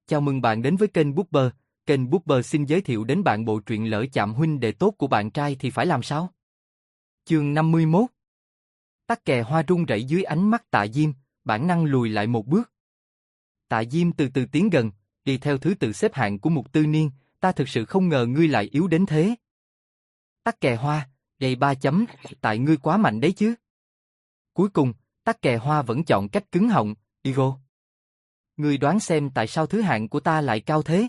Chào mừng bạn đến với kênh Booper. Kênh Booper xin giới thiệu đến bạn bộ truyện Lỡ chạm huynh đệ tốt của bạn trai thì phải làm sao? Chương 51. Tắc kè hoa run rẩy dưới ánh mắt Tạ Diêm, bản năng lùi lại một bước. Tạ Diêm từ từ tiến gần, đi theo thứ tự xếp hạng của Mục Tư Niên, ta thực sự không ngờ ngươi lại yếu đến thế. Tắc kè hoa, gầy 3 chấm, tại ngươi quá mạnh đấy chứ. Cuối cùng, Tắc kè hoa vẫn chọn cách cứng họng, Igo. Ngươi đoán xem tại sao thứ hạng của ta lại cao thế?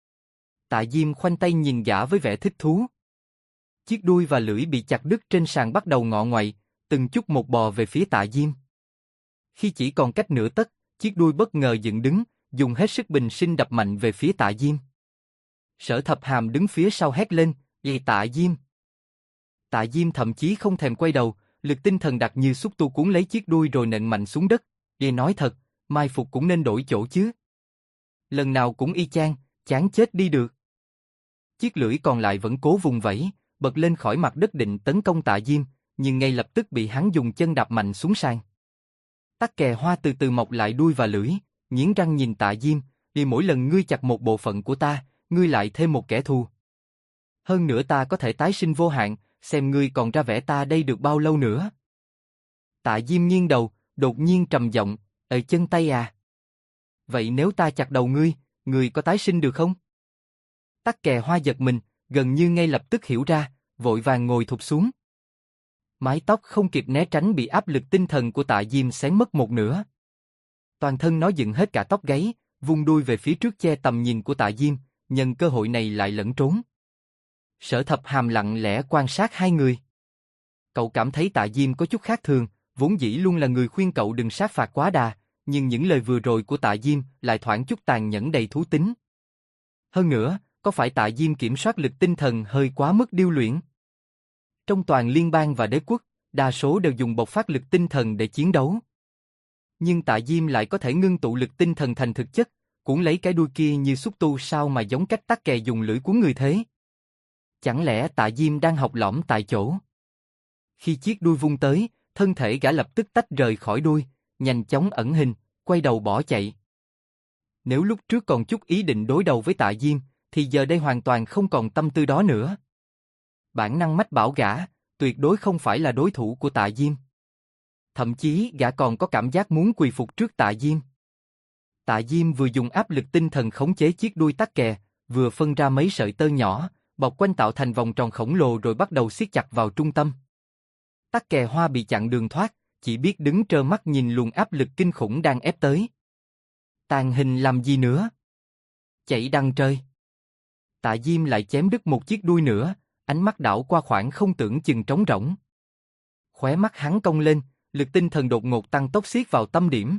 Tạ Diêm khoanh tay nhìn gã với vẻ thích thú. Chiếc đuôi và lưỡi bị chặt đứt trên sàn bắt đầu ngọ ngoậy, từng chút một bò về phía Tạ Diêm. Khi chỉ còn cách nửa tấc, chiếc đuôi bất ngờ dựng đứng, dùng hết sức bình sinh đập mạnh về phía Tạ Diêm. Sở Thập Hàm đứng phía sau hét lên, "Ê Tạ Diêm!" Tạ Diêm thậm chí không thèm quay đầu, lực tinh thần đặc như xúc tu cuốn lấy chiếc đuôi rồi nện mạnh xuống đất. "Ê nói thật, mai phục cũng nên đổi chỗ chứ. Lần nào cũng y chang, chán chết đi được." Chiếc lưỡi còn lại vẫn cố vùng vẫy, bật lên khỏi mặt đất định tấn công Tạ Diêm, nhưng ngay lập tức bị hắn dùng chân đạp mạnh xuống sàn. Tắc kè hoa từ từ mọc lại đuôi và lưỡi, nghiến răng nhìn Tạ Diêm, "Vì mỗi lần ngươi chặt một bộ phận của ta, ngươi lại thêm một kẻ thù. Hơn nữa ta có thể tái sinh vô hạn, xem ngươi còn ra vẻ ta đây được bao lâu nữa." Tạ Diêm nghiêng đầu, đột nhiên trầm giọng, chân tay à? Vậy nếu ta chặt đầu ngươi có tái sinh được không?" Tắc kè hoa giật mình, gần như ngay lập tức hiểu ra, vội vàng ngồi thụp xuống. Mái tóc không kịp né tránh bị áp lực tinh thần của Tạ Diêm xén mất một nửa. Toàn thân nó dựng hết cả tóc gáy, vung đuôi về phía trước che tầm nhìn của Tạ Diêm, nhân cơ hội này lại lẫn trốn. Sở Thập Hàm lặng lẽ quan sát hai người. Cậu cảm thấy Tạ Diêm có chút khác thường, vốn dĩ luôn là người khuyên cậu đừng sát phạt quá đà, nhưng những lời vừa rồi của Tạ Diêm lại thoảng chút tàn nhẫn đầy thú tính. Hơn nữa, có phải Tạ Diêm kiểm soát lực tinh thần hơi quá mức điêu luyện? Trong toàn liên bang và đế quốc, đa số đều dùng bộc phát lực tinh thần để chiến đấu. Nhưng Tạ Diêm lại có thể ngưng tụ lực tinh thần thành thực chất, cuốn lấy cái đuôi kia như xúc tu sao mà giống cách tắc kè dùng lưỡi cuốn người thế? Chẳng lẽ Tạ Diêm đang học lõm tại chỗ? Khi chiếc đuôi vung tới, thân thể gã lập tức tách rời khỏi đuôi, nhanh chóng ẩn hình, quay đầu bỏ chạy. Nếu lúc trước còn chút ý định đối đầu với Tạ Diêm, thì giờ đây hoàn toàn không còn tâm tư đó nữa. Bản năng mách bảo gã, tuyệt đối không phải là đối thủ của Tạ Diêm. Thậm chí gã còn có cảm giác muốn quỳ phục trước Tạ Diêm. Tạ Diêm vừa dùng áp lực tinh thần khống chế chiếc đuôi tắc kè, vừa phân ra mấy sợi tơ nhỏ, bọc quanh tạo thành vòng tròn khổng lồ rồi bắt đầu siết chặt vào trung tâm. Tắc kè hoa bị chặn đường thoát, chỉ biết đứng trơ mắt nhìn luồng áp lực kinh khủng đang ép tới. Tàn hình làm gì nữa? Chạy đằng trời. Tạ Diêm lại chém đứt một chiếc đuôi nữa, ánh mắt đảo qua khoảng không tưởng chừng trống rỗng. Khóe mắt hắn cong lên, lực tinh thần đột ngột tăng tốc siết vào tâm điểm.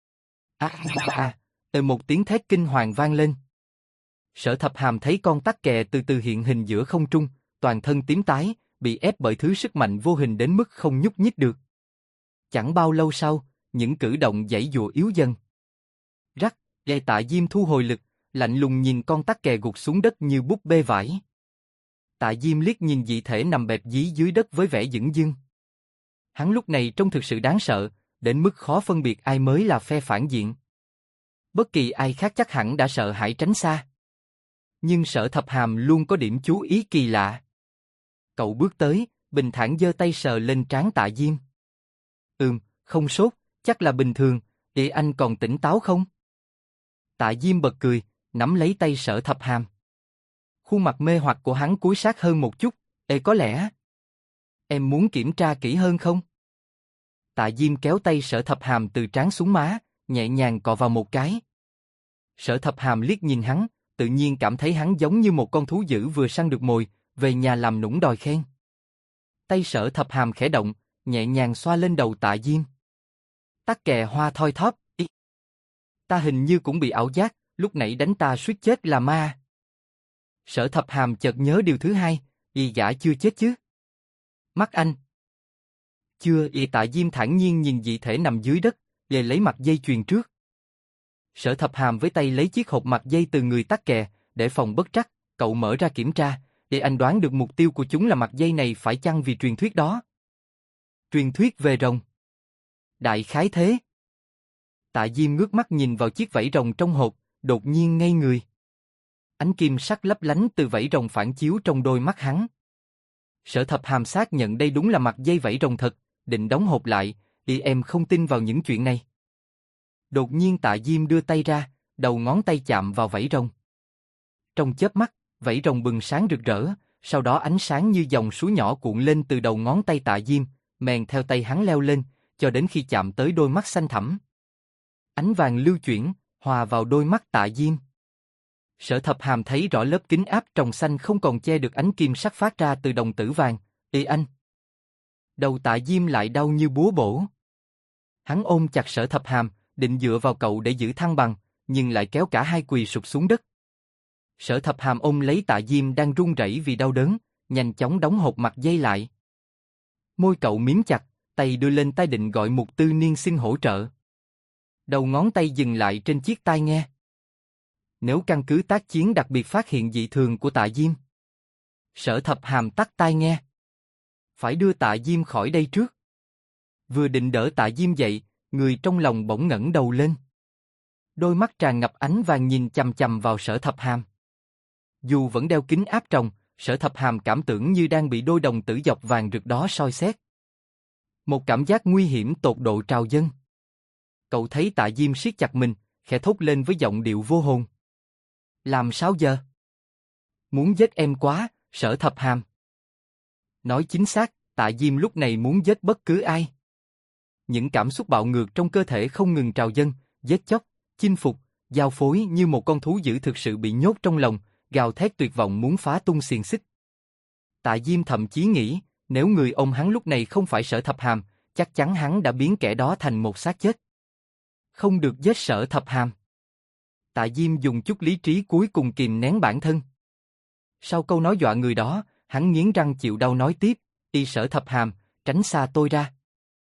Một tiếng thét kinh hoàng vang lên. Sở Thập Hàm thấy con tắc kè từ từ hiện hình giữa không trung, toàn thân tím tái, bị ép bởi thứ sức mạnh vô hình đến mức không nhúc nhích được. Chẳng bao lâu sau, những cử động giãy giụa yếu dần. Rắc, Tạ Diêm thu hồi lực, lạnh lùng nhìn con tắc kè gục xuống đất như búp bê vải. Tạ Diêm liếc nhìn dị thể nằm bẹp dí dưới đất với vẻ dửng dưng. Hắn lúc này trông thực sự đáng sợ, đến mức khó phân biệt ai mới là phe phản diện. Bất kỳ ai khác chắc hẳn đã sợ hãi tránh xa. Nhưng Sở Thập Hàm luôn có điểm chú ý kỳ lạ. Cậu bước tới, bình thản giơ tay sờ lên trán Tạ Diêm. Không sốt, chắc là bình thường, anh còn tỉnh táo không? Tạ Diêm bật cười, nắm lấy tay Sở Thập Hàm. Khuôn mặt mê hoặc của hắn cúi sát hơn một chút, có lẽ em muốn kiểm tra kỹ hơn không? Tạ Diêm kéo tay Sở Thập Hàm từ trán xuống má, nhẹ nhàng cọ vào một cái. Sở Thập Hàm liếc nhìn hắn, tự nhiên cảm thấy hắn giống như một con thú dữ vừa săn được mồi, về nhà làm nũng đòi khen. Tay Sở Thập Hàm khẽ động, nhẹ nhàng xoa lên đầu Tạ Diêm. Tắc kè hoa thoi thóp, ta hình như cũng bị ảo giác, lúc nãy đánh ta suýt chết là ma. Sở Thập Hàm chợt nhớ điều thứ hai, gã chưa chết chứ? Mắt anh. Chưa, Tạ Diêm thản nhiên nhìn dị thể nằm dưới đất, lấy mặt dây chuyền trước. Sở Thập Hàm với tay lấy chiếc hộp mặt dây từ người tắc kè, để phòng bất trắc, cậu mở ra kiểm tra, anh đoán được mục tiêu của chúng là mặt dây này phải chăng vì truyền thuyết đó? Truyền thuyết về rồng. Đại khái thế. Tạ Diêm ngước mắt nhìn vào chiếc vảy rồng trong hộp, đột nhiên ngây người. Ánh kim sắc lấp lánh từ vảy rồng phản chiếu trong đôi mắt hắn. Sở Thập Hàm xác nhận đây đúng là mặt dây vảy rồng thật, định đóng hộp lại, em không tin vào những chuyện này. Đột nhiên Tạ Diêm đưa tay ra, đầu ngón tay chạm vào vảy rồng. Trong chớp mắt, vảy rồng bừng sáng rực rỡ, sau đó ánh sáng như dòng suối nhỏ cuộn lên từ đầu ngón tay Tạ Diêm, men theo tay hắn leo lên, cho đến khi chạm tới đôi mắt xanh thẳm. Ánh vàng lưu chuyển, hòa vào đôi mắt Tạ Diêm. Sở Thập Hàm thấy rõ lớp kính áp tròng xanh không còn che được ánh kim sắc phát ra từ đồng tử vàng. Anh! Đầu Tạ Diêm lại đau như búa bổ. Hắn ôm chặt Sở Thập Hàm, định dựa vào cậu để giữ thăng bằng, nhưng lại kéo cả hai quỳ sụp xuống đất. Sở Thập Hàm ôm lấy Tạ Diêm đang run rẩy vì đau đớn, nhanh chóng đóng hộp mặt dây lại. Môi cậu mím chặt, tay đưa lên tai định gọi Mục Tư Niên xin hỗ trợ. Đầu ngón tay dừng lại trên chiếc tai nghe. Nếu căn cứ tác chiến đặc biệt phát hiện dị thường của Tạ Diêm. Sở Thập Hàm tắt tai nghe. Phải đưa Tạ Diêm khỏi đây trước. Vừa định đỡ Tạ Diêm dậy, người trong lòng bỗng ngẩng đầu lên. Đôi mắt tràn ngập ánh vàng nhìn chằm chằm vào Sở Thập Hàm. Dù vẫn đeo kính áp tròng, Sở Thập Hàm cảm tưởng như đang bị đôi đồng tử dọc vàng rực đó soi xét. Một cảm giác nguy hiểm tột độ trào dâng. Cậu thấy Tạ Diêm siết chặt mình, khẽ thốt lên với giọng điệu vô hồn. Làm sao giờ? Muốn giết em quá, Sở Thập Hàm. Nói chính xác, Tạ Diêm lúc này muốn giết bất cứ ai. Những cảm xúc bạo ngược trong cơ thể không ngừng trào dâng, giết chóc, chinh phục, giao phối như một con thú dữ thực sự bị nhốt trong lòng, gào thét tuyệt vọng muốn phá tung xiềng xích. Tạ Diêm thậm chí nghĩ, nếu người ông hắn lúc này không phải Sở Thập Hàm, chắc chắn hắn đã biến kẻ đó thành một xác chết. Không được giết Sở Thập Hàm. Tạ Diêm dùng chút lý trí cuối cùng kìm nén bản thân. Sau câu nói dọa người đó, hắn nghiến răng chịu đau nói tiếp, Sở Thập Hàm, tránh xa tôi ra.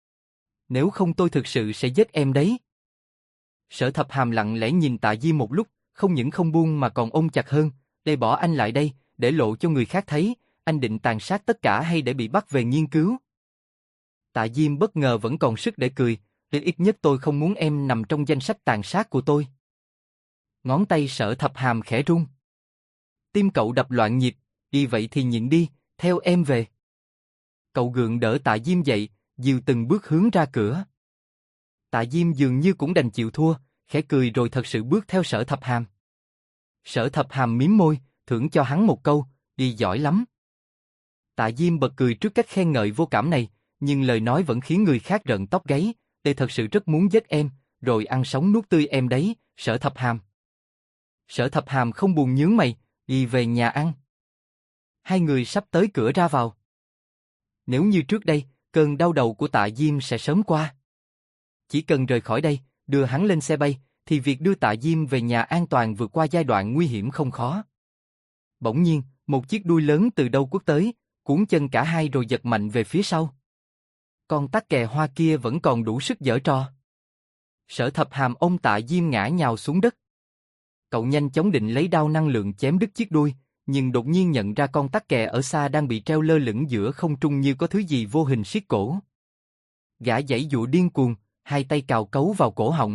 Nếu không tôi thực sự sẽ giết em đấy. Sở Thập Hàm lặng lẽ nhìn Tạ Diêm một lúc, không những không buông mà còn ôm chặt hơn, để bỏ anh lại đây, để lộ cho người khác thấy, anh định tàn sát tất cả hay để bị bắt về nghiên cứu. Tạ Diêm bất ngờ vẫn còn sức để cười, ít nhất tôi không muốn em nằm trong danh sách tàn sát của tôi. Ngón tay Sở Thập Hàm khẽ run. Tim cậu đập loạn nhịp, vậy thì nhịn đi, theo em về. Cậu gượng đỡ Tạ Diêm dậy, dìu từng bước hướng ra cửa. Tạ Diêm dường như cũng đành chịu thua, khẽ cười rồi thật sự bước theo Sở Thập Hàm. Sở Thập Hàm mím môi, thưởng cho hắn một câu, đi giỏi lắm. Tạ Diêm bật cười trước cách khen ngợi vô cảm này, nhưng lời nói vẫn khiến người khác rợn tóc gáy, thật sự rất muốn giết em, rồi ăn sống nuốt tươi em đấy, Sở Thập Hàm. Sở Thập Hàm không buồn nhướng mày, đi về nhà ăn. Hai người sắp tới cửa ra vào. Nếu như trước đây, cơn đau đầu của Tạ Diêm sẽ sớm qua. Chỉ cần rời khỏi đây, đưa hắn lên xe bay, thì việc đưa Tạ Diêm về nhà an toàn vượt qua giai đoạn nguy hiểm không khó. Bỗng nhiên, một chiếc đuôi lớn từ đâu quất tới, cuốn chân cả hai rồi giật mạnh về phía sau. Con tắc kè hoa kia vẫn còn đủ sức giở trò. Sở Thập Hàm ôm Tạ Diêm ngã nhào xuống đất. Cậu nhanh chóng định lấy đao năng lượng chém đứt chiếc đuôi, nhưng đột nhiên nhận ra con tắc kè ở xa đang bị treo lơ lửng giữa không trung như có thứ gì vô hình siết cổ. Gã giãy giụa điên cuồng, hai tay cào cấu vào cổ họng.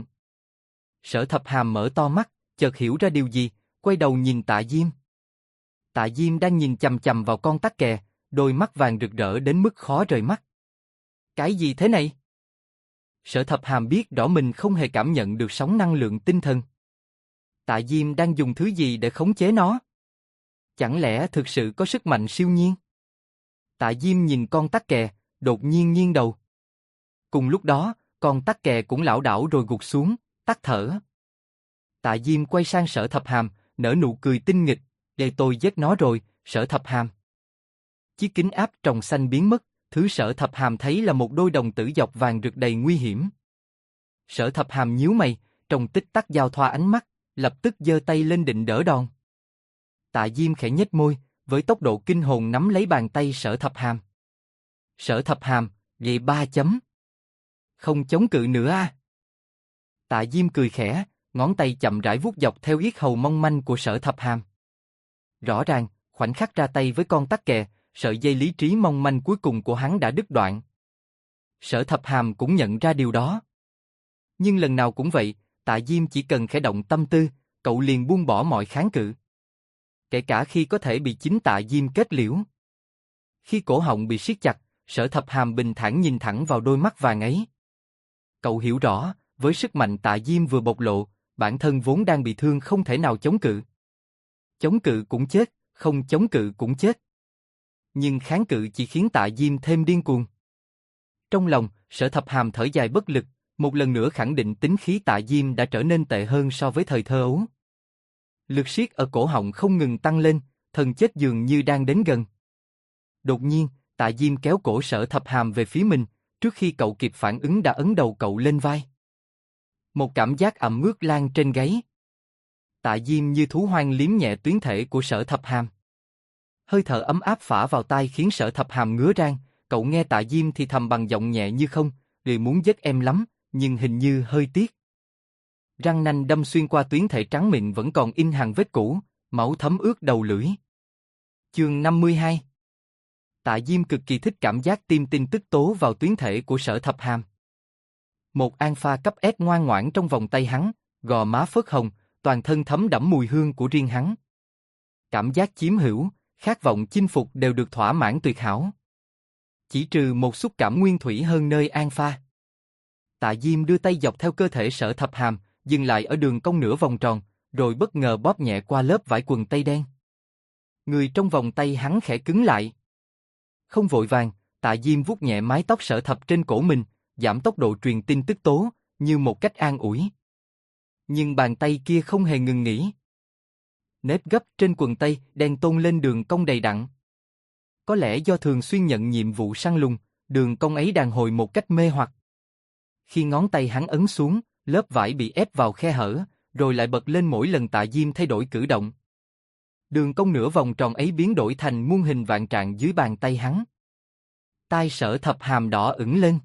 Sở Thập Hàm mở to mắt, chợt hiểu ra điều gì, quay đầu nhìn Tạ Diêm. Tạ Diêm đang nhìn chằm chằm vào con tắc kè, đôi mắt vàng rực rỡ đến mức khó rời mắt. Cái gì thế này? Sở Thập Hàm biết rõ mình không hề cảm nhận được sóng năng lượng tinh thần. Tạ Diêm đang dùng thứ gì để khống chế nó? Chẳng lẽ thực sự có sức mạnh siêu nhiên? Tạ Diêm nhìn con tắc kè, đột nhiên nghiêng đầu. Cùng lúc đó, con tắc kè cũng lảo đảo rồi gục xuống, tắt thở. Tạ Diêm quay sang Sở Thập Hàm, nở nụ cười tinh nghịch, để tôi giết nó rồi, Sở Thập Hàm. Chiếc kính áp tròng xanh biến mất, thứ Sở Thập Hàm thấy là một đôi đồng tử dọc vàng rực đầy nguy hiểm. Sở Thập Hàm nhíu mày, trong tích tắc giao thoa ánh mắt, lập tức giơ tay lên định đỡ đòn. Tạ Diêm khẽ nhếch môi, với tốc độ kinh hồn nắm lấy bàn tay Sở Thập Hàm. Sở Thập Hàm, vậy 3 chấm. Không chống cự nữa à? Tạ Diêm cười khẽ, ngón tay chậm rãi vuốt dọc theo yết hầu mong manh của Sở Thập Hàm. Rõ ràng, khoảnh khắc ra tay với con tắc kè, sợi dây lý trí mong manh cuối cùng của hắn đã đứt đoạn. Sở Thập Hàm cũng nhận ra điều đó. Nhưng lần nào cũng vậy, Tạ Diêm chỉ cần khẽ động tâm tư, cậu liền buông bỏ mọi kháng cự. Kể cả khi có thể bị chính Tạ Diêm kết liễu. Khi cổ họng bị siết chặt, Sở Thập Hàm bình thản nhìn thẳng vào đôi mắt vàng ấy. Cậu hiểu rõ, với sức mạnh Tạ Diêm vừa bộc lộ, bản thân vốn đang bị thương không thể nào chống cự. Chống cự cũng chết, không chống cự cũng chết. Nhưng kháng cự chỉ khiến Tạ Diêm thêm điên cuồng. Trong lòng, Sở Thập Hàm thở dài bất lực, một lần nữa khẳng định tính khí Tạ Diêm đã trở nên tệ hơn so với thời thơ ấu. Lực siết ở cổ họng không ngừng tăng lên, thần chết dường như đang đến gần. Đột nhiên, Tạ Diêm kéo cổ Sở Thập Hàm về phía mình, trước khi cậu kịp phản ứng đã ấn đầu cậu lên vai. Một cảm giác ẩm ướt lan trên gáy. Tạ Diêm như thú hoang liếm nhẹ tuyến thể của Sở Thập Hàm. Hơi thở ấm áp phả vào tai khiến Sở Thập Hàm ngứa rang, cậu nghe Tạ Diêm thì thầm bằng giọng nhẹ như không, "Vì muốn giết em lắm, nhưng hình như hơi tiếc." Răng nanh đâm xuyên qua tuyến thể trắng mịn vẫn còn in hàng vết cũ, máu thấm ướt đầu lưỡi. Chương 52. Tạ Diêm cực kỳ thích cảm giác tim tin tức tố vào tuyến thể của Sở Thập Hàm. Một alpha cấp S ngoan ngoãn trong vòng tay hắn, gò má phớt hồng, toàn thân thấm đẫm mùi hương của riêng hắn. Cảm giác chiếm hữu, khát vọng chinh phục đều được thỏa mãn tuyệt hảo. Chỉ trừ một xúc cảm nguyên thủy hơn nơi alpha. Tạ Diêm đưa tay dọc theo cơ thể Sở Thập Hàm, dừng lại ở đường cong nửa vòng tròn, rồi bất ngờ bóp nhẹ qua lớp vải quần tây đen. Người trong vòng tay hắn khẽ cứng lại. Không vội vàng, Tạ Diêm vuốt nhẹ mái tóc Sở Thập trên cổ mình, giảm tốc độ truyền tin tức tố, như một cách an ủi. Nhưng bàn tay kia không hề ngừng nghỉ. Nếp gấp trên quần tây đen tôn lên đường cong đầy đặn. Có lẽ do thường xuyên nhận nhiệm vụ săn lùng, đường cong ấy đàn hồi một cách mê hoặc. Khi ngón tay hắn ấn xuống, lớp vải bị ép vào khe hở, rồi lại bật lên mỗi lần Tạ Diêm thay đổi cử động. Đường cong nửa vòng tròn ấy biến đổi thành muôn hình vạn trạng dưới bàn tay hắn. Tai Sở Thập Hàm đỏ ửng lên.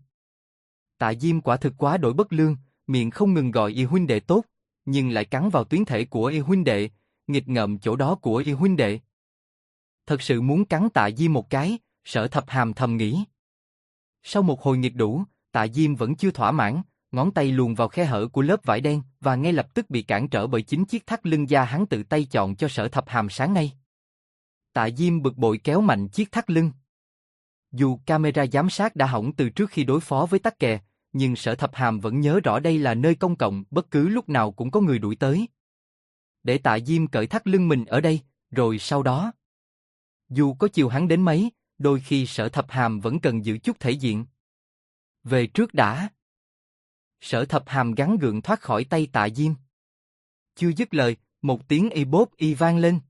Tạ Diêm quả thực quá đổi bất lương, miệng không ngừng gọi y huynh đệ tốt, nhưng lại cắn vào tuyến thể của y huynh đệ, nghịch ngợm chỗ đó của y huynh đệ. Thật sự muốn cắn Tạ Diêm một cái, Sở Thập Hàm thầm nghĩ. Sau một hồi nghiệt đủ, Tạ Diêm vẫn chưa thỏa mãn, ngón tay luồn vào khe hở của lớp vải đen và ngay lập tức bị cản trở bởi chính chiếc thắt lưng da hắn tự tay chọn cho Sở Thập Hàm sáng nay. Tạ Diêm bực bội kéo mạnh chiếc thắt lưng. Dù camera giám sát đã hỏng từ trước khi đối phó với tắc kè, nhưng Sở Thập Hàm vẫn nhớ rõ đây là nơi công cộng, bất cứ lúc nào cũng có người đuổi tới. Để Tạ Diêm cởi thắt lưng mình ở đây, rồi sau đó. Dù có chiều hắn đến mấy, đôi khi Sở Thập Hàm vẫn cần giữ chút thể diện. Về trước đã. Sở Thập Hàm gắng gượng thoát khỏi tay Tạ Diêm. Chưa dứt lời, một tiếng y bốp y vang lên.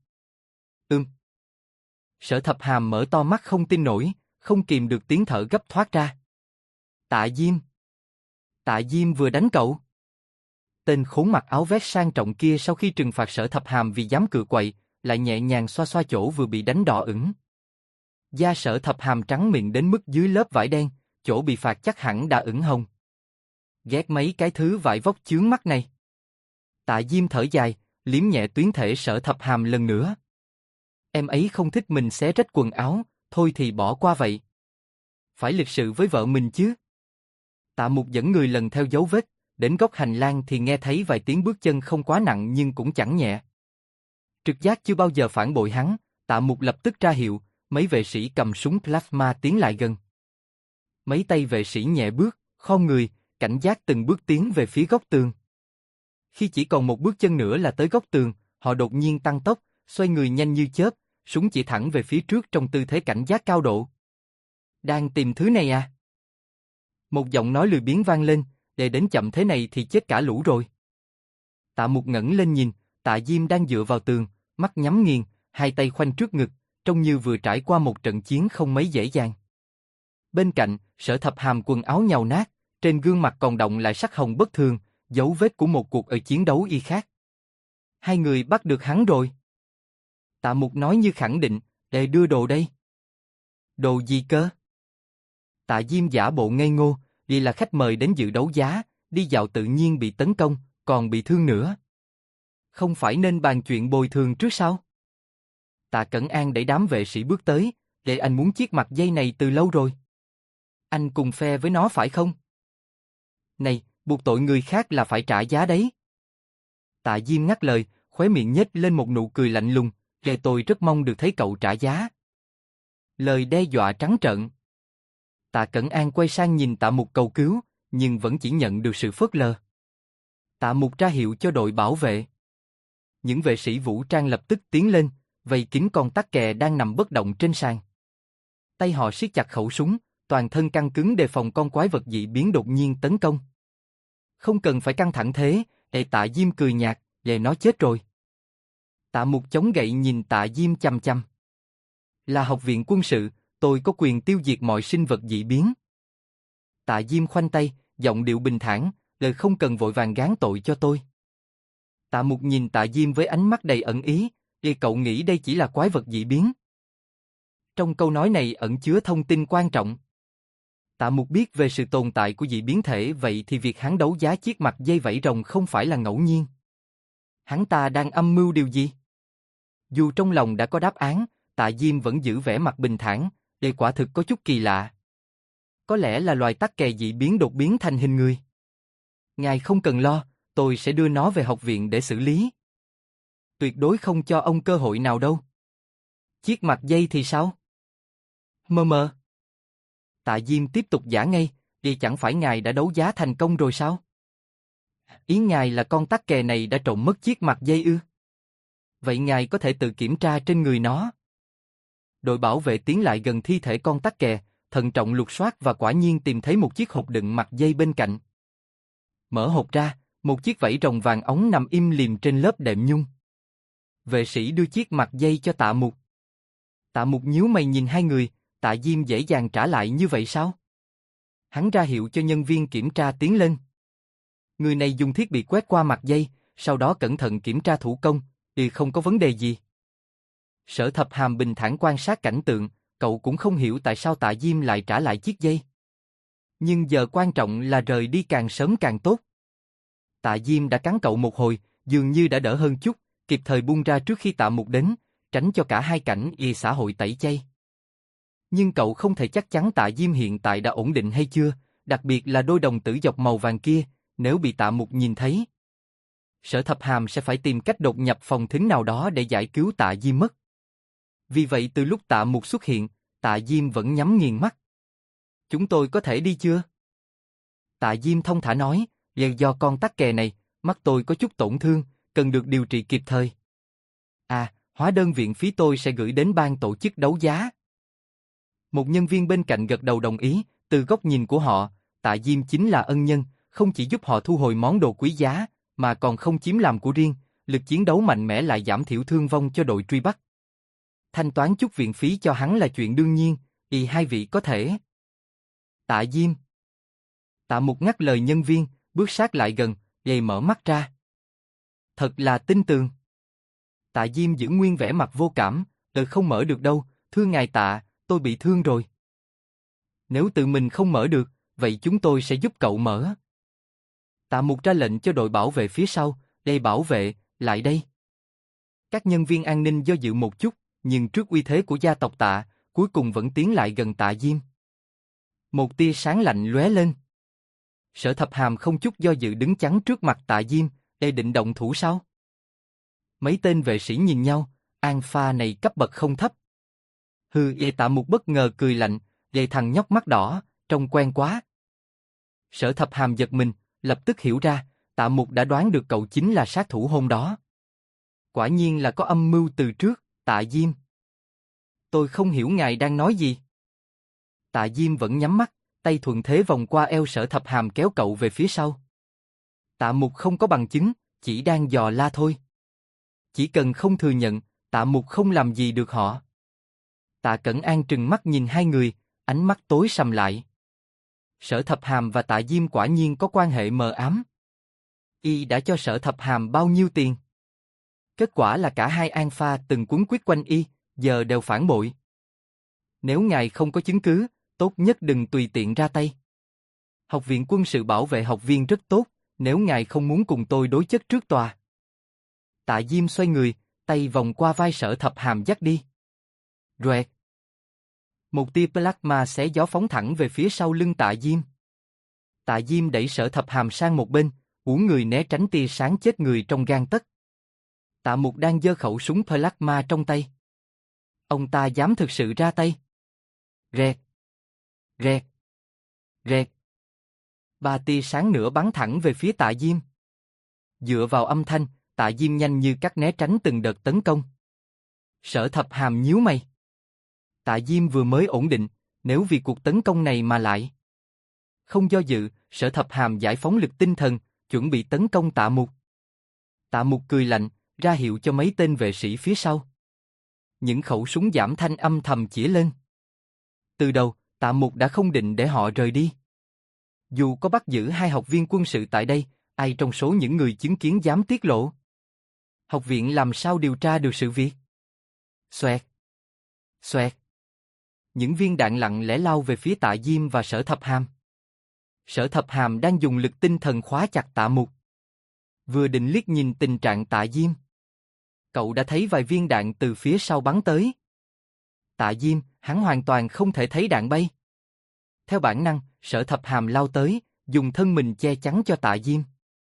Sở Thập Hàm mở to mắt không tin nổi, không kìm được tiếng thở gấp thoát ra. Tạ Diêm. Tạ Diêm vừa đánh cậu. Tên khốn mặc áo vest sang trọng kia sau khi trừng phạt Sở Thập Hàm vì dám cự quậy, lại nhẹ nhàng xoa xoa chỗ vừa bị đánh đỏ ửng. Da Sở Thập Hàm trắng mịn đến mức dưới lớp vải đen, chỗ bị phạt chắc hẳn đã ửng hồng. Ghét mấy cái thứ vải vóc chướng mắt này. Tạ Diêm thở dài, liếm nhẹ tuyến thể Sở Thập Hàm lần nữa. Em ấy không thích mình xé rách quần áo, thôi thì bỏ qua vậy. Phải lịch sự với vợ mình chứ. Tạ Mục dẫn người lần theo dấu vết, đến góc hành lang thì nghe thấy vài tiếng bước chân không quá nặng nhưng cũng chẳng nhẹ. Trực giác chưa bao giờ phản bội hắn, Tạ Mục lập tức ra hiệu, mấy vệ sĩ cầm súng plasma tiến lại gần. Mấy tay vệ sĩ nhẹ bước, khom người, cảnh giác từng bước tiến về phía góc tường. Khi chỉ còn một bước chân nữa là tới góc tường, họ đột nhiên tăng tốc, xoay người nhanh như chớp, súng chỉ thẳng về phía trước trong tư thế cảnh giác cao độ. Đang tìm thứ này à? Một giọng nói lười biếng vang lên, để đến chậm thế này thì chết cả lũ rồi. Tạ Mục ngẩng lên nhìn, Tạ Diêm đang dựa vào tường, mắt nhắm nghiền, hai tay khoanh trước ngực, trông như vừa trải qua một trận chiến không mấy dễ dàng. Bên cạnh, Sở Thập Hàm quần áo nhàu nát, trên gương mặt còn đọng lại sắc hồng bất thường, dấu vết của một cuộc chiến đấu y khác. Hai người bắt được hắn rồi. Tạ Mục nói như khẳng định, để đưa đồ đây. Đồ gì cơ? Tạ Diêm giả bộ ngây ngô, vì là khách mời đến dự đấu giá, đi dạo tự nhiên bị tấn công, còn bị thương nữa. Không phải nên bàn chuyện bồi thường trước sao? Tạ Cẩn An đẩy đám vệ sĩ bước tới, để anh muốn chiết mặt dây này từ lâu rồi. Anh cùng phe với nó phải không? Này, buộc tội người khác là phải trả giá đấy. Tạ Diêm ngắt lời, khóe miệng nhếch lên một nụ cười lạnh lùng, kể tôi rất mong được thấy cậu trả giá. Lời đe dọa trắng trợn. Tạ Cẩn An quay sang nhìn Tạ Mục cầu cứu, nhưng vẫn chỉ nhận được sự phớt lờ. Tạ Mục ra hiệu cho đội bảo vệ. Những vệ sĩ vũ trang lập tức tiến lên, vây kín con tắc kè đang nằm bất động trên sàn. Tay họ siết chặt khẩu súng, toàn thân căng cứng đề phòng con quái vật dị biến đột nhiên tấn công. Không cần phải căng thẳng thế, Tạ Diêm cười nhạt, vậy nó chết rồi. Tạ Mục chống gậy nhìn Tạ Diêm chăm chăm. Là học viện quân sự, tôi có quyền tiêu diệt mọi sinh vật dị biến. Tạ Diêm khoanh tay, giọng điệu bình thản, lời không cần vội vàng gán tội cho tôi. Tạ Mục nhìn Tạ Diêm với ánh mắt đầy ẩn ý, cậu nghĩ đây chỉ là quái vật dị biến. Trong câu nói này ẩn chứa thông tin quan trọng. Tạ Mục biết về sự tồn tại của dị biến thể, vậy thì việc hắn đấu giá chiếc mặt dây vảy rồng không phải là ngẫu nhiên. Hắn ta đang âm mưu điều gì? Dù trong lòng đã có đáp án, Tạ Diêm vẫn giữ vẻ mặt bình thản, đây quả thực có chút kỳ lạ. Có lẽ là loài tắc kè dị biến đột biến thành hình người. Ngài không cần lo, tôi sẽ đưa nó về học viện để xử lý. Tuyệt đối không cho ông cơ hội nào đâu. Chiếc mặt dây thì sao? Mờ. Tạ Diêm tiếp tục giả ngây, vì chẳng phải ngài đã đấu giá thành công rồi sao? Ý ngài là con tắc kè này đã trộm mất chiếc mặt dây ư? Vậy ngài có thể tự kiểm tra trên người nó. Đội bảo vệ tiến lại gần thi thể con tắc kè, thận trọng lục soát và quả nhiên tìm thấy một chiếc hộp đựng mặt dây bên cạnh. Mở hộp ra, một chiếc vảy rồng vàng óng nằm im lìm trên lớp đệm nhung. Vệ sĩ đưa chiếc mặt dây cho Tạ Mục. Tạ Mục nhíu mày nhìn hai người, Tạ Diêm dễ dàng trả lại như vậy sao? Hắn ra hiệu cho nhân viên kiểm tra tiến lên. Người này dùng thiết bị quét qua mặt dây, sau đó cẩn thận kiểm tra thủ công, thì không có vấn đề gì. Sở Thập Hàm bình thản quan sát cảnh tượng, cậu cũng không hiểu tại sao Tạ Diêm lại trả lại chiếc dây. Nhưng giờ quan trọng là rời đi càng sớm càng tốt. Tạ Diêm đã cắn cậu một hồi, dường như đã đỡ hơn chút, kịp thời buông ra trước khi Tạ Mục đến, tránh cho cả hai cảnh xã hội tẩy chay. Nhưng cậu không thể chắc chắn Tạ Diêm hiện tại đã ổn định hay chưa, đặc biệt là đôi đồng tử dọc màu vàng kia, nếu bị Tạ Mục nhìn thấy. Sở Thập Hàm sẽ phải tìm cách đột nhập phòng thính nào đó để giải cứu Tạ Diêm mất. Vì vậy từ lúc Tạ Mục xuất hiện, Tạ Diêm vẫn nhắm nghiền mắt. Chúng tôi có thể đi chưa? Tạ Diêm thông thả nói, do con tắc kè này, mắt tôi có chút tổn thương, cần được điều trị kịp thời. Hóa đơn viện phí tôi sẽ gửi đến ban tổ chức đấu giá. Một nhân viên bên cạnh gật đầu đồng ý, từ góc nhìn của họ, Tạ Diêm chính là ân nhân, không chỉ giúp họ thu hồi món đồ quý giá, mà còn không chiếm làm của riêng, lực chiến đấu mạnh mẽ lại giảm thiểu thương vong cho đội truy bắt. Thanh toán chút viện phí cho hắn là chuyện đương nhiên, hai vị có thể. Tạ Diêm. Tạ Mục ngắt lời nhân viên, bước sát lại gần, mở mắt ra. Thật là tin tường. Tạ Diêm giữ nguyên vẻ mặt vô cảm, không mở được đâu, thưa ngài Tạ, tôi bị thương rồi. Nếu tự mình không mở được, vậy chúng tôi sẽ giúp cậu mở. Tạ Mục ra lệnh cho đội bảo vệ phía sau, bảo vệ, lại đây. Các nhân viên an ninh do dự một chút, nhưng trước uy thế của gia tộc Tạ, cuối cùng vẫn tiến lại gần Tạ Diêm. Một tia sáng lạnh lóe lên. Sở Thập Hàm không chút do dự đứng chắn trước mặt Tạ Diêm, định động thủ sao? Mấy tên vệ sĩ nhìn nhau, Alpha này cấp bậc không thấp. Tạ Mục bất ngờ cười lạnh, thằng nhóc mắt đỏ, trông quen quá. Sở Thập Hàm giật mình, lập tức hiểu ra, Tạ Mục đã đoán được cậu chính là sát thủ hôm đó. Quả nhiên là có âm mưu từ trước, Tạ Diêm. Tôi không hiểu ngài đang nói gì. Tạ Diêm vẫn nhắm mắt, tay thuận thế vòng qua eo Sở Thập Hàm kéo cậu về phía sau. Tạ Mục không có bằng chứng, chỉ đang dò la thôi. Chỉ cần không thừa nhận, Tạ Mục không làm gì được họ. Tạ Cẩn An trừng mắt nhìn hai người, ánh mắt tối sầm lại. Sở Thập Hàm và Tạ Diêm quả nhiên có quan hệ mờ ám. Y đã cho Sở Thập Hàm bao nhiêu tiền? Kết quả là cả hai Alpha từng quấn quýt quanh Y, giờ đều phản bội. Nếu ngài không có chứng cứ, tốt nhất đừng tùy tiện ra tay. Học viện quân sự bảo vệ học viên rất tốt, nếu ngài không muốn cùng tôi đối chất trước tòa. Tạ Diêm xoay người, tay vòng qua vai Sở Thập Hàm dắt đi. Roẹt. Một tia plasma xé gió phóng thẳng về phía sau lưng Tạ Diêm. Tạ Diêm đẩy Sở Thập Hàm sang một bên, uốn người né tránh tia sáng chết người trong gang tấc. Tạ Mục đang giơ khẩu súng plasma trong tay. Ông ta dám thực sự ra tay. Rẹt. Rẹt. Rẹt. Ba tia sáng nữa bắn thẳng về phía Tạ Diêm. Dựa vào âm thanh, Tạ Diêm nhanh như cắt né tránh từng đợt tấn công. Sở Thập Hàm nhíu mày. Tạ Diêm vừa mới ổn định, nếu vì cuộc tấn công này mà lại. Không do dự, Sở Thập Hàm giải phóng lực tinh thần, chuẩn bị tấn công Tạ Mục. Tạ Mục cười lạnh, ra hiệu cho mấy tên vệ sĩ phía sau. Những khẩu súng giảm thanh âm thầm chĩa lên. Từ đầu, Tạ Mục đã không định để họ rời đi. Dù có bắt giữ 2 học viên quân sự tại đây, ai trong số những người chứng kiến dám tiết lộ? Học viện làm sao điều tra được sự việc? Xoẹt. Xoẹt. Những viên đạn lặng lẽ lao về phía Tạ Diêm và Sở Thập Hàm. Sở Thập Hàm đang dùng lực tinh thần khóa chặt Tạ Mục. Vừa định liếc nhìn tình trạng Tạ Diêm, cậu đã thấy vài viên đạn từ phía sau bắn tới. Tạ Diêm, hắn hoàn toàn không thể thấy đạn bay. Theo bản năng, Sở Thập Hàm lao tới, dùng thân mình che chắn cho Tạ Diêm.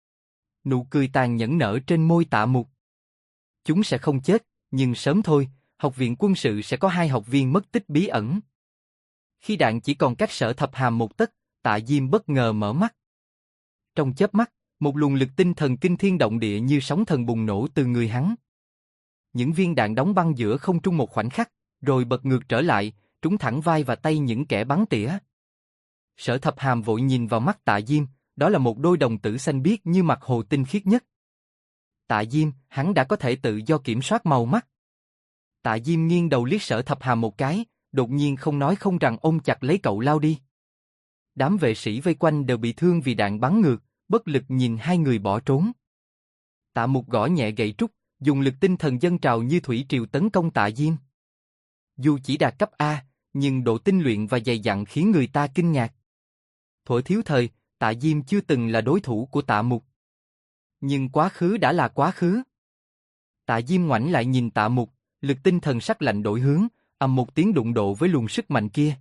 Nụ cười tàn nhẫn nở trên môi Tạ Mục. Chúng sẽ không chết, nhưng sớm thôi, học viện quân sự sẽ có 2 học viên mất tích bí ẩn. Khi đạn chỉ còn cách Sở Thập Hàm một tấc, Tạ Diêm bất ngờ mở mắt. Trong chớp mắt, một luồng lực tinh thần kinh thiên động địa như sóng thần bùng nổ từ người hắn. Những viên đạn đóng băng giữa không trung một khoảnh khắc, rồi bật ngược trở lại, trúng thẳng vai và tay những kẻ bắn tỉa. Sở Thập Hàm vội nhìn vào mắt Tạ Diêm, đó là một đôi đồng tử xanh biếc như mặt hồ tinh khiết nhất. Tạ Diêm, hắn đã có thể tự do kiểm soát màu mắt. Tạ Diêm nghiêng đầu liếc Sở Thập Hàm một cái, đột nhiên không nói không rằng ôm chặt lấy cậu lao đi. Đám vệ sĩ vây quanh đều bị thương vì đạn bắn ngược, bất lực nhìn 2 người bỏ trốn. Tạ Mục gõ nhẹ gậy trúc, dùng lực tinh thần dâng trào như thủy triều tấn công Tạ Diêm. Dù chỉ đạt cấp A, nhưng độ tinh luyện và dày dặn khiến người ta kinh ngạc. Thuở thiếu thời, Tạ Diêm chưa từng là đối thủ của Tạ Mục. Nhưng quá khứ đã là quá khứ. Tạ Diêm ngoảnh lại nhìn Tạ Mục, lực tinh thần sắc lạnh đổi hướng, ầm một tiếng đụng độ với luồng sức mạnh kia.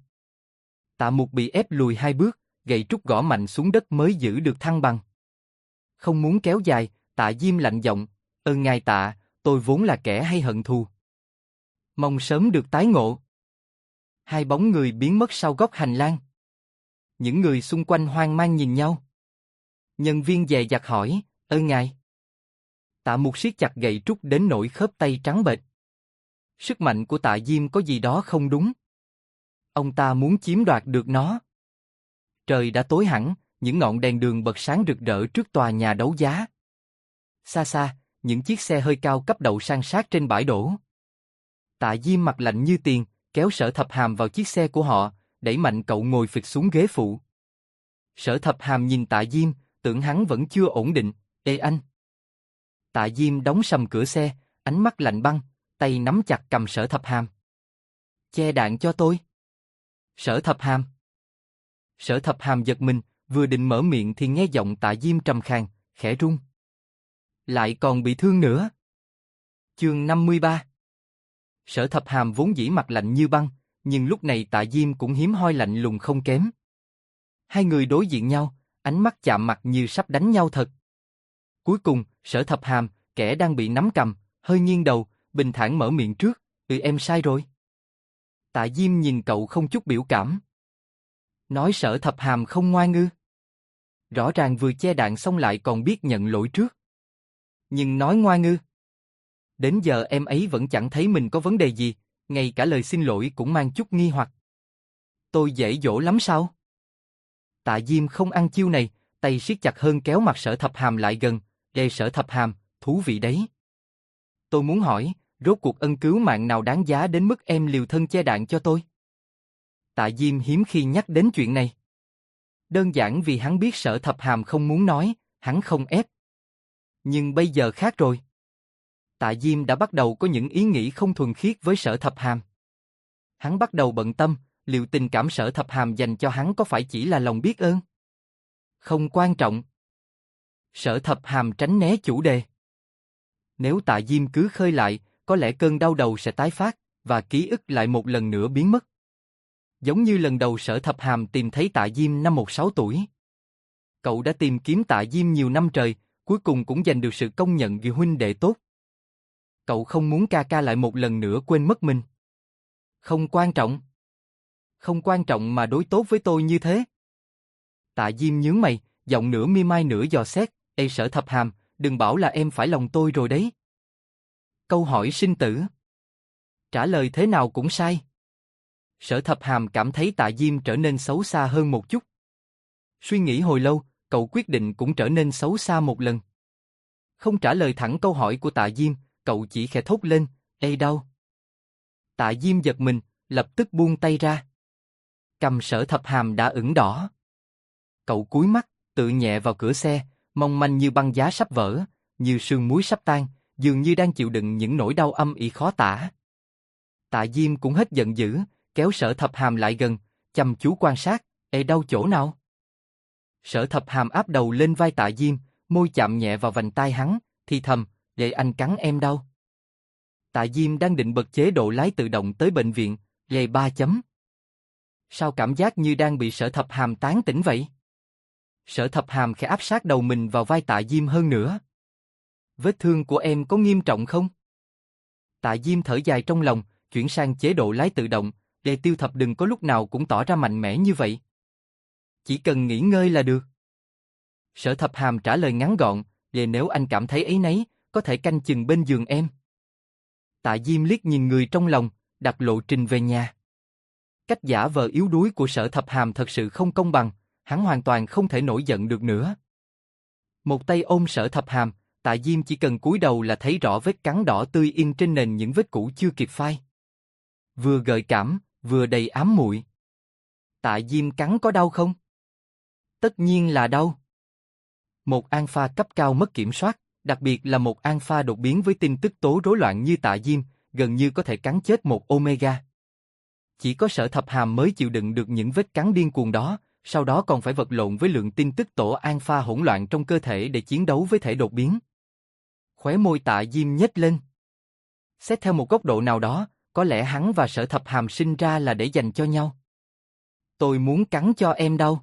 Tạ Mục bị ép lùi 2 bước, gậy trúc gõ mạnh xuống đất mới giữ được thăng bằng. Không muốn kéo dài, Tạ Diêm lạnh giọng, ơn ngài Tạ, tôi vốn là kẻ hay hận thù. Mong sớm được tái ngộ. 2 bóng người biến mất sau góc hành lang. Những người xung quanh hoang mang nhìn nhau. Nhân viên dè dặt hỏi, ơn ngài. Tạ Mục siết chặt gậy trúc đến nỗi khớp tay trắng bệch. Sức mạnh của Tạ Diêm có gì đó không đúng. Ông ta muốn chiếm đoạt được nó. Trời đã tối hẳn, những ngọn đèn đường bật sáng rực rỡ trước tòa nhà đấu giá. Xa xa, những chiếc xe hơi cao cấp đậu san sát trên bãi đổ. Tạ Diêm mặt lạnh như tiền, kéo Sở Thập Hàm vào chiếc xe của họ, đẩy mạnh cậu ngồi phịch xuống ghế phụ. Sở Thập Hàm nhìn Tạ Diêm, tưởng hắn vẫn chưa ổn định, ê anh. Tạ Diêm đóng sầm cửa xe, ánh mắt lạnh băng, tay nắm chặt cầm Sở Thập Hàm. Che đạn cho tôi. Sở Thập Hàm. Sở Thập Hàm giật mình, vừa định mở miệng thì nghe giọng Tạ Diêm trầm khàn, khẽ run. Lại còn bị thương nữa. Chương 53. Sở Thập Hàm vốn dĩ mặt lạnh như băng, nhưng lúc này Tạ Diêm cũng hiếm hoi lạnh lùng không kém. 2 người đối diện nhau, ánh mắt chạm mặt như sắp đánh nhau thật. Cuối cùng, Sở Thập Hàm, kẻ đang bị nắm cầm, hơi nghiêng đầu, bình thản mở miệng trước, em sai rồi. Tạ Diêm nhìn cậu không chút biểu cảm. Nói Sở Thập Hàm không ngoan ư? Rõ ràng vừa che đạn xong lại còn biết nhận lỗi trước. Nhưng nói ngoan ư? Đến giờ em ấy vẫn chẳng thấy mình có vấn đề gì, ngay cả lời xin lỗi cũng mang chút nghi hoặc. Tôi dễ dỗ lắm sao? Tạ Diêm không ăn chiêu này, tay siết chặt hơn kéo mặt Sở Thập Hàm lại gần, để Sở Thập Hàm, thú vị đấy. Tôi muốn hỏi, rốt cuộc ân cứu mạng nào đáng giá đến mức em liều thân che đạn cho tôi? Tạ Diêm hiếm khi nhắc đến chuyện này. Đơn giản vì hắn biết Sở Thập Hàm không muốn nói, hắn không ép. Nhưng bây giờ khác rồi. Tạ Diêm đã bắt đầu có những ý nghĩ không thuần khiết với Sở Thập Hàm. Hắn bắt đầu bận tâm, liệu tình cảm Sở Thập Hàm dành cho hắn có phải chỉ là lòng biết ơn? Không quan trọng. Sở Thập Hàm tránh né chủ đề. Nếu Tạ Diêm cứ khơi lại, có lẽ cơn đau đầu sẽ tái phát, và ký ức lại một lần nữa biến mất. Giống như lần đầu Sở Thập Hàm tìm thấy Tạ Diêm năm 16 tuổi. Cậu đã tìm kiếm Tạ Diêm nhiều năm trời, cuối cùng cũng giành được sự công nhận vì huynh đệ tốt. Cậu không muốn ca ca lại một lần nữa quên mất mình. Không quan trọng. Không quan trọng mà đối tốt với tôi như thế. Tạ Diêm nhướng mày, giọng nửa mi mai nửa dò xét, Ê Sở Thập Hàm, đừng bảo là em phải lòng tôi rồi đấy. Câu hỏi sinh tử. Trả lời thế nào cũng sai. Sở Thập Hàm cảm thấy Tạ Diêm trở nên xấu xa hơn một chút. Suy nghĩ hồi lâu, cậu quyết định cũng trở nên xấu xa một lần. Không trả lời thẳng câu hỏi của Tạ Diêm, cậu chỉ khẽ thốt lên, Ê đau. Tạ Diêm giật mình, lập tức buông tay ra. Cầm Sở Thập Hàm đã ửng đỏ. Cậu cúi mắt, tựa nhẹ vào cửa xe, mong manh như băng giá sắp vỡ, như sương muối sắp tan, dường như đang chịu đựng những nỗi đau âm ỉ khó tả. Tạ Diêm cũng hết giận dữ, kéo Sở Thập Hàm lại gần, chăm chú quan sát, Ê đau chỗ nào? Sở Thập Hàm áp đầu lên vai Tạ Diêm, môi chạm nhẹ vào vành tai hắn, thì thầm, để anh cắn em đau. Tạ Diêm đang định bật chế độ lái tự động tới bệnh viện, lề 3 chấm. Sao cảm giác như đang bị Sở Thập Hàm tán tỉnh vậy? Sở Thập Hàm khẽ áp sát đầu mình vào vai Tạ Diêm hơn nữa. Vết thương của em có nghiêm trọng không? Tạ Diêm thở dài trong lòng, chuyển sang chế độ lái tự động, để Tiêu Thập đừng có lúc nào cũng tỏ ra mạnh mẽ như vậy. Chỉ cần nghỉ ngơi là được. Sở Thập Hàm trả lời ngắn gọn, để nếu anh cảm thấy áy náy, có thể canh chừng bên giường em. Tạ Diêm liếc nhìn người trong lòng, đặt lộ trình về nhà. Cách giả vờ yếu đuối của Sở Thập Hàm thật sự không công bằng, hắn hoàn toàn không thể nổi giận được nữa. Một tay ôm Sở Thập Hàm, Tạ Diêm chỉ cần cúi đầu là thấy rõ vết cắn đỏ tươi in trên nền những vết cũ chưa kịp phai. Vừa gợi cảm, vừa đầy ám muội. Tạ Diêm cắn có đau không? Tất nhiên là đau. Một alpha cấp cao mất kiểm soát, đặc biệt là một alpha đột biến với tin tức tố rối loạn như Tạ Diêm, gần như có thể cắn chết một omega. Chỉ có Sở Thập Hàm mới chịu đựng được những vết cắn điên cuồng đó, sau đó còn phải vật lộn với lượng tin tức tổ alpha hỗn loạn trong cơ thể để chiến đấu với thể đột biến. Khóe môi Tạ Diêm nhếch lên. Xét theo một góc độ nào đó, có lẽ hắn và Sở Thập Hàm sinh ra là để dành cho nhau. Tôi muốn cắn cho em đau.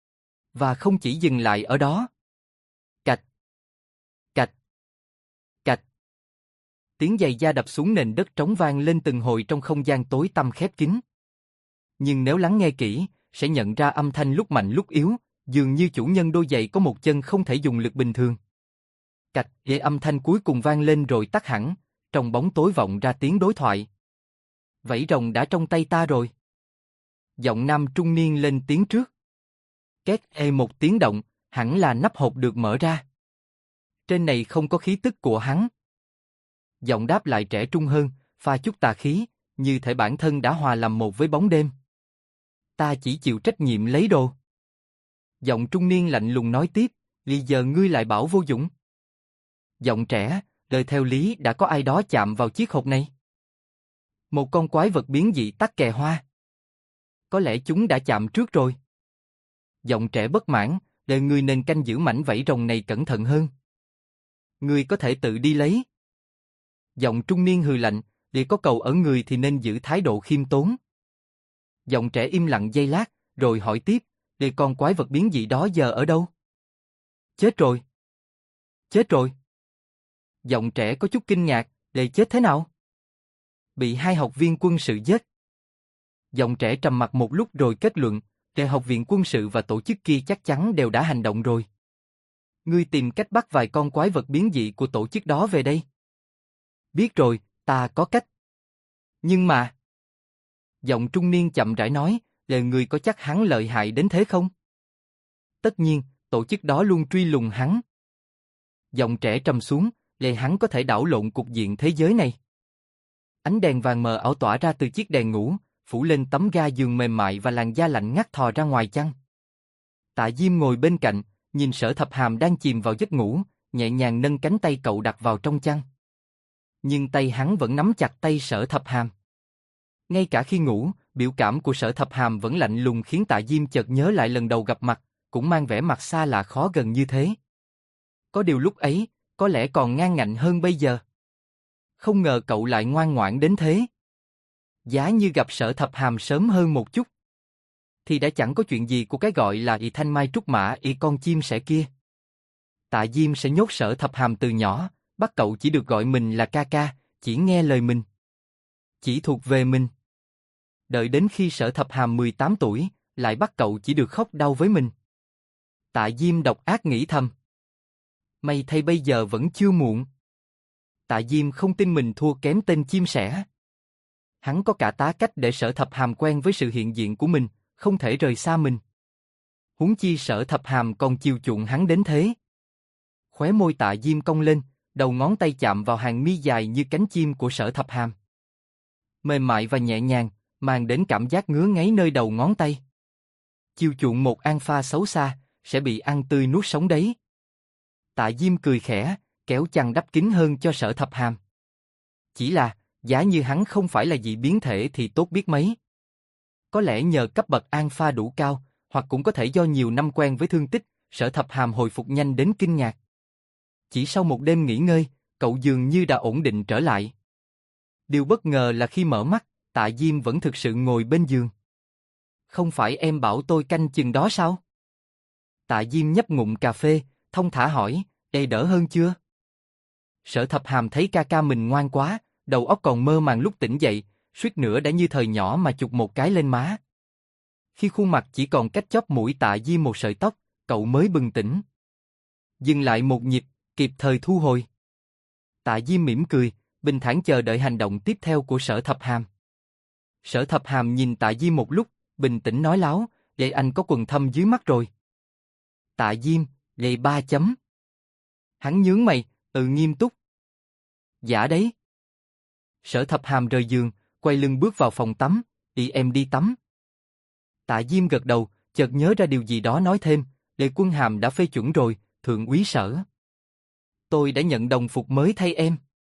Và không chỉ dừng lại ở đó. Cạch. Cạch. Cạch. Tiếng giày da đập xuống nền đất trống vang lên từng hồi trong không gian tối tăm khép kín. Nhưng nếu lắng nghe kỹ, sẽ nhận ra âm thanh lúc mạnh lúc yếu, dường như chủ nhân đôi giày có một chân không thể dùng lực bình thường. Cạch, để âm thanh cuối cùng vang lên rồi tắt hẳn, trong bóng tối vọng ra tiếng đối thoại. Vảy rồng đã trong tay ta rồi. Giọng nam trung niên lên tiếng trước. Két một tiếng động, hẳn là nắp hộp được mở ra. Trên này không có khí tức của hắn. Giọng đáp lại trẻ trung hơn, pha chút tà khí, như thể bản thân đã hòa làm một với bóng đêm. Ta chỉ chịu trách nhiệm lấy đồ. Giọng trung niên lạnh lùng nói tiếp, vì giờ ngươi lại bảo vô dụng. Giọng trẻ, đời theo lý đã có ai đó chạm vào chiếc hộp này. Một con quái vật biến dị tắc kè hoa. Có lẽ chúng đã chạm trước rồi. Giọng trẻ bất mãn, đời ngươi nên canh giữ mảnh vảy rồng này cẩn thận hơn. Ngươi có thể tự đi lấy. Giọng trung niên hừ lạnh, để có cầu ở người thì nên giữ thái độ khiêm tốn. Giọng trẻ im lặng giây lát, rồi hỏi tiếp, để con quái vật biến dị đó giờ ở đâu? Chết rồi. Chết rồi. Giọng trẻ có chút kinh ngạc, để chết thế nào? Bị 2 học viên quân sự giết. Giọng trẻ trầm mặc một lúc rồi kết luận, để học viện quân sự và tổ chức kia chắc chắn đều đã hành động rồi. Ngươi tìm cách bắt vài con quái vật biến dị của tổ chức đó về đây. Biết rồi, ta có cách. Nhưng mà... Giọng trung niên chậm rãi nói, lời người có chắc hắn lợi hại đến thế không? Tất nhiên, tổ chức đó luôn truy lùng hắn. Giọng trẻ trầm xuống, lệ hắn có thể đảo lộn cục diện thế giới này. Ánh đèn vàng mờ ảo tỏa ra từ chiếc đèn ngủ, phủ lên tấm ga giường mềm mại và làn da lạnh ngắt thò ra ngoài chăn. Tạ Diêm ngồi bên cạnh, nhìn Sở Thập Hàm đang chìm vào giấc ngủ, nhẹ nhàng nâng cánh tay cậu đặt vào trong chăn. Nhưng tay hắn vẫn nắm chặt tay Sở Thập Hàm. Ngay cả khi ngủ, biểu cảm của Sở Thập Hàm vẫn lạnh lùng khiến Tạ Diêm chợt nhớ lại lần đầu gặp mặt, cũng mang vẻ mặt xa lạ khó gần như thế. Có điều lúc ấy, có lẽ còn ngang ngạnh hơn bây giờ. Không ngờ cậu lại ngoan ngoãn đến thế. Giá như gặp Sở Thập Hàm sớm hơn một chút, thì đã chẳng có chuyện gì của cái gọi là y thanh mai trúc mã y con chim sẻ kia. Tạ Diêm sẽ nhốt Sở Thập Hàm từ nhỏ, bắt cậu chỉ được gọi mình là ca ca, chỉ nghe lời mình, chỉ thuộc về mình. Đợi đến khi Sở Thập Hàm 18 tuổi, lại bắt cậu chỉ được khóc đau với mình. Tạ Diêm độc ác nghĩ thầm. May thay bây giờ vẫn chưa muộn. Tạ Diêm không tin mình thua kém tên chim sẻ. Hắn có cả tá cách để Sở Thập Hàm quen với sự hiện diện của mình, không thể rời xa mình. Huống chi Sở Thập Hàm còn chiều chuộng hắn đến thế. Khóe môi Tạ Diêm cong lên, đầu ngón tay chạm vào hàng mi dài như cánh chim của Sở Thập Hàm. Mềm mại và nhẹ nhàng, mang đến cảm giác ngứa ngáy nơi đầu ngón tay. Chiều chuộng một alpha xấu xa, sẽ bị ăn tươi nuốt sống đấy. Tạ Diêm cười khẽ, kéo chăn đắp kín hơn cho Sở Thập Hàm. Chỉ là, giả như hắn không phải là dị biến thể thì tốt biết mấy. Có lẽ nhờ cấp bậc alpha đủ cao, hoặc cũng có thể do nhiều năm quen với thương tích, Sở Thập Hàm hồi phục nhanh đến kinh ngạc. Chỉ sau một đêm nghỉ ngơi, cậu dường như đã ổn định trở lại. Điều bất ngờ là khi mở mắt, Tạ Diêm vẫn thực sự ngồi bên giường. Không phải em bảo tôi canh chừng đó sao? Tạ Diêm nhấp ngụm cà phê, thong thả hỏi, "Ê đỡ hơn chưa?" Sở Thập Hàm thấy ca ca mình ngoan quá, đầu óc còn mơ màng lúc tỉnh dậy, suýt nữa đã như thời nhỏ mà chụp một cái lên má. Khi khuôn mặt chỉ còn cách chóp mũi Tạ Diêm một sợi tóc, cậu mới bừng tỉnh. Dừng lại một nhịp, kịp thời thu hồi. Tạ Diêm mỉm cười, bình thản chờ đợi hành động tiếp theo của Sở Thập Hàm. Sở Thập Hàm nhìn Tạ Diêm một lúc, bình tĩnh nói láo, "Vậy anh có quầng thâm dưới mắt rồi." Tạ Diêm, gầy 3 chấm. Hắn nhướng mày, nghiêm túc. Dạ đấy. Sở Thập Hàm rời giường, quay lưng bước vào phòng tắm, em đi tắm. Tạ Diêm gật đầu, chợt nhớ ra điều gì đó nói thêm, Lê Quân Hàm đã phê chuẩn rồi, thượng úy Sở. Tôi đã nhận đồng phục mới thay em.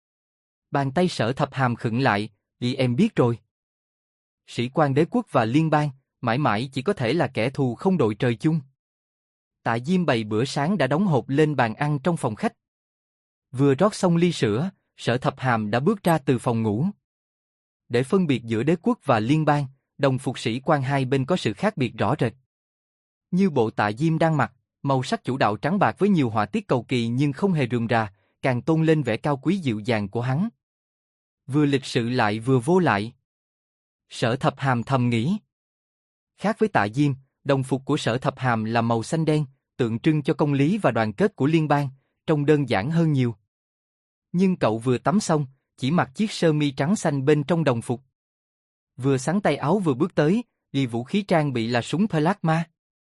Bàn tay Sở Thập Hàm khựng lại, em biết rồi. Sĩ quan đế quốc và liên bang, mãi mãi chỉ có thể là kẻ thù không đội trời chung. Tạ Diêm bày bữa sáng đã đóng hộp lên bàn ăn trong phòng khách. Vừa rót xong ly sữa, Sở Thập Hàm đã bước ra từ phòng ngủ. Để phân biệt giữa đế quốc và liên bang, đồng phục sĩ quan hai bên có sự khác biệt rõ rệt. Như bộ Tạ Diêm đang mặc, màu sắc chủ đạo trắng bạc với nhiều họa tiết cầu kỳ nhưng không hề rườm rà, càng tôn lên vẻ cao quý dịu dàng của hắn. Vừa lịch sự lại vừa vô lại. Sở Thập Hàm thầm nghĩ. Khác với Tạ Diêm, đồng phục của Sở Thập Hàm là màu xanh đen, tượng trưng cho công lý và đoàn kết của liên bang, trông đơn giản hơn nhiều. Nhưng cậu vừa tắm xong, chỉ mặc chiếc sơ mi trắng xanh bên trong đồng phục. Vừa xắn tay áo vừa bước tới, vì vũ khí trang bị là súng plasma.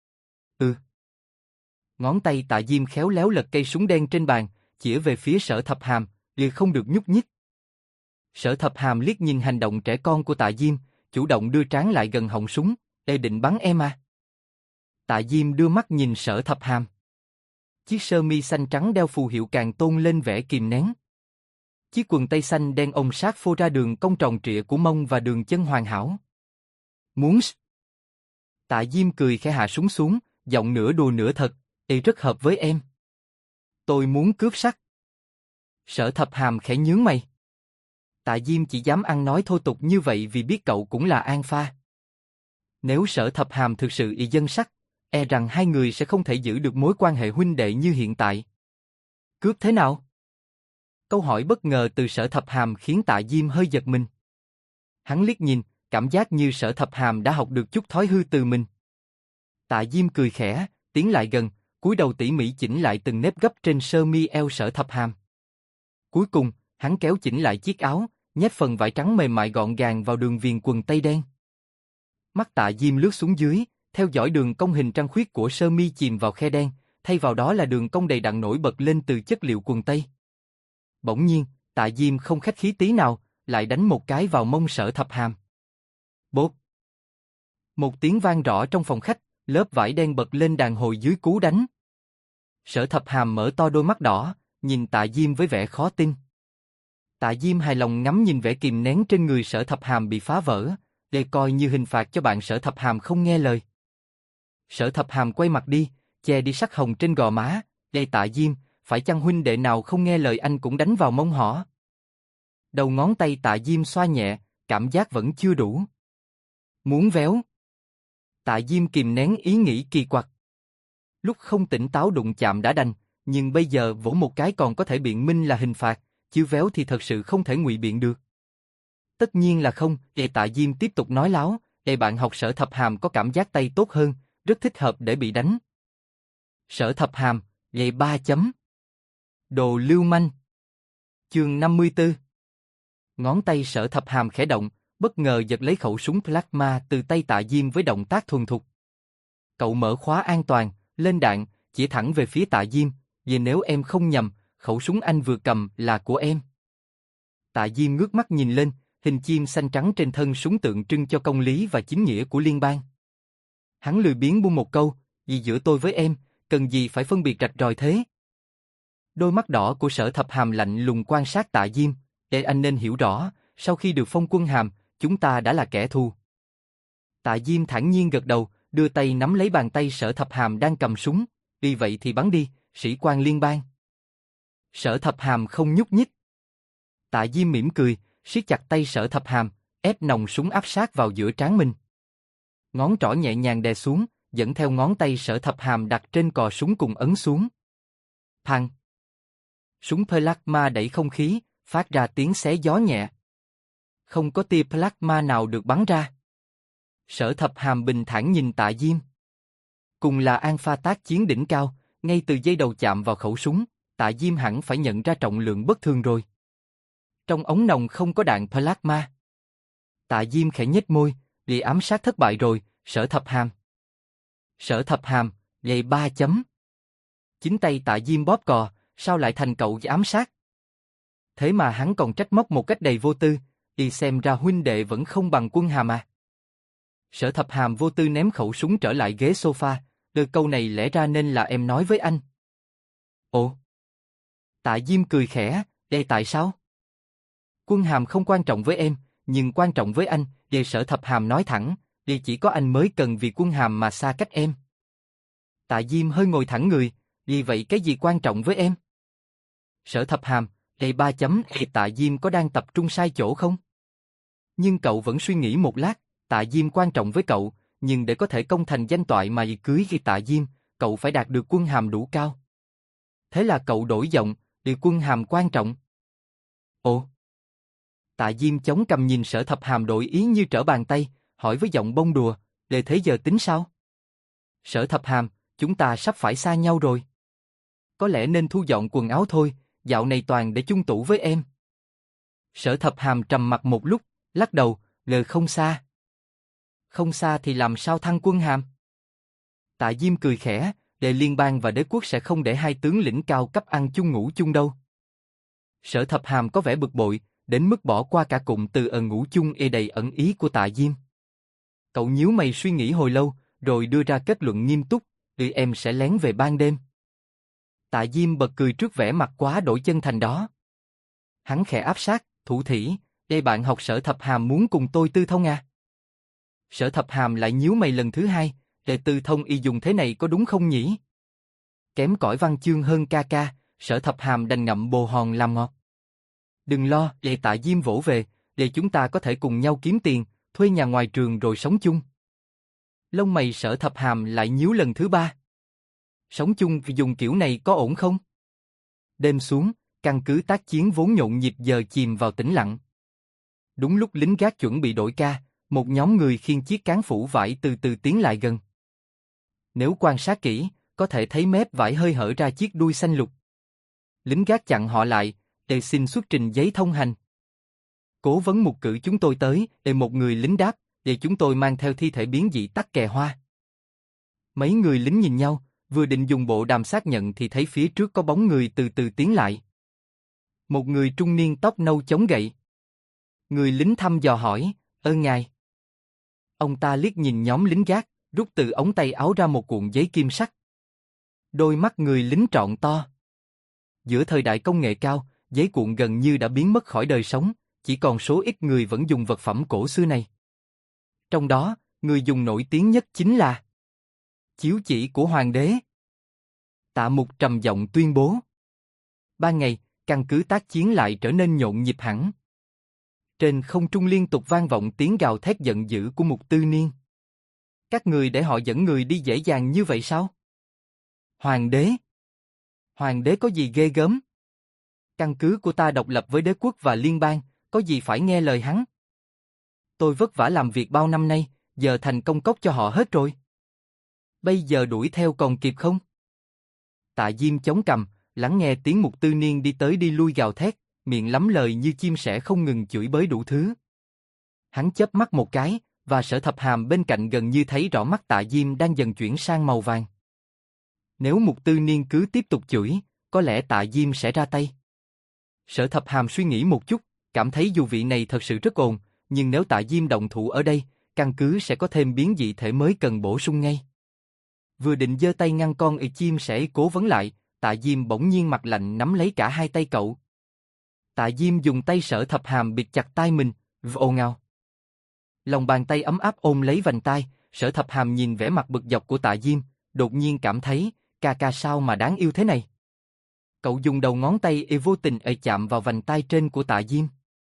Ngón tay Tạ Diêm khéo léo lật cây súng đen trên bàn, chĩa về phía Sở Thập Hàm, không được nhúc nhích. Sở Thập Hàm liếc nhìn hành động trẻ con của Tạ Diêm, chủ động đưa trán lại gần họng súng, định bắn em à? Tạ Diêm đưa mắt nhìn Sở Thập Hàm. Chiếc sơ mi xanh trắng đeo phù hiệu càng tôn lên vẻ kìm nén. Chiếc quần tây xanh đen ông sát phô ra đường cong tròn trịa của mông và đường chân hoàn hảo. Muốn? Tạ Diêm cười khẽ hạ súng xuống, giọng nửa đùa nửa thật, rất hợp với em. Tôi muốn cướp sắc. Sở Thập Hàm khẽ nhướng mày. Tạ Diêm chỉ dám ăn nói thô tục như vậy vì biết cậu cũng là alpha. Nếu Sở Thập Hàm thực sự dân sắc, rằng hai người sẽ không thể giữ được mối quan hệ huynh đệ như hiện tại. Cướp thế nào? Câu hỏi bất ngờ từ Sở Thập Hàm khiến Tạ Diêm hơi giật mình. Hắn liếc nhìn, cảm giác như Sở Thập Hàm đã học được chút thói hư từ mình. Tạ Diêm cười khẽ, tiến lại gần, cúi đầu tỉ mỉ chỉnh lại từng nếp gấp trên sơ mi eo Sở Thập Hàm. Cuối cùng, hắn kéo chỉnh lại chiếc áo, nhét phần vải trắng mềm mại gọn gàng vào đường viền quần tây đen. Mắt Tạ Diêm lướt xuống dưới, theo dõi đường cong hình trăng khuyết của sơ mi chìm vào khe đen, thay vào đó là đường cong đầy đặn nổi bật lên từ chất liệu quần tây. Bỗng nhiên, Tạ Diêm không khách khí tí nào, lại đánh một cái vào mông Sở Thập Hàm. Bốp! Một tiếng vang rõ trong phòng khách, lớp vải đen bật lên đàn hồi dưới cú đánh. Sở Thập Hàm mở to đôi mắt đỏ, nhìn Tạ Diêm với vẻ khó tin. Tạ Diêm hài lòng ngắm nhìn vẻ kìm nén trên người Sở Thập Hàm bị phá vỡ, để coi như hình phạt cho bạn Sở Thập Hàm không nghe lời. Sở Thập Hàm quay mặt đi, che đi sắc hồng trên gò má, Tạ Diêm, phải chăng huynh đệ nào không nghe lời anh cũng đánh vào mông họ? Đầu ngón tay Tạ Diêm xoa nhẹ, cảm giác vẫn chưa đủ. Muốn véo? Tạ Diêm kìm nén ý nghĩ kỳ quặc. Lúc không tỉnh táo đụng chạm đã đành, nhưng bây giờ vỗ một cái còn có thể biện minh là hình phạt, chứ véo thì thật sự không thể ngụy biện được. Tất nhiên là không, Tạ Diêm tiếp tục nói láo, bạn học Sở Thập Hàm có cảm giác tay tốt hơn, rất thích hợp để bị đánh. Sở Thập Hàm, 3 chấm. Đồ lưu manh. Chương 54. Ngón tay Sở Thập Hàm khẽ động, bất ngờ giật lấy khẩu súng plasma từ tay Tạ Diêm với động tác thuần thục. Cậu mở khóa an toàn, lên đạn, chỉ thẳng về phía Tạ Diêm, vì nếu em không nhầm, khẩu súng anh vừa cầm là của em. Tạ Diêm ngước mắt nhìn lên, hình chim xanh trắng trên thân súng tượng trưng cho công lý và chính nghĩa của liên bang. Hắn lười biếng buông một câu, vì giữa tôi với em, cần gì phải phân biệt rạch ròi thế? Đôi mắt đỏ của Sở Thập Hàm lạnh lùng quan sát Tạ Diêm, anh nên hiểu rõ, sau khi được phong quân hàm, chúng ta đã là kẻ thù. Tạ Diêm thản nhiên gật đầu, đưa tay nắm lấy bàn tay Sở Thập Hàm đang cầm súng, vì vậy thì bắn đi, sĩ quan liên bang. Sở Thập Hàm không nhúc nhích. Tạ Diêm mỉm cười, siết chặt tay Sở Thập Hàm, ép nòng súng áp sát vào giữa trán mình. Ngón trỏ nhẹ nhàng đè xuống, dẫn theo ngón tay Sở Thập Hàm đặt trên cò súng cùng ấn xuống. Phăng. Súng plasma đẩy không khí, phát ra tiếng xé gió nhẹ. Không có tia plasma nào được bắn ra. Sở Thập Hàm bình thản nhìn Tạ Diêm. Cùng là alpha tác chiến đỉnh cao, ngay từ giây đầu chạm vào khẩu súng, Tạ Diêm hẳn phải nhận ra trọng lượng bất thường rồi. Trong ống nòng không có đạn plasma. Tạ Diêm khẽ nhếch môi, vì ám sát thất bại rồi, Sở Thập Hàm. Sở Thập Hàm, 3 chấm. Chính tay Tạ Diêm bóp cò, sao lại thành cậu ám sát? Thế mà hắn còn trách móc một cách đầy vô tư, xem ra huynh đệ vẫn không bằng quân hàm à. Sở Thập Hàm vô tư ném khẩu súng trở lại ghế sofa, câu này lẽ ra nên là em nói với anh. Ồ. Tạ Diêm cười khẽ, tại sao? Quân hàm không quan trọng với em, nhưng quan trọng với anh, Sở Thập Hàm nói thẳng, chỉ có anh mới cần vì quân hàm mà xa cách em. Tạ Diêm hơi ngồi thẳng người, vì vậy cái gì quan trọng với em? Sở Thập Hàm, 3 chấm, Tạ Diêm có đang tập trung sai chỗ không? Nhưng cậu vẫn suy nghĩ một lát, Tạ Diêm quan trọng với cậu, nhưng để có thể công thành danh toại mà cưới Tạ Diêm, cậu phải đạt được quân hàm đủ cao. Thế là cậu đổi giọng, quân hàm quan trọng. Ồ. Tạ Diêm chống cằm nhìn Sở Thập Hàm đổi ý như trở bàn tay, hỏi với giọng bông đùa, thế giờ tính sao? Sở Thập Hàm, chúng ta sắp phải xa nhau rồi. Có lẽ nên thu dọn quần áo thôi, dạo này toàn để chung tủ với em. Sở Thập Hàm trầm mặc một lúc, lắc đầu, không xa. Không xa thì làm sao thăng quân hàm? Tạ Diêm cười khẽ, liên bang và đế quốc sẽ không để hai tướng lĩnh cao cấp ăn chung ngủ chung đâu. Sở Thập Hàm có vẻ bực bội, đến mức bỏ qua cả cụm từ ngủ chung đầy ẩn ý của Tạ Diêm. Cậu nhíu mày suy nghĩ hồi lâu, rồi đưa ra kết luận nghiêm túc, em sẽ lén về ban đêm. Tạ Diêm bật cười trước vẻ mặt quá đổi chân thành đó. Hắn khẽ áp sát, thủ thỉ, bạn học Sở Thập Hàm muốn cùng tôi tư thông à? Sở Thập Hàm lại nhíu mày lần thứ hai, tư thông y dùng thế này có đúng không nhỉ? Kém cỏi văn chương hơn ca ca, Sở Thập Hàm đành ngậm bồ hòn làm ngọt. Đừng lo, Tạ Diêm vỗ về, chúng ta có thể cùng nhau kiếm tiền, thuê nhà ngoài trường rồi sống chung. Lông mày Sở Thập Hàm lại nhíu lần thứ ba. Sống chung vì dùng kiểu này có ổn không? Đêm xuống, căn cứ tác chiến vốn nhộn nhịp giờ chìm vào tĩnh lặng. Đúng lúc lính gác chuẩn bị đổi ca, một nhóm người khiêng chiếc cán phủ vải từ từ tiến lại gần. Nếu quan sát kỹ, có thể thấy mép vải hơi hở ra chiếc đuôi xanh lục. Lính gác chặn họ lại, xin xuất trình giấy thông hành. Cố vấn mục cử chúng tôi tới, một người lính đáp, chúng tôi mang theo thi thể biến dị tắc kè hoa. Mấy người lính nhìn nhau, vừa định dùng bộ đàm xác nhận thì thấy phía trước có bóng người từ từ tiến lại. Một người trung niên tóc nâu chống gậy. Người lính thăm dò hỏi, ngài. Ông ta liếc nhìn nhóm lính gác, rút từ ống tay áo ra một cuộn giấy kim sắc. Đôi mắt người lính trọn to. Giữa thời đại công nghệ cao, giấy cuộn gần như đã biến mất khỏi đời sống, chỉ còn số ít người vẫn dùng vật phẩm cổ xưa này. Trong đó, người dùng nổi tiếng nhất chính là chiếu chỉ của hoàng đế. Tạ Mục trầm giọng tuyên bố. Ban ngày, căn cứ tác chiến lại trở nên nhộn nhịp hẳn. Trên không trung liên tục vang vọng tiếng gào thét giận dữ của Mục Tư Niên. Các người để họ dẫn người đi dễ dàng như vậy sao? Hoàng đế? Hoàng đế có gì ghê gớm? Căn cứ của ta độc lập với đế quốc và liên bang, có gì phải nghe lời hắn. Tôi vất vả làm việc bao năm nay, giờ thành công cốc cho họ hết rồi. Bây giờ đuổi theo còn kịp không? Tạ Diêm chống cằm, lắng nghe tiếng Mục Tư Niên đi tới đi lui gào thét, miệng lắm lời như chim sẻ không ngừng chửi bới đủ thứ. Hắn chớp mắt một cái, và Sở Thập Hàm bên cạnh gần như thấy rõ mắt Tạ Diêm đang dần chuyển sang màu vàng. Nếu Mục Tư Niên cứ tiếp tục chửi, có lẽ Tạ Diêm sẽ ra tay. Sở Thập Hàm suy nghĩ một chút, cảm thấy dù vị này thật sự rất ồn, nhưng nếu Tạ Diêm động thủ ở đây, căn cứ sẽ có thêm biến dị thể mới cần bổ sung ngay. Vừa định giơ tay ngăn con chim sẻ cố vấn lại, Tạ Diêm bỗng nhiên mặt lạnh nắm lấy cả hai tay cậu. Tạ Diêm dùng tay Sở Thập Hàm bịt chặt tai mình, ồ ngao. Lòng bàn tay ấm áp ôm lấy vành tai, Sở Thập Hàm nhìn vẻ mặt bực dọc của Tạ Diêm, đột nhiên cảm thấy, ca ca sao mà đáng yêu thế này. Cậu dùng đầu ngón tay vô tình chạm vào vành tai trên của Tạ Diêm.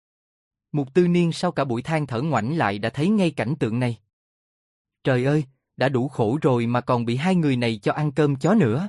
Mục Tư Niên sau cả buổi than thở ngoảnh lại đã thấy ngay cảnh tượng này. Trời ơi, đã đủ khổ rồi mà còn bị hai người này cho ăn cơm chó nữa.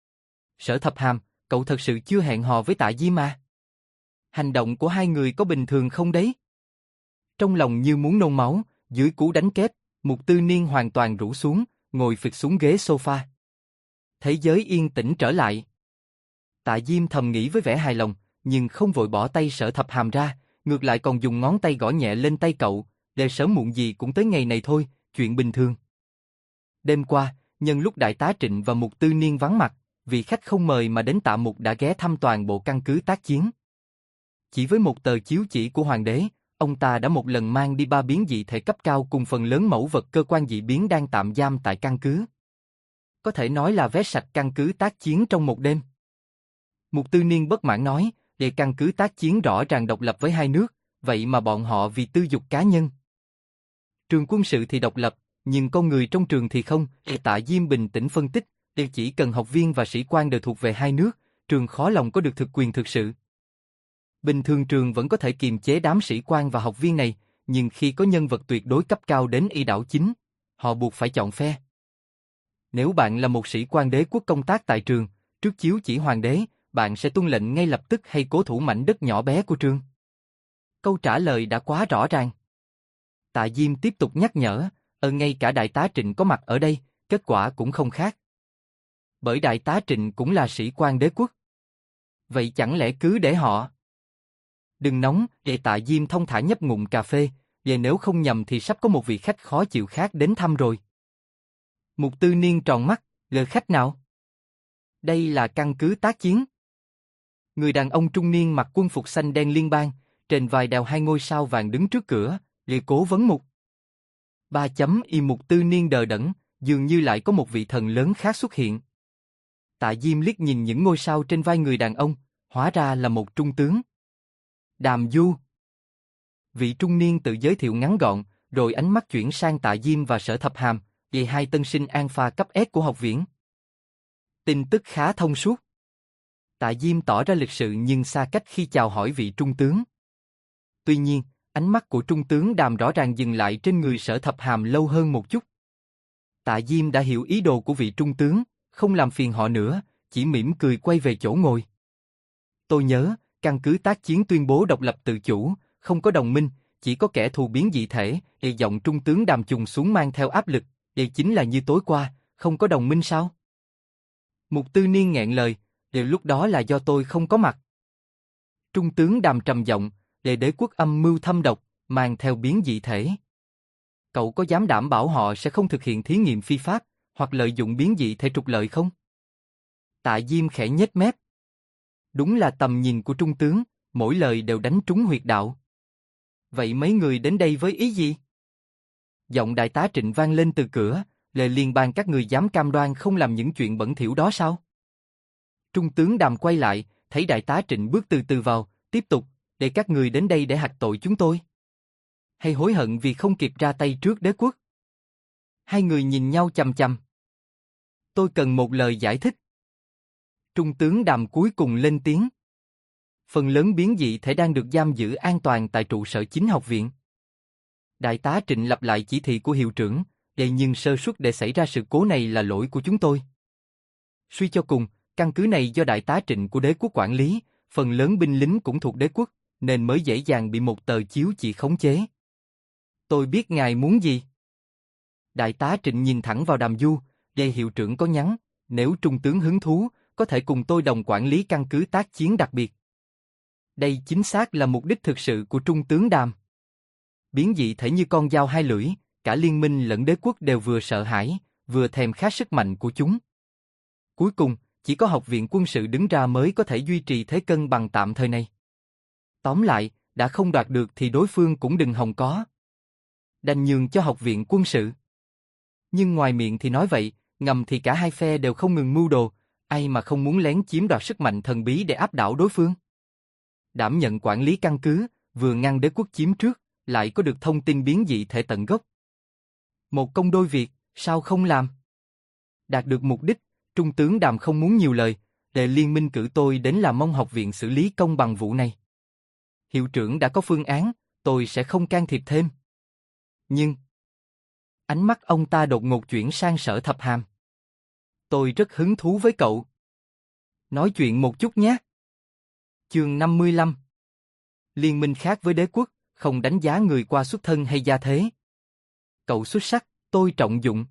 Sở Thập Hàm, cậu thật sự chưa hẹn hò với Tạ Diêm à? Hành động của hai người có bình thường không đấy? Trong lòng như muốn nôn máu, dưới cú đánh kép, Mục Tư Niên hoàn toàn rũ xuống, ngồi phịch xuống ghế sofa. Thế giới yên tĩnh trở lại. Tạ Diêm thầm nghĩ với vẻ hài lòng, nhưng không vội bỏ tay Sở Thập Hàm ra, ngược lại còn dùng ngón tay gõ nhẹ lên tay cậu, để sớm muộn gì cũng tới ngày này thôi, chuyện bình thường. Đêm qua, nhân lúc Đại tá Trịnh và Mục Tư Niên vắng mặt, vị khách không mời mà đến Tạ Mục đã ghé thăm toàn bộ căn cứ tác chiến. Chỉ với một tờ chiếu chỉ của Hoàng đế, ông ta đã một lần mang đi 3 biến dị thể cấp cao cùng phần lớn mẫu vật cơ quan dị biến đang tạm giam tại căn cứ. Có thể nói là vét sạch căn cứ tác chiến trong một đêm. Mục Tư Niên bất mãn nói, để căn cứ tác chiến rõ ràng độc lập với hai nước, vậy mà bọn họ vì tư dục cá nhân. Trường quân sự thì độc lập, nhưng con người trong trường thì không. Tạ Diêm bình tĩnh phân tích, để chỉ cần học viên và sĩ quan đều thuộc về hai nước, trường khó lòng có được thực quyền thực sự. Bình thường trường vẫn có thể kiềm chế đám sĩ quan và học viên này, nhưng khi có nhân vật tuyệt đối cấp cao đến y đảo chính, họ buộc phải chọn phe. Nếu bạn là một sĩ quan đế quốc công tác tại trường, trước chiếu chỉ Hoàng đế, bạn sẽ tuân lệnh ngay lập tức hay cố thủ mảnh đất nhỏ bé của trường? Câu trả lời đã quá rõ ràng. Tạ Diêm tiếp tục nhắc nhở, ngay cả Đại tá Trịnh có mặt ở đây, kết quả cũng không khác. Bởi Đại tá Trịnh cũng là sĩ quan đế quốc. Vậy chẳng lẽ cứ để họ? Đừng nóng, để Tạ Diêm thông thả nhấp ngụm cà phê, về nếu không nhầm thì sắp có một vị khách khó chịu khác đến thăm rồi. Mục Tư Niên tròn mắt, lời khách nào? Đây là căn cứ tác chiến. Người đàn ông trung niên mặc quân phục xanh đen liên bang, trên vai đeo 2 ngôi sao vàng đứng trước cửa, để cố vấn Mục. 3.y Mục Tư Niên đờ đẫn, dường như lại có một vị thần lớn khác xuất hiện. Tạ Diêm liếc nhìn những ngôi sao trên vai người đàn ông, hóa ra là một trung tướng. Đàm Du. Vị trung niên tự giới thiệu ngắn gọn, rồi ánh mắt chuyển sang Tạ Diêm và Sở Thập Hàm, về hai tân sinh Alpha cấp S của học viện. Tin tức khá thông suốt. Tạ Diêm tỏ ra lịch sự nhưng xa cách khi chào hỏi vị trung tướng. Tuy nhiên, ánh mắt của trung tướng Đàm rõ ràng dừng lại trên người Sở Thập Hàm lâu hơn một chút. Tạ Diêm đã hiểu ý đồ của vị trung tướng, không làm phiền họ nữa, chỉ mỉm cười quay về chỗ ngồi. Tôi nhớ, căn cứ tác chiến tuyên bố độc lập tự chủ, không có đồng minh, chỉ có kẻ thù biến dị thể. Giọng trung tướng Đàm trùng xuống mang theo áp lực. Chính là như tối qua, không có đồng minh sao? Mục Tư Niên nghẹn lời, lúc đó là do tôi không có mặt. Trung tướng Đàm trầm giọng, đế quốc âm mưu thâm độc, mang theo biến dị thể. Cậu có dám đảm bảo họ sẽ không thực hiện thí nghiệm phi pháp, hoặc lợi dụng biến dị thể trục lợi không? Tạ Diêm khẽ nhếch mép. Đúng là tầm nhìn của trung tướng, mỗi lời đều đánh trúng huyệt đạo. Vậy mấy người đến đây với ý gì? Giọng Đại tá Trịnh vang lên từ cửa, lề liên bang các người dám cam đoan không làm những chuyện bẩn thỉu đó sao? Trung tướng Đàm quay lại, thấy Đại tá Trịnh bước từ từ vào, tiếp tục, để các người đến đây để hạch tội chúng tôi. Hay hối hận vì không kịp ra tay trước đế quốc? Hai người nhìn nhau chằm chằm. Tôi cần một lời giải thích. Trung tướng Đàm cuối cùng lên tiếng. Phần lớn biến dị thể đang được giam giữ an toàn tại trụ sở chính học viện. Đại tá Trịnh lặp lại chỉ thị của hiệu trưởng, nhưng sơ suất để xảy ra sự cố này là lỗi của chúng tôi. Suy cho cùng, căn cứ này do Đại tá Trịnh của đế quốc quản lý, Phần lớn binh lính cũng thuộc đế quốc, nên mới dễ dàng bị một tờ chiếu chỉ khống chế. Tôi biết ngài muốn gì. Đại tá Trịnh nhìn thẳng vào Đàm Du, Lê hiệu trưởng có nhắn, nếu trung tướng hứng thú, có thể cùng tôi đồng quản lý căn cứ tác chiến đặc biệt. Đây chính xác là mục đích thực sự của trung tướng Đàm. Biến dị thể như con dao hai lưỡi, cả liên minh lẫn đế quốc đều vừa sợ hãi, vừa thèm khát sức mạnh của chúng. Cuối cùng, chỉ có học viện quân sự đứng ra mới có thể duy trì thế cân bằng tạm thời này. Tóm lại, đã không đoạt được thì đối phương cũng đừng hòng có. Đành nhường cho học viện quân sự. Nhưng ngoài miệng thì nói vậy, ngầm thì cả hai phe đều không ngừng mưu đồ, ai mà không muốn lén chiếm đoạt sức mạnh thần bí để áp đảo đối phương. Đảm nhận quản lý căn cứ, vừa ngăn đế quốc chiếm trước, lại có được thông tin biến dị thể tận gốc. Một công đôi việc, sao không làm? Đạt được mục đích, Trung tướng Đàm không muốn nhiều lời, để liên minh cử tôi đến làm mong học viện xử lý công bằng vụ này. Hiệu trưởng đã có phương án, tôi sẽ không can thiệp thêm. Nhưng ánh mắt ông ta đột ngột chuyển sang Sở Thập Hàm. Tôi rất hứng thú với cậu. Nói chuyện một chút nhé. Chương 55. Liên minh khác với đế quốc, không đánh giá người qua xuất thân hay gia thế. Cậu xuất sắc, tôi trọng dụng.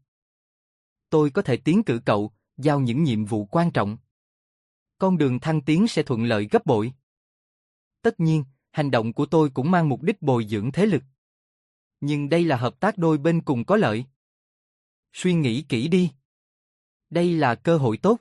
Tôi có thể tiến cử cậu, giao những nhiệm vụ quan trọng. Con đường thăng tiến sẽ thuận lợi gấp bội. Tất nhiên, hành động của tôi cũng mang mục đích bồi dưỡng thế lực. Nhưng đây là hợp tác đôi bên cùng có lợi. Suy nghĩ kỹ đi. Đây là cơ hội tốt.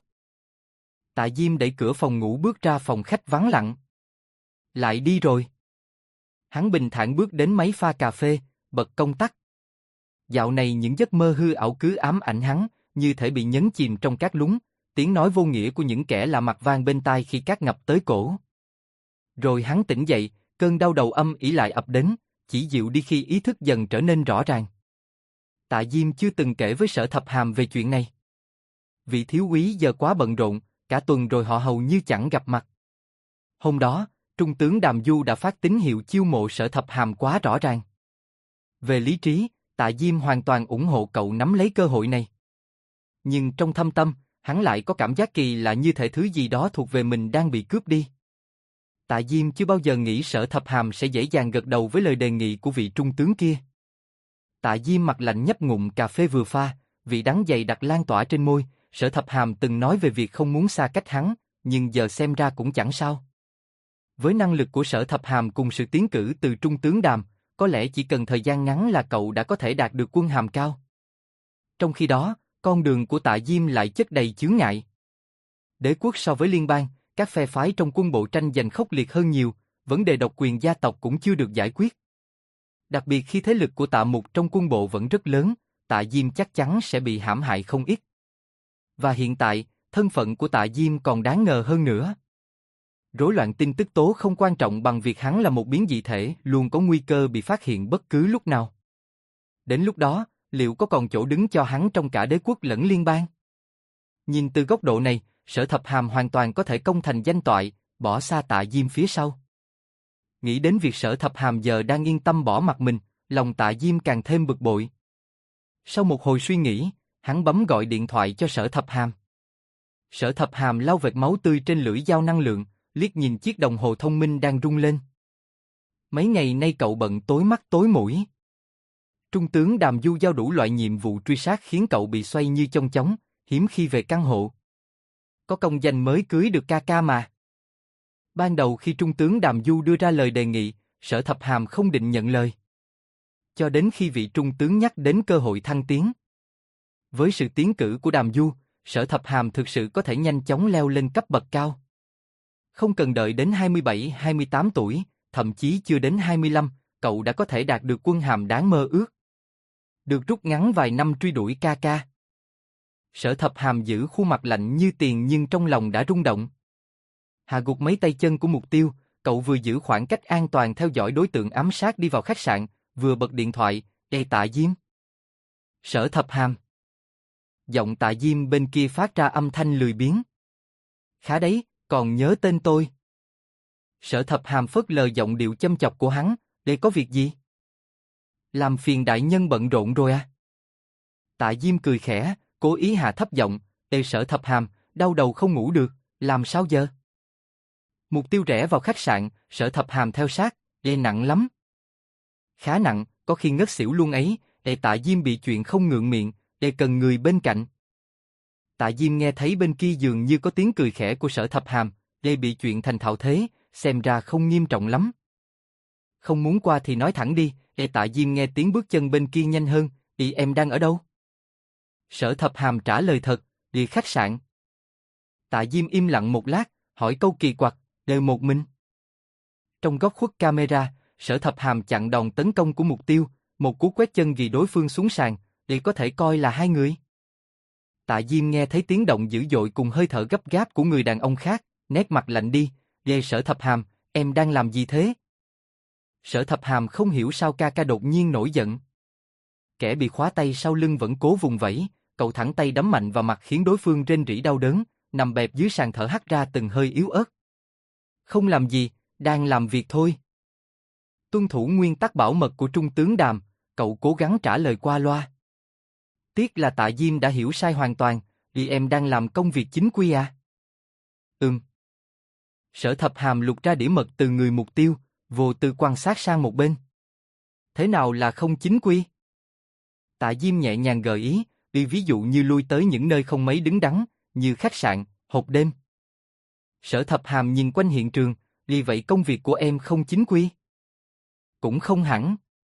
Tạ Diêm đẩy cửa phòng ngủ bước ra phòng khách vắng lặng. Lại đi rồi. Hắn bình thản bước đến máy pha cà phê, bật công tắc. Dạo này những giấc mơ hư ảo cứ ám ảnh hắn, như thể bị nhấn chìm trong cát lún, tiếng nói vô nghĩa của những kẻ lạ mặt vang bên tai khi cát ngập tới cổ. Rồi hắn tỉnh dậy, cơn đau đầu âm ỉ lại ập đến, chỉ dịu đi khi ý thức dần trở nên rõ ràng. Tạ Diêm chưa từng kể với Sở Thập Hàm về chuyện này. Vị thiếu úy giờ quá bận rộn, cả tuần rồi họ hầu như chẳng gặp mặt. Hôm đó, Trung tướng Đàm Du đã phát tín hiệu chiêu mộ Sở Thập Hàm quá rõ ràng. Về lý trí, Tạ Diêm hoàn toàn ủng hộ cậu nắm lấy cơ hội này. Nhưng trong thâm tâm, hắn lại có cảm giác kỳ lạ như thể thứ gì đó thuộc về mình đang bị cướp đi. Tạ Diêm chưa bao giờ nghĩ Sở Thập Hàm sẽ dễ dàng gật đầu với lời đề nghị của vị trung tướng kia. Tạ Diêm mặt lạnh nhấp ngụm cà phê vừa pha, vị đắng dày đặc lan tỏa trên môi. Sở Thập Hàm từng nói về việc không muốn xa cách hắn, nhưng giờ xem ra cũng chẳng sao. Với năng lực của Sở Thập Hàm cùng sự tiến cử từ Trung tướng Đàm, có lẽ chỉ cần thời gian ngắn là cậu đã có thể đạt được quân hàm cao. Trong khi đó, con đường của Tạ Diêm lại chất đầy chướng ngại. Đế quốc so với liên bang, các phe phái trong quân bộ tranh giành khốc liệt hơn nhiều, vấn đề độc quyền gia tộc cũng chưa được giải quyết. Đặc biệt khi thế lực của Tạ Mục trong quân bộ vẫn rất lớn, Tạ Diêm chắc chắn sẽ bị hãm hại không ít. Và hiện tại, thân phận của Tạ Diêm còn đáng ngờ hơn nữa. Rối loạn tin tức tố không quan trọng bằng việc hắn là một biến dị thể, luôn có nguy cơ bị phát hiện bất cứ lúc nào. Đến lúc đó, liệu có còn chỗ đứng cho hắn trong cả đế quốc lẫn liên bang? Nhìn từ góc độ này, Sở Thập Hàm hoàn toàn có thể công thành danh toại, bỏ xa Tạ Diêm phía sau. Nghĩ đến việc Sở Thập Hàm giờ đang yên tâm bỏ mặc mình, lòng Tạ Diêm càng thêm bực bội. Sau một hồi suy nghĩ, hắn bấm gọi điện thoại cho Sở Thập Hàm. Sở Thập Hàm lau vệt máu tươi trên lưỡi dao năng lượng, liếc nhìn chiếc đồng hồ thông minh đang rung lên. Mấy ngày nay cậu bận tối mắt tối mũi. Trung tướng Đàm Du giao đủ loại nhiệm vụ truy sát khiến cậu bị xoay như chong chóng, hiếm khi về căn hộ. Có công danh mới cưới được ca ca mà. Ban đầu khi Trung tướng Đàm Du đưa ra lời đề nghị, Sở Thập Hàm không định nhận lời. Cho đến khi vị Trung tướng nhắc đến cơ hội thăng tiến. Với sự tiến cử của Đàm Du, Sở Thập Hàm thực sự có thể nhanh chóng leo lên cấp bậc cao. Không cần đợi đến 27-28 tuổi, thậm chí chưa đến 25, cậu đã có thể đạt được quân hàm đáng mơ ước. Được rút ngắn vài năm truy đuổi ca ca. Sở Thập Hàm giữ khuôn mặt lạnh như tiền nhưng trong lòng đã rung động. Hạ gục mấy tay chân của mục tiêu, cậu vừa giữ khoảng cách an toàn theo dõi đối tượng ám sát đi vào khách sạn, vừa bật điện thoại, Tạ Diêm. Sở Thập Hàm. Giọng Tạ Diêm bên kia phát ra âm thanh lười biếng. Khá đấy, còn nhớ tên tôi. Sở Thập Hàm phớt lờ giọng điệu châm chọc của hắn, để có việc gì? Làm phiền đại nhân bận rộn rồi à? Tạ Diêm cười khẽ, cố ý hạ thấp giọng, Sở Thập Hàm, đau đầu không ngủ được, làm sao giờ? Mục Tiêu rẽ vào khách sạn, Sở Thập Hàm theo sát, nặng lắm. Khá nặng, có khi ngất xỉu luôn ấy, Tạ Diêm bị chuyện không ngượng miệng, cần người bên cạnh. Tạ Diêm nghe thấy bên kia dường như có tiếng cười khẽ của Sở Thập Hàm, bị chuyện thành thạo thế, xem ra không nghiêm trọng lắm. Không muốn qua thì nói thẳng đi, Tạ Diêm nghe tiếng bước chân bên kia nhanh hơn, em đang ở đâu? Sở Thập Hàm trả lời thật, đi khách sạn. Tạ Diêm im lặng một lát, hỏi câu kỳ quặc, đều một mình. Trong góc khuất camera, Sở Thập Hàm chặn đòn tấn công của Mục Tiêu, một cú quét chân ghi đối phương xuống sàn, để có thể coi là hai người. Tạ Diêm nghe thấy tiếng động dữ dội cùng hơi thở gấp gáp của người đàn ông khác, nét mặt lạnh đi, Sở Thập Hàm, em đang làm gì thế? Sở Thập Hàm không hiểu sao ca ca đột nhiên nổi giận. Kẻ bị khóa tay sau lưng vẫn cố vùng vẫy, cậu thẳng tay đấm mạnh vào mặt khiến đối phương rên rỉ đau đớn, nằm bẹp dưới sàn thở hắt ra từng hơi yếu ớt. Không làm gì, đang làm việc thôi. Tuân thủ nguyên tắc bảo mật của Trung tướng Đàm, cậu cố gắng trả lời qua loa. Tiếc là Tạ Diêm đã hiểu sai hoàn toàn, vì em đang làm công việc chính quy à? Sở Thập Hàm lục ra đĩa mật từ người Mục Tiêu, vô tư quan sát sang một bên. Thế nào là không chính quy? Tạ Diêm nhẹ nhàng gợi ý, ví dụ như lui tới những nơi không mấy đứng đắn, như khách sạn, hộp đêm. Sở Thập Hàm nhìn quanh hiện trường, vì vậy công việc của em không chính quy? Cũng không hẳn.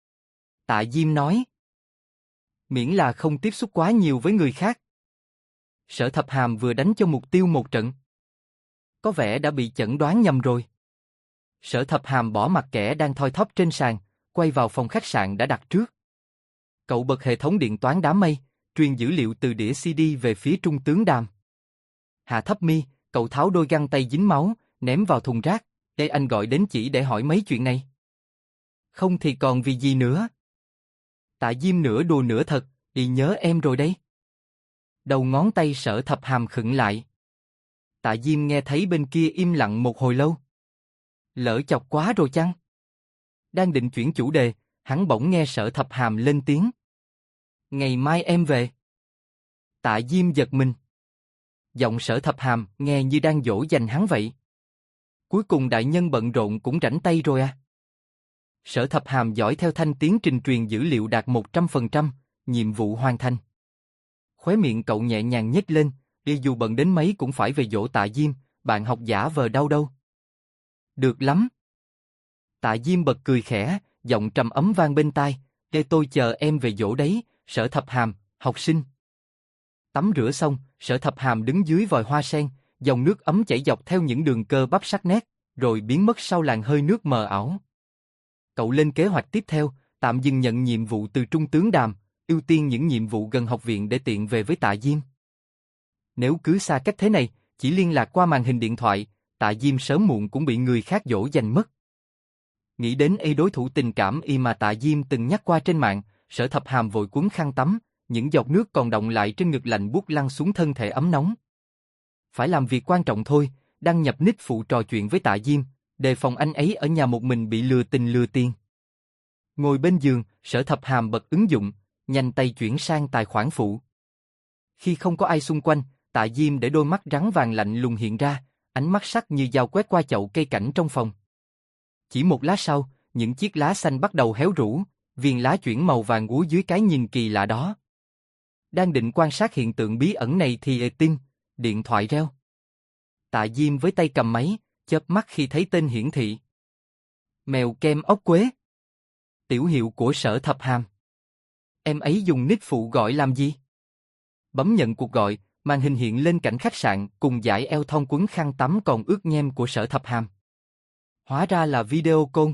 Tạ Diêm nói. Miễn là không tiếp xúc quá nhiều với người khác. Sở Thập Hàm vừa đánh cho Mục Tiêu một trận. Có vẻ đã bị chẩn đoán nhầm rồi. Sở Thập Hàm bỏ mặc kẻ đang thoi thóp trên sàn, quay vào phòng khách sạn đã đặt trước. Cậu bật hệ thống điện toán đám mây, truyền dữ liệu từ đĩa CD về phía Trung tướng Đàm. Hạ thấp mi, cậu tháo đôi găng tay dính máu, ném vào thùng rác, anh gọi đến chỉ để hỏi mấy chuyện này. Không thì còn vì gì nữa? Tạ Diêm nửa đùa nửa thật, nhớ em rồi đấy. Đầu ngón tay Sở Thập Hàm khựng lại. Tạ Diêm nghe thấy bên kia im lặng một hồi lâu. Lỡ chọc quá rồi chăng? Đang định chuyển chủ đề, hắn bỗng nghe Sở Thập Hàm lên tiếng. Ngày mai em về. Tạ Diêm giật mình. Giọng Sở Thập Hàm nghe như đang dỗ dành hắn vậy. Cuối cùng đại nhân bận rộn cũng rảnh tay rồi à? Sở Thập Hàm dõi theo thanh tiến trình truyền dữ liệu đạt 100%, nhiệm vụ hoàn thành. Khóe miệng cậu nhẹ nhàng nhếch lên, dù bận đến mấy cũng phải về dỗ Tạ Diêm, bạn học giả vờ đau đâu. Được lắm. Tạ Diêm bật cười khẽ, giọng trầm ấm vang bên tai, tôi chờ em về dỗ đấy, Sở Thập Hàm, học sinh. Tắm rửa xong, Sở Thập Hàm đứng dưới vòi hoa sen, dòng nước ấm chảy dọc theo những đường cơ bắp sắc nét, rồi biến mất sau làn hơi nước mờ ảo. Cậu lên kế hoạch tiếp theo, tạm dừng nhận nhiệm vụ từ Trung tướng Đàm, ưu tiên những nhiệm vụ gần học viện để tiện về với Tạ Diêm. Nếu cứ xa cách thế này, chỉ liên lạc qua màn hình điện thoại, Tạ Diêm sớm muộn cũng bị người khác dỗ dành mất. Nghĩ đến đối thủ tình cảm mà Tạ Diêm từng nhắc qua trên mạng, Sở Thập Hàm vội cuốn khăn tắm, những giọt nước còn đọng lại trên ngực lạnh buốt lăn xuống thân thể ấm nóng. Phải làm việc quan trọng thôi, đăng nhập nick phụ trò chuyện với Tạ Diêm, đề phòng anh ấy ở nhà một mình bị lừa tình lừa tiền. Ngồi bên giường, Sở Thập Hàm bật ứng dụng, nhanh tay chuyển sang tài khoản phụ. Khi không có ai xung quanh, Tạ Diêm để đôi mắt rắn vàng lạnh lùng hiện ra, ánh mắt sắc như dao quét qua chậu cây cảnh trong phòng. Chỉ một lát sau, những chiếc lá xanh bắt đầu héo rũ, viên lá chuyển màu vàng úa dưới cái nhìn kỳ lạ đó. Đang định quan sát hiện tượng bí ẩn này thì điện thoại reo. Tạ Diêm với tay cầm máy, chớp mắt khi thấy tên hiển thị. Mèo kem ốc quế. Tiểu hiệu của Sở Thập Hàm. Em ấy dùng nick phụ gọi làm gì? Bấm nhận cuộc gọi, màn hình hiện lên cảnh khách sạn cùng dải eo thon quấn khăn tắm còn ướt nhem của Sở Thập Hàm. Hóa ra là video call.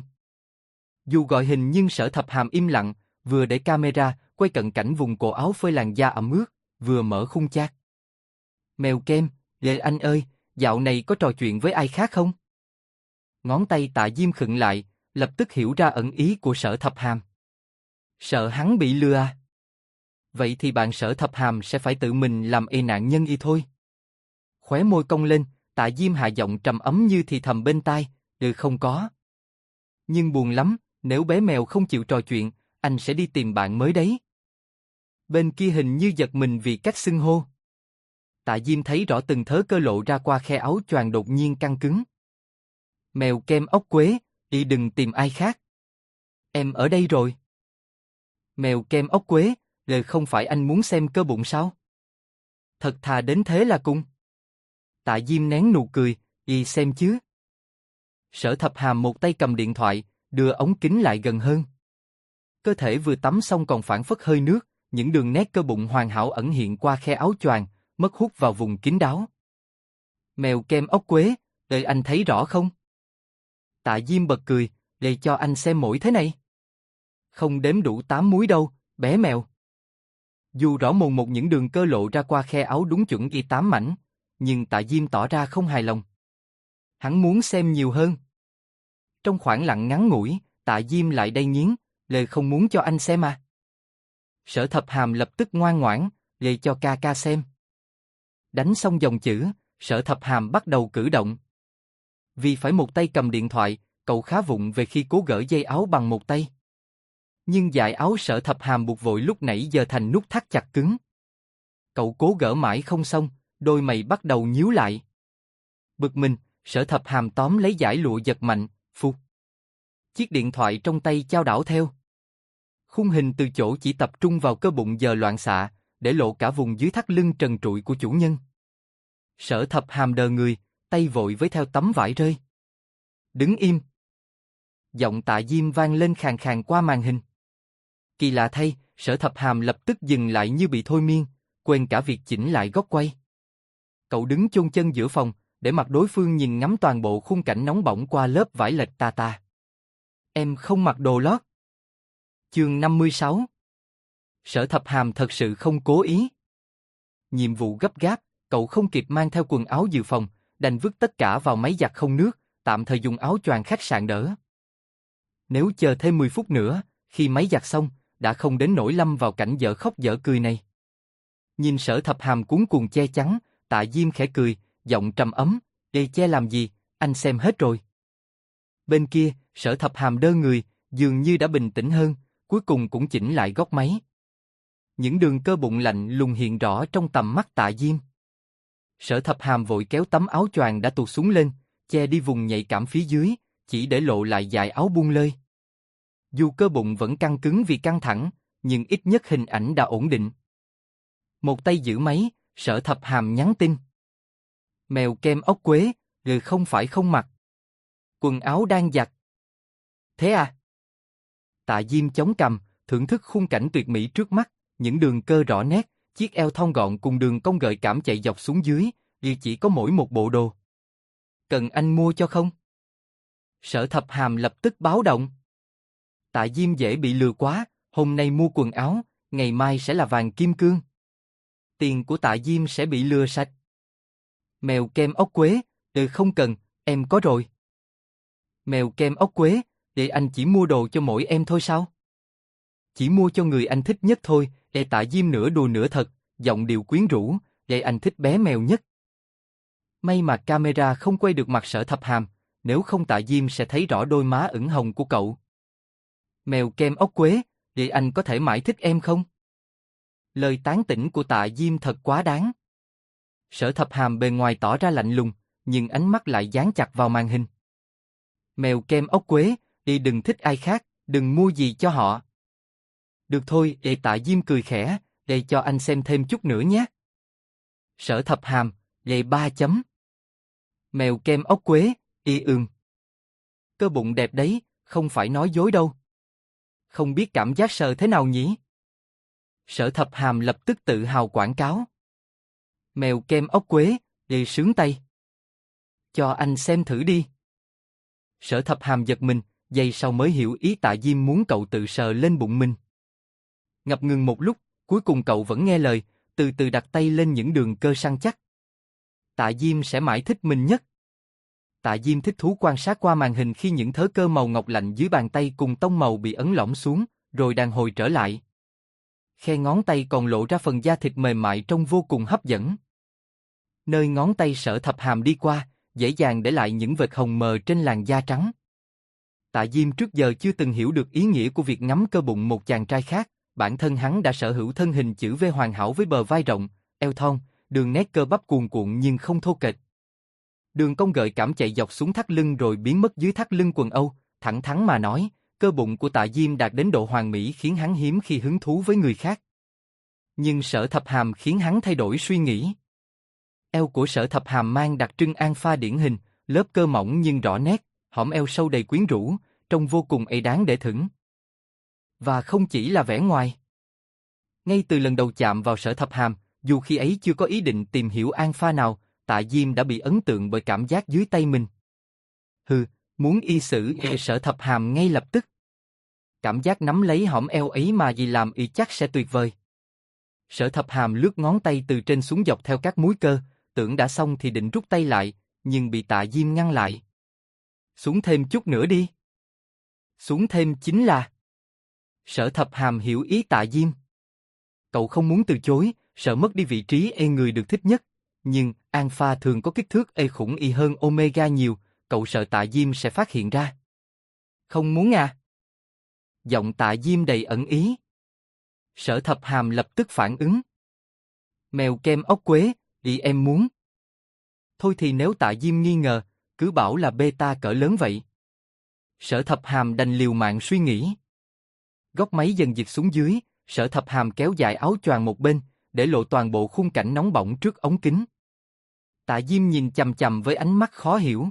Dù gọi hình nhưng Sở Thập Hàm im lặng, vừa để camera quay cận cảnh vùng cổ áo phơi làn da ẩm ướt, vừa mở khung chat. Mèo kem, Lệ anh ơi, dạo này có trò chuyện với ai khác không? Ngón tay Tạ Diêm khựng lại, lập tức hiểu ra ẩn ý của Sở Thập Hàm. Sợ hắn bị lừa à? Vậy thì bạn Sở Thập Hàm sẽ phải tự mình làm nạn nhân thôi. Khóe môi cong lên, Tạ Diêm hạ giọng trầm ấm như thì thầm bên tai, không có. Nhưng buồn lắm, nếu bé mèo không chịu trò chuyện, anh sẽ đi tìm bạn mới đấy. Bên kia hình như giật mình vì cách xưng hô. Tạ Diêm thấy rõ từng thớ cơ lộ ra qua khe áo choàng đột nhiên căng cứng. Mèo kem ốc quế, đi đừng tìm ai khác. Em ở đây rồi. Mèo kem ốc quế, lời không phải anh muốn xem cơ bụng sao? Thật thà đến thế là cùng. Tạ Diêm nén nụ cười, y xem chứ. Sở Thập Hàm một tay cầm điện thoại, đưa ống kính lại gần hơn. Cơ thể vừa tắm xong còn phảng phất hơi nước, những đường nét cơ bụng hoàn hảo ẩn hiện qua khe áo choàng, mất hút vào vùng kín đáo. Mèo kem ốc quế, đời anh thấy rõ không? Tạ Diêm bật cười, để cho anh xem mỗi thế này. Không đếm đủ 8 múi đâu, bé mèo. Dù rõ mồn một những đường cơ lộ ra qua khe áo đúng chuẩn y 8 mảnh, nhưng Tạ Diêm tỏ ra không hài lòng. Hắn muốn xem nhiều hơn. Trong khoảng lặng ngắn ngủi, Tạ Diêm lại đay nghiến, lời không muốn cho anh xem à. Sở Thập Hàm lập tức ngoan ngoãn, lời cho ca ca xem. Đánh xong dòng chữ, Sở Thập Hàm bắt đầu cử động. Vì phải một tay cầm điện thoại, cậu khá vụng về khi cố gỡ dây áo bằng một tay. Nhưng dải áo Sở Thập Hàm buộc vội lúc nãy giờ thành nút thắt chặt cứng. Cậu cố gỡ mãi không xong, đôi mày bắt đầu nhíu lại. Bực mình, Sở Thập Hàm tóm lấy dải lụa giật mạnh, phụt. Chiếc điện thoại trong tay chao đảo theo. Khung hình từ chỗ chỉ tập trung vào cơ bụng giờ loạn xạ, để lộ cả vùng dưới thắt lưng trần trụi của chủ nhân. Sở Thập Hàm đờ người, tay vội với theo tấm vải rơi. Đứng im. Giọng Tạ Diêm vang lên khàn khàn qua màn hình. Kỳ lạ thay, Sở Thập Hàm lập tức dừng lại như bị thôi miên, quên cả việc chỉnh lại góc quay. Cậu đứng chôn chân giữa phòng, để mặc đối phương nhìn ngắm toàn bộ khung cảnh nóng bỏng qua lớp vải lệch tà tà. Em không mặc đồ lót. Chương 56. Sở Thập Hàm thật sự không cố ý. Nhiệm vụ gấp gáp, cậu không kịp mang theo quần áo dự phòng, đành vứt tất cả vào máy giặt không nước, tạm thời dùng áo choàng khách sạn đỡ. Nếu chờ thêm 10 phút nữa, khi máy giặt xong, đã không đến nỗi lâm vào cảnh dở khóc dở cười này. Nhìn Sở Thập Hàm cuống cuồng che chắn, Tạ Diêm khẽ cười, giọng trầm ấm, "Đây che làm gì, anh xem hết rồi." Bên kia, Sở Thập Hàm đơ người, dường như đã bình tĩnh hơn, cuối cùng cũng chỉnh lại góc máy. Những đường cơ bụng lạnh lùng hiện rõ trong tầm mắt Tạ Diêm. Sở Thập Hàm vội kéo tấm áo choàng đã tuột xuống lên, che đi vùng nhạy cảm phía dưới, chỉ để lộ lại dải áo buông lơi. Dù cơ bụng vẫn căng cứng vì căng thẳng, nhưng ít nhất hình ảnh đã ổn định. Một tay giữ máy, Sở Thập Hàm nhắn tin. Mèo kem ốc quế, không phải không mặc. Quần áo đang giặt. Thế à? Tạ Diêm chống cằm, thưởng thức khung cảnh tuyệt mỹ trước mắt, những đường cơ rõ nét, chiếc eo thon gọn cùng đường cong gợi cảm chạy dọc xuống dưới, vì chỉ có mỗi một bộ đồ. Cần anh mua cho không? Sở Thập Hàm lập tức báo động. Tạ Diêm dễ bị lừa quá, hôm nay mua quần áo, ngày mai sẽ là vàng kim cương. Tiền của Tạ Diêm sẽ bị lừa sạch. Mèo kem ốc quế, không cần, em có rồi. Mèo kem ốc quế, để anh chỉ mua đồ cho mỗi em thôi sao? Chỉ mua cho người anh thích nhất thôi, để Tạ Diêm nửa đùa nửa thật, giọng điệu quyến rũ, để anh thích bé mèo nhất. May mà camera không quay được mặt Sở Thập Hàm, nếu không Tạ Diêm sẽ thấy rõ đôi má ửng hồng của cậu. Mèo kem ốc quế, để anh có thể mãi thích em không? Lời tán tỉnh của Tạ Diêm thật quá đáng. Sở Thập Hàm bề ngoài tỏ ra lạnh lùng, nhưng ánh mắt lại dán chặt vào màn hình. Mèo kem ốc quế, đi đừng thích ai khác, đừng mua gì cho họ. Được thôi, để Tạ Diêm cười khẽ, để cho anh xem thêm chút nữa nhé. Sở Thập Hàm, để 3 chấm. Mèo kem ốc quế, Cơ bụng đẹp đấy, không phải nói dối đâu. Không biết cảm giác sờ thế nào nhỉ? Sở Thập Hàm lập tức tự hào quảng cáo. Mèo kem ốc quế, để sướng tay. Cho anh xem thử đi. Sở Thập Hàm giật mình, giây sau mới hiểu ý Tạ Diêm muốn cậu tự sờ lên bụng mình. Ngập ngừng một lúc, cuối cùng cậu vẫn nghe lời, từ từ đặt tay lên những đường cơ săn chắc. Tạ Diêm sẽ mãi thích mình nhất. Tạ Diêm thích thú quan sát qua màn hình khi những thớ cơ màu ngọc lạnh dưới bàn tay cùng tông màu bị ấn lỏng xuống, rồi đàn hồi trở lại. Khe ngón tay còn lộ ra phần da thịt mềm mại trông vô cùng hấp dẫn. Nơi ngón tay Sở Thập Hàm đi qua, dễ dàng để lại những vệt hồng mờ trên làn da trắng. Tạ Diêm trước giờ chưa từng hiểu được ý nghĩa của việc ngắm cơ bụng một chàng trai khác, bản thân hắn đã sở hữu thân hình chữ V hoàn hảo với bờ vai rộng, eo thon, đường nét cơ bắp cuồn cuộn nhưng không thô kệch. Đường cong gợi cảm chạy dọc xuống thắt lưng rồi biến mất dưới thắt lưng quần Âu, thẳng thắn mà nói, cơ bụng của Tạ Diêm đạt đến độ hoàn mỹ khiến hắn hiếm khi hứng thú với người khác. Nhưng Sở Thập Hàm khiến hắn thay đổi suy nghĩ. Eo của Sở Thập Hàm mang đặc trưng alpha điển hình, lớp cơ mỏng nhưng rõ nét, hõm eo sâu đầy quyến rũ, trông vô cùng ây đáng để thưởng. Và không chỉ là vẻ ngoài. Ngay từ lần đầu chạm vào Sở Thập Hàm, dù khi ấy chưa có ý định tìm hiểu alpha nào, Tạ Diêm đã bị ấn tượng bởi cảm giác dưới tay mình. Hừ, muốn y xử Sở Thập Hàm ngay lập tức. Cảm giác nắm lấy hõm eo ấy mà gì làm y chắc sẽ tuyệt vời. Sở Thập Hàm lướt ngón tay từ trên xuống dọc theo các múi cơ, tưởng đã xong thì định rút tay lại, nhưng bị Tạ Diêm ngăn lại. Xuống thêm chút nữa đi. Xuống thêm chính là... Sở Thập Hàm hiểu ý Tạ Diêm. Cậu không muốn từ chối, sợ mất đi vị trí người được thích nhất, nhưng alpha thường có kích thước khủng y hơn omega nhiều, cậu sợ Tạ Diêm sẽ phát hiện ra. Không muốn à? Giọng Tạ Diêm đầy ẩn ý. Sở Thập Hàm lập tức phản ứng. Mèo kem ốc quế, ý em muốn. Thôi thì nếu Tạ Diêm nghi ngờ, cứ bảo là beta cỡ lớn vậy. Sở Thập Hàm đành liều mạng suy nghĩ. Góc máy dần dịch xuống dưới, Sở Thập Hàm kéo dài áo choàng một bên, để lộ toàn bộ khung cảnh nóng bỏng trước ống kính. Tạ Diêm nhìn chằm chằm với ánh mắt khó hiểu.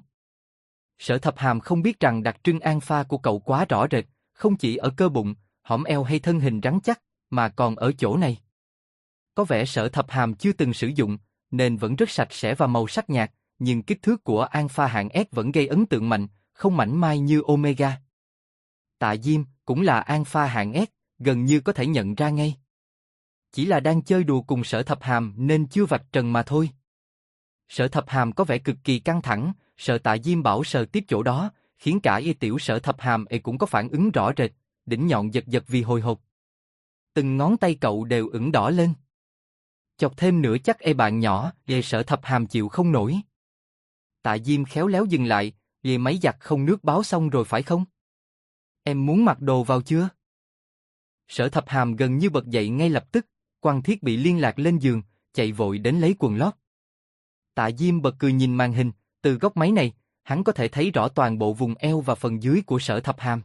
Sở Thập Hàm không biết rằng đặc trưng alpha của cậu quá rõ rệt, không chỉ ở cơ bụng, hõm eo hay thân hình rắn chắc, mà còn ở chỗ này. Có vẻ Sở Thập Hàm chưa từng sử dụng, nên vẫn rất sạch sẽ và màu sắc nhạt, nhưng kích thước của alpha hạng S vẫn gây ấn tượng mạnh, không mảnh mai như omega. Tạ Diêm cũng là alpha hạng S, gần như có thể nhận ra ngay. Chỉ là đang chơi đùa cùng Sở Thập Hàm nên chưa vạch trần mà thôi. Sở Thập Hàm có vẻ cực kỳ căng thẳng, sợ Tạ Diêm bảo sờ tiếp chỗ đó, khiến cả tiểu Sở Thập Hàm cũng có phản ứng rõ rệt, đỉnh nhọn giật giật vì hồi hộp. Từng ngón tay cậu đều ửng đỏ lên. Chọc thêm nữa chắc bạn nhỏ, Sở Thập Hàm chịu không nổi. Tạ Diêm khéo léo dừng lại, máy giặt không nước báo xong rồi phải không? Em muốn mặc đồ vào chưa? Sở Thập Hàm gần như bật dậy ngay lập tức, quăng thiết bị liên lạc lên giường, chạy vội đến lấy quần lót. Tạ Diêm bật cười nhìn màn hình, từ góc máy này, hắn có thể thấy rõ toàn bộ vùng eo và phần dưới của Sở Thập Hàm.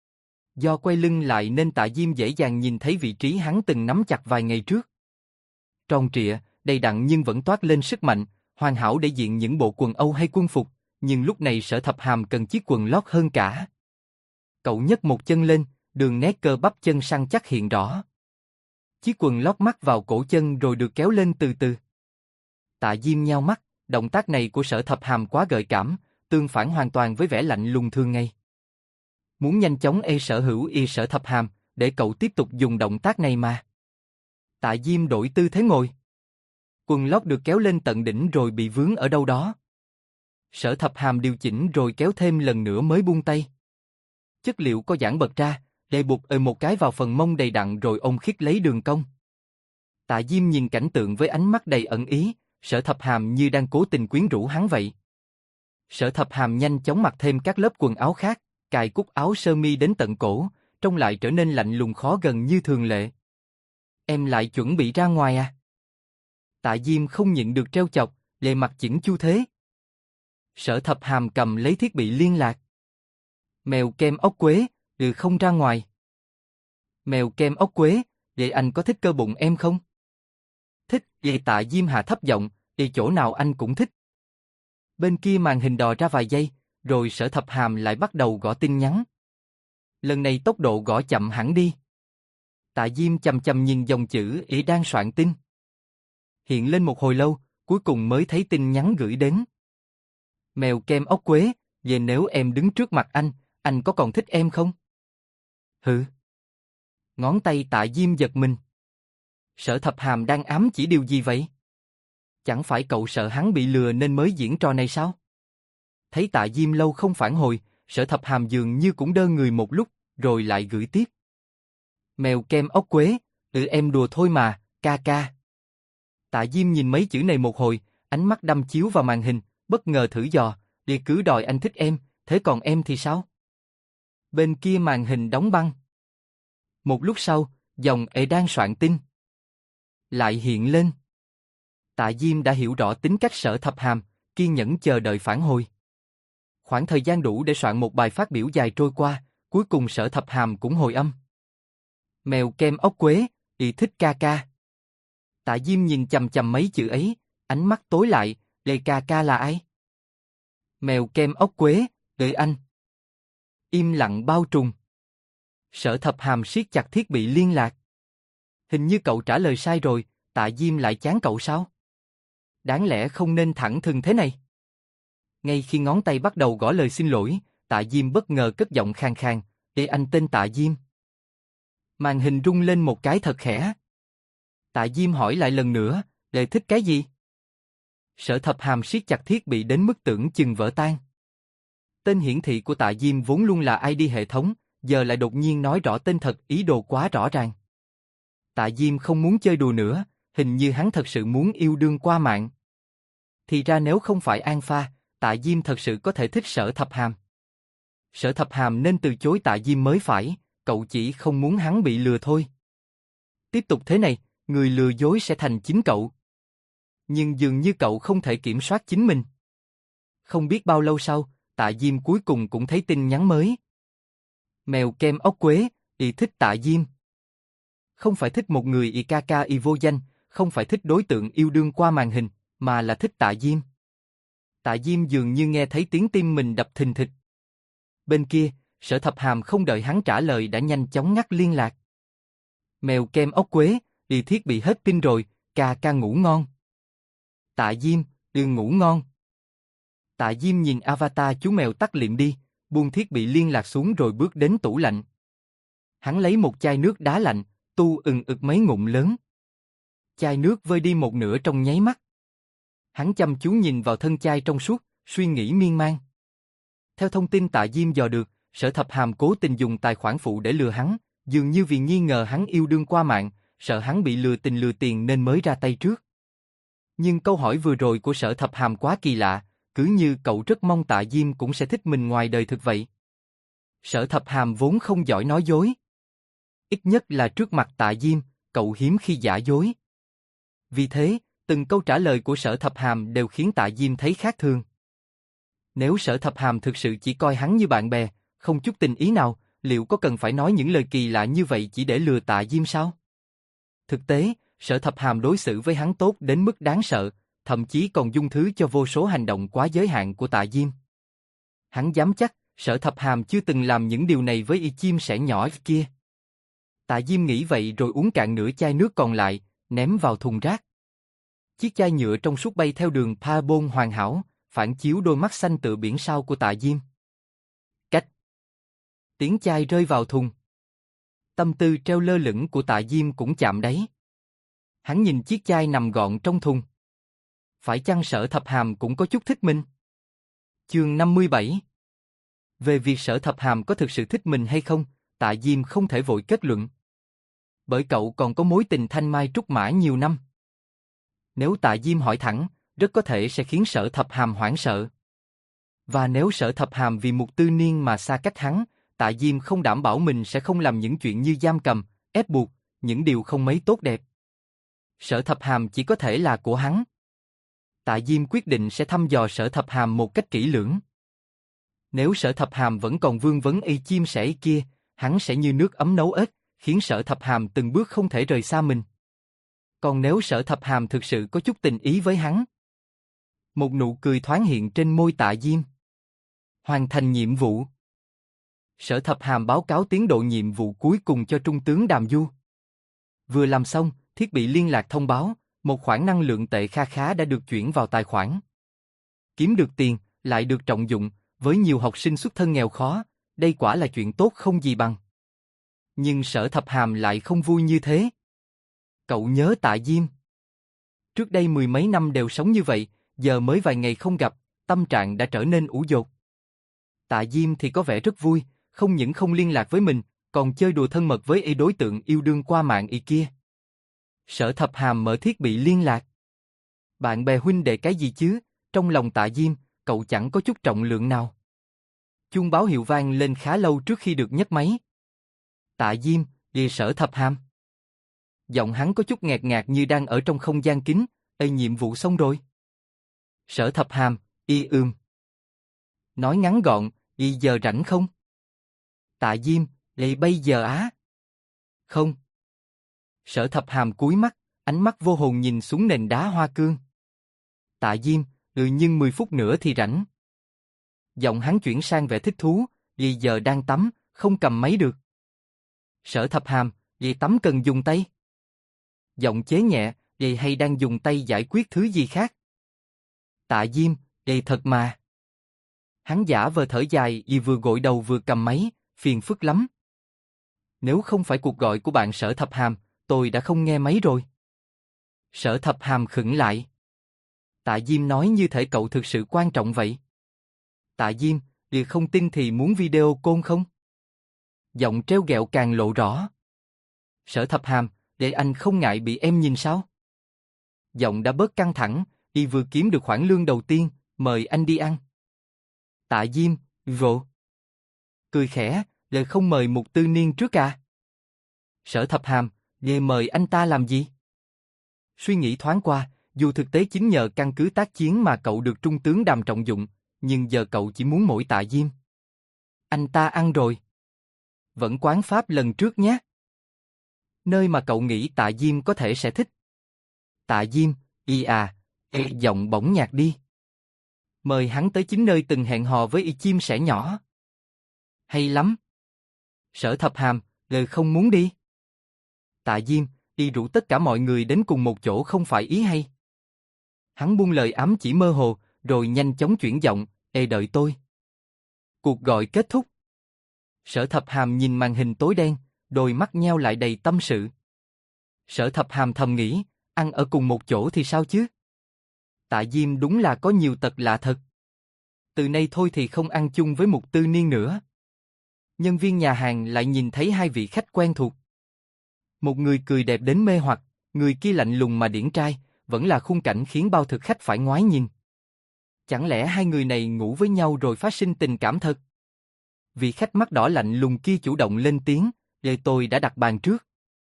Do quay lưng lại nên Tạ Diêm dễ dàng nhìn thấy vị trí hắn từng nắm chặt vài ngày trước. Tròn trịa, đầy đặn nhưng vẫn toát lên sức mạnh, hoàn hảo để diện những bộ quần Âu hay quân phục, nhưng lúc này Sở Thập Hàm cần chiếc quần lót hơn cả. Cậu nhấc một chân lên, đường nét cơ bắp chân săn chắc hiện rõ. Chiếc quần lót mắc vào cổ chân rồi được kéo lên từ từ. Tạ Diêm nheo mắt, động tác này của Sở Thập Hàm quá gợi cảm, tương phản hoàn toàn với vẻ lạnh lùng thường ngày. Muốn nhanh chóng sở hữu Sở Thập Hàm, để cậu tiếp tục dùng động tác này mà. Tạ Diêm đổi tư thế ngồi. Quần lót được kéo lên tận đỉnh rồi bị vướng ở đâu đó. Sở Thập Hàm điều chỉnh rồi kéo thêm lần nữa mới buông tay. Chất liệu có giãn bật ra, để buộc một cái vào phần mông đầy đặn rồi ôm khít lấy đường cong. Tạ Diêm nhìn cảnh tượng với ánh mắt đầy ẩn ý, Sở Thập Hàm như đang cố tình quyến rũ hắn vậy. Sở Thập Hàm nhanh chóng mặc thêm các lớp quần áo khác, cài cúc áo sơ mi đến tận cổ, trông lại trở nên lạnh lùng khó gần như thường lệ. Em lại chuẩn bị ra ngoài à? Tạ Diêm không nhịn được trêu chọc, lề mặt chỉnh chu thế. Sở Thập Hàm cầm lấy thiết bị liên lạc. Mèo kem ốc quế, không ra ngoài. Mèo kem ốc quế, vậy anh có thích cơ bụng em không? Thích, vậy Tạ Diêm hạ thấp giọng, vậy chỗ nào anh cũng thích. Bên kia màn hình đò ra vài giây, rồi Sở Thập Hàm lại bắt đầu gõ tin nhắn. Lần này tốc độ gõ chậm hẳn đi. Tạ Diêm chằm chằm nhìn dòng chữ đang soạn tin. Hiện lên một hồi lâu, cuối cùng mới thấy tin nhắn gửi đến. Mèo kem ốc quế, vậy nếu em đứng trước mặt anh có còn thích em không? Hử? Ngón tay Tạ Diêm giật mình. Sở Thập Hàm đang ám chỉ điều gì vậy? Chẳng phải cậu sợ hắn bị lừa nên mới diễn trò này sao? Thấy Tạ Diêm lâu không phản hồi, Sở Thập Hàm dường như cũng đơ người một lúc, rồi lại gửi tiếp. Mèo kem ốc quế, em đùa thôi mà, ca ca. Tạ Diêm nhìn mấy chữ này một hồi, ánh mắt đăm chiếu vào màn hình, bất ngờ thử dò, đi cứ đòi anh thích em, thế còn em thì sao? Bên kia màn hình đóng băng. Một lúc sau, dòng đang soạn tin lại hiện lên. Tạ Diêm đã hiểu rõ tính cách Sở Thập Hàm, kiên nhẫn chờ đợi phản hồi. Khoảng thời gian đủ để soạn một bài phát biểu dài trôi qua, cuối cùng Sở Thập Hàm cũng hồi âm. Mèo kem ốc quế, y thích ca ca. Tạ Diêm nhìn chằm chằm mấy chữ ấy, ánh mắt tối lại, Lê ca ca là ai? Mèo kem ốc quế, đợi anh. Im lặng bao trùm. Sở Thập Hàm siết chặt thiết bị liên lạc. Hình như cậu trả lời sai rồi, Tạ Diêm lại chán cậu sao? Đáng lẽ không nên thẳng thừng thế này. Ngay khi ngón tay bắt đầu gõ lời xin lỗi, Tạ Diêm bất ngờ cất giọng khàn khàn, "Ê anh tên Tạ Diêm." Màn hình rung lên một cái thật khẽ. Tạ Diêm hỏi lại lần nữa, "Đệ thích cái gì?" Sở Thập Hàm siết chặt thiết bị đến mức tưởng chừng vỡ tan. Tên hiển thị của Tạ Diêm vốn luôn là ID hệ thống, giờ lại đột nhiên nói rõ tên thật, ý đồ quá rõ ràng. Tạ Diêm không muốn chơi đùa nữa, hình như hắn thật sự muốn yêu đương qua mạng. Thì ra nếu không phải Alpha, Tạ Diêm thật sự có thể thích Sở Thập Hàm. Sở Thập Hàm nên từ chối Tạ Diêm mới phải, cậu chỉ không muốn hắn bị lừa thôi. Tiếp tục thế này, người lừa dối sẽ thành chính cậu. Nhưng dường như cậu không thể kiểm soát chính mình. Không biết bao lâu sau, Tạ Diêm cuối cùng cũng thấy tin nhắn mới. Mèo kem ốc quế, y thích Tạ Diêm. Không phải thích một người y ca ca y vô danh, không phải thích đối tượng yêu đương qua màn hình, mà là thích Tạ Diêm. Tạ Diêm dường như nghe thấy tiếng tim mình đập thình thịch. Bên kia, Sở Thập Hàm không đợi hắn trả lời đã nhanh chóng ngắt liên lạc. Mèo kem ốc quế, y thiết bị hết pin rồi, ca ca ngủ ngon. Tạ Diêm, ngủ ngon. Tạ Diêm nhìn avatar chú mèo tắt liệm đi, buông thiết bị liên lạc xuống rồi bước đến tủ lạnh. Hắn lấy một chai nước đá lạnh, tu ực mấy ngụm lớn. Chai nước vơi đi một nửa trong nháy mắt. Hắn chăm chú nhìn vào thân chai trong suốt, suy nghĩ miên man. Theo thông tin Tạ Diêm dò được, Sở Thập Hàm cố tình dùng tài khoản phụ để lừa hắn, dường như vì nghi ngờ hắn yêu đương qua mạng, sợ hắn bị lừa tình lừa tiền nên mới ra tay trước. Nhưng câu hỏi vừa rồi của Sở Thập Hàm quá kỳ lạ, cứ như cậu rất mong Tạ Diêm cũng sẽ thích mình ngoài đời thực vậy. Sở Thập Hàm vốn không giỏi nói dối. Ít nhất là trước mặt Tạ Diêm, cậu hiếm khi giả dối. Vì thế, từng câu trả lời của Sở Thập Hàm đều khiến Tạ Diêm thấy khác thường. Nếu Sở Thập Hàm thực sự chỉ coi hắn như bạn bè, không chút tình ý nào, liệu có cần phải nói những lời kỳ lạ như vậy chỉ để lừa Tạ Diêm sao? Thực tế, Sở Thập Hàm đối xử với hắn tốt đến mức đáng sợ, thậm chí còn dung thứ cho vô số hành động quá giới hạn của Tạ Diêm. Hắn dám chắc, Sở Thập Hàm chưa từng làm những điều này với y chim sẻ nhỏ kia. Tạ Diêm nghĩ vậy rồi uống cạn nửa chai nước còn lại, ném vào thùng rác. Chiếc chai nhựa trong suốt bay theo đường parabol hoàn hảo, phản chiếu đôi mắt xanh tựa biển sao của Tạ Diêm. Cách. Tiếng chai rơi vào thùng. Tâm tư treo lơ lửng của Tạ Diêm cũng chạm đáy. Hắn nhìn chiếc chai nằm gọn trong thùng. Phải chăng Sở Thập Hàm cũng có chút thích mình? Chương 57. Về việc Sở Thập Hàm có thực sự thích mình hay không, Tạ Diêm không thể vội kết luận. Bởi cậu còn có mối tình thanh mai trúc mã nhiều năm. Nếu Tạ Diêm hỏi thẳng, rất có thể sẽ khiến Sở Thập Hàm hoảng sợ. Và nếu Sở Thập Hàm vì một tư niên mà xa cách hắn, Tạ Diêm không đảm bảo mình sẽ không làm những chuyện như giam cầm, ép buộc, những điều không mấy tốt đẹp. Sở Thập Hàm chỉ có thể là của hắn. Tạ Diêm quyết định sẽ thăm dò Sở Thập Hàm một cách kỹ lưỡng. Nếu Sở Thập Hàm vẫn còn vương vấn y chim sẻ kia, hắn sẽ như nước ấm nấu ếch, khiến Sở Thập Hàm từng bước không thể rời xa mình. Còn nếu Sở Thập Hàm thực sự có chút tình ý với hắn. Một nụ cười thoáng hiện trên môi Tạ Diêm. Hoàn thành nhiệm vụ. Sở Thập Hàm báo cáo tiến độ nhiệm vụ cuối cùng cho Trung tướng Đàm Du. Vừa làm xong, thiết bị liên lạc thông báo, một khoản năng lượng tệ kha khá đã được chuyển vào tài khoản. Kiếm được tiền, lại được trọng dụng, với nhiều học sinh xuất thân nghèo khó, đây quả là chuyện tốt không gì bằng. Nhưng Sở Thập Hàm lại không vui như thế. Cậu nhớ Tạ Diêm. Trước đây mười mấy năm đều sống như vậy, giờ mới vài ngày không gặp, tâm trạng đã trở nên ủ dột. Tạ Diêm thì có vẻ rất vui, không những không liên lạc với mình, còn chơi đùa thân mật với đối tượng yêu đương qua mạng kia. Sở Thập Hàm mở thiết bị liên lạc. Bạn bè huynh đệ cái gì chứ, trong lòng Tạ Diêm, cậu chẳng có chút trọng lượng nào. Chuông báo hiệu vang lên khá lâu trước khi được nhấc máy. Tạ Diêm, Sở Thập Hàm. Giọng hắn có chút ngạt ngạt như đang ở trong không gian kín, nhiệm vụ xong rồi. Sở Thập Hàm, Y Nói ngắn gọn, y giờ rảnh không? Tạ Diêm, bây giờ á? Không. Sở Thập Hàm cúi mắt, ánh mắt vô hồn nhìn xuống nền đá hoa cương. Tạ Diêm, nhưng 10 phút nữa thì rảnh. Giọng hắn chuyển sang vẻ thích thú, y giờ đang tắm, không cầm máy được. Sở Thập Hàm, y tắm cần dùng tay. Giọng chế nhẹ, y hay đang dùng tay giải quyết thứ gì khác? Tạ Diêm, y thật mà. Hắn giả vờ thở dài, y vừa gội đầu vừa cầm máy, phiền phức lắm. Nếu không phải cuộc gọi của bạn Sở Thập Hàm, tôi đã không nghe máy rồi. Sở Thập Hàm khựng lại. Tạ Diêm nói như thể cậu thực sự quan trọng vậy. Tạ Diêm, không tin thì muốn video call không? Giọng trêu ghẹo càng lộ rõ. Sở Thập Hàm, để anh không ngại bị em nhìn sao? Giọng đã bớt căng thẳng, y vừa kiếm được khoản lương đầu tiên, mời anh đi ăn. Tạ Diêm, vỗ. Cười khẽ, lời không mời Mục Tư Niên trước à? Sở Thập Hàm, về mời anh ta làm gì? Suy nghĩ thoáng qua, dù thực tế chính nhờ căn cứ tác chiến mà cậu được Trung tướng Đàm trọng dụng, nhưng giờ cậu chỉ muốn mỗi Tạ Diêm. Anh ta ăn rồi. Vẫn quán Pháp lần trước nhé. Nơi mà cậu nghĩ Tạ Diêm có thể sẽ thích. Tạ Diêm, giọng bỗng nhạt đi. Mời hắn tới chính nơi từng hẹn hò với y chim sẻ nhỏ. Hay lắm. Sở Thập Hàm, lời không muốn đi. Tạ Diêm, y rủ tất cả mọi người đến cùng một chỗ không phải ý hay. Hắn buông lời ám chỉ mơ hồ, rồi nhanh chóng chuyển giọng, đợi tôi. Cuộc gọi kết thúc. Sở Thập Hàm nhìn màn hình tối đen, đôi mắt nheo lại đầy tâm sự. Sở Thập Hàm thầm nghĩ, ăn ở cùng một chỗ thì sao chứ? Tạ Diêm đúng là có nhiều tật lạ thật. Từ nay thôi thì không ăn chung với Mục Tư Niên nữa. Nhân viên nhà hàng lại nhìn thấy hai vị khách quen thuộc. Một người cười đẹp đến mê hoặc, người kia lạnh lùng mà điển trai, vẫn là khung cảnh khiến bao thực khách phải ngoái nhìn. Chẳng lẽ hai người này ngủ với nhau rồi phát sinh tình cảm thật? Vị khách mắt đỏ lạnh lùng kia chủ động lên tiếng, tôi đã đặt bàn trước.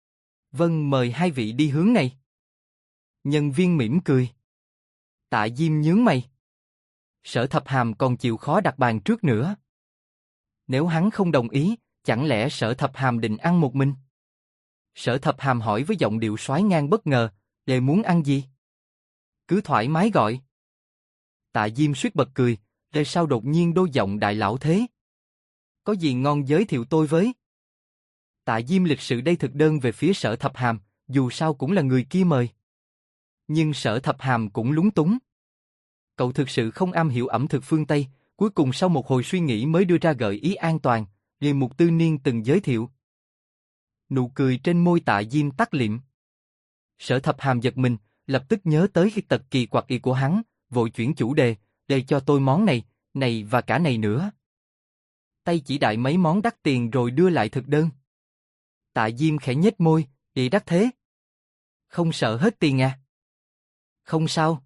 Vâng, mời hai vị đi hướng này. Nhân viên mỉm cười. Tạ Diêm nhướng mày. Sở Thập Hàm còn chịu khó đặt bàn trước nữa. Nếu hắn không đồng ý, chẳng lẽ Sở Thập Hàm định ăn một mình? Sở Thập Hàm hỏi với giọng điệu soái ngang bất ngờ, muốn ăn gì? Cứ thoải mái gọi. Tạ Diêm suýt bật cười, sao đột nhiên đôi giọng đại lão thế? Có gì ngon giới thiệu tôi với? Tạ Diêm lịch sự đây thực đơn về phía Sở Thập Hàm, dù sao cũng là người kia mời. Nhưng Sở Thập Hàm cũng lúng túng. Cậu thực sự không am hiểu ẩm thực phương Tây, cuối cùng sau một hồi suy nghĩ mới đưa ra gợi ý an toàn, liền Mục Tư Niên từng giới thiệu. Nụ cười trên môi Tạ Diêm tắt liệm. Sở Thập Hàm giật mình, lập tức nhớ tới cái tật kỳ quặc của hắn, vội chuyển chủ đề, để cho tôi món này, này và cả này nữa. Tay chỉ đại mấy món đắt tiền rồi đưa lại thực đơn. Tạ Diêm khẽ nhếch môi, đắt thế? Không sợ hết tiền à? Không sao.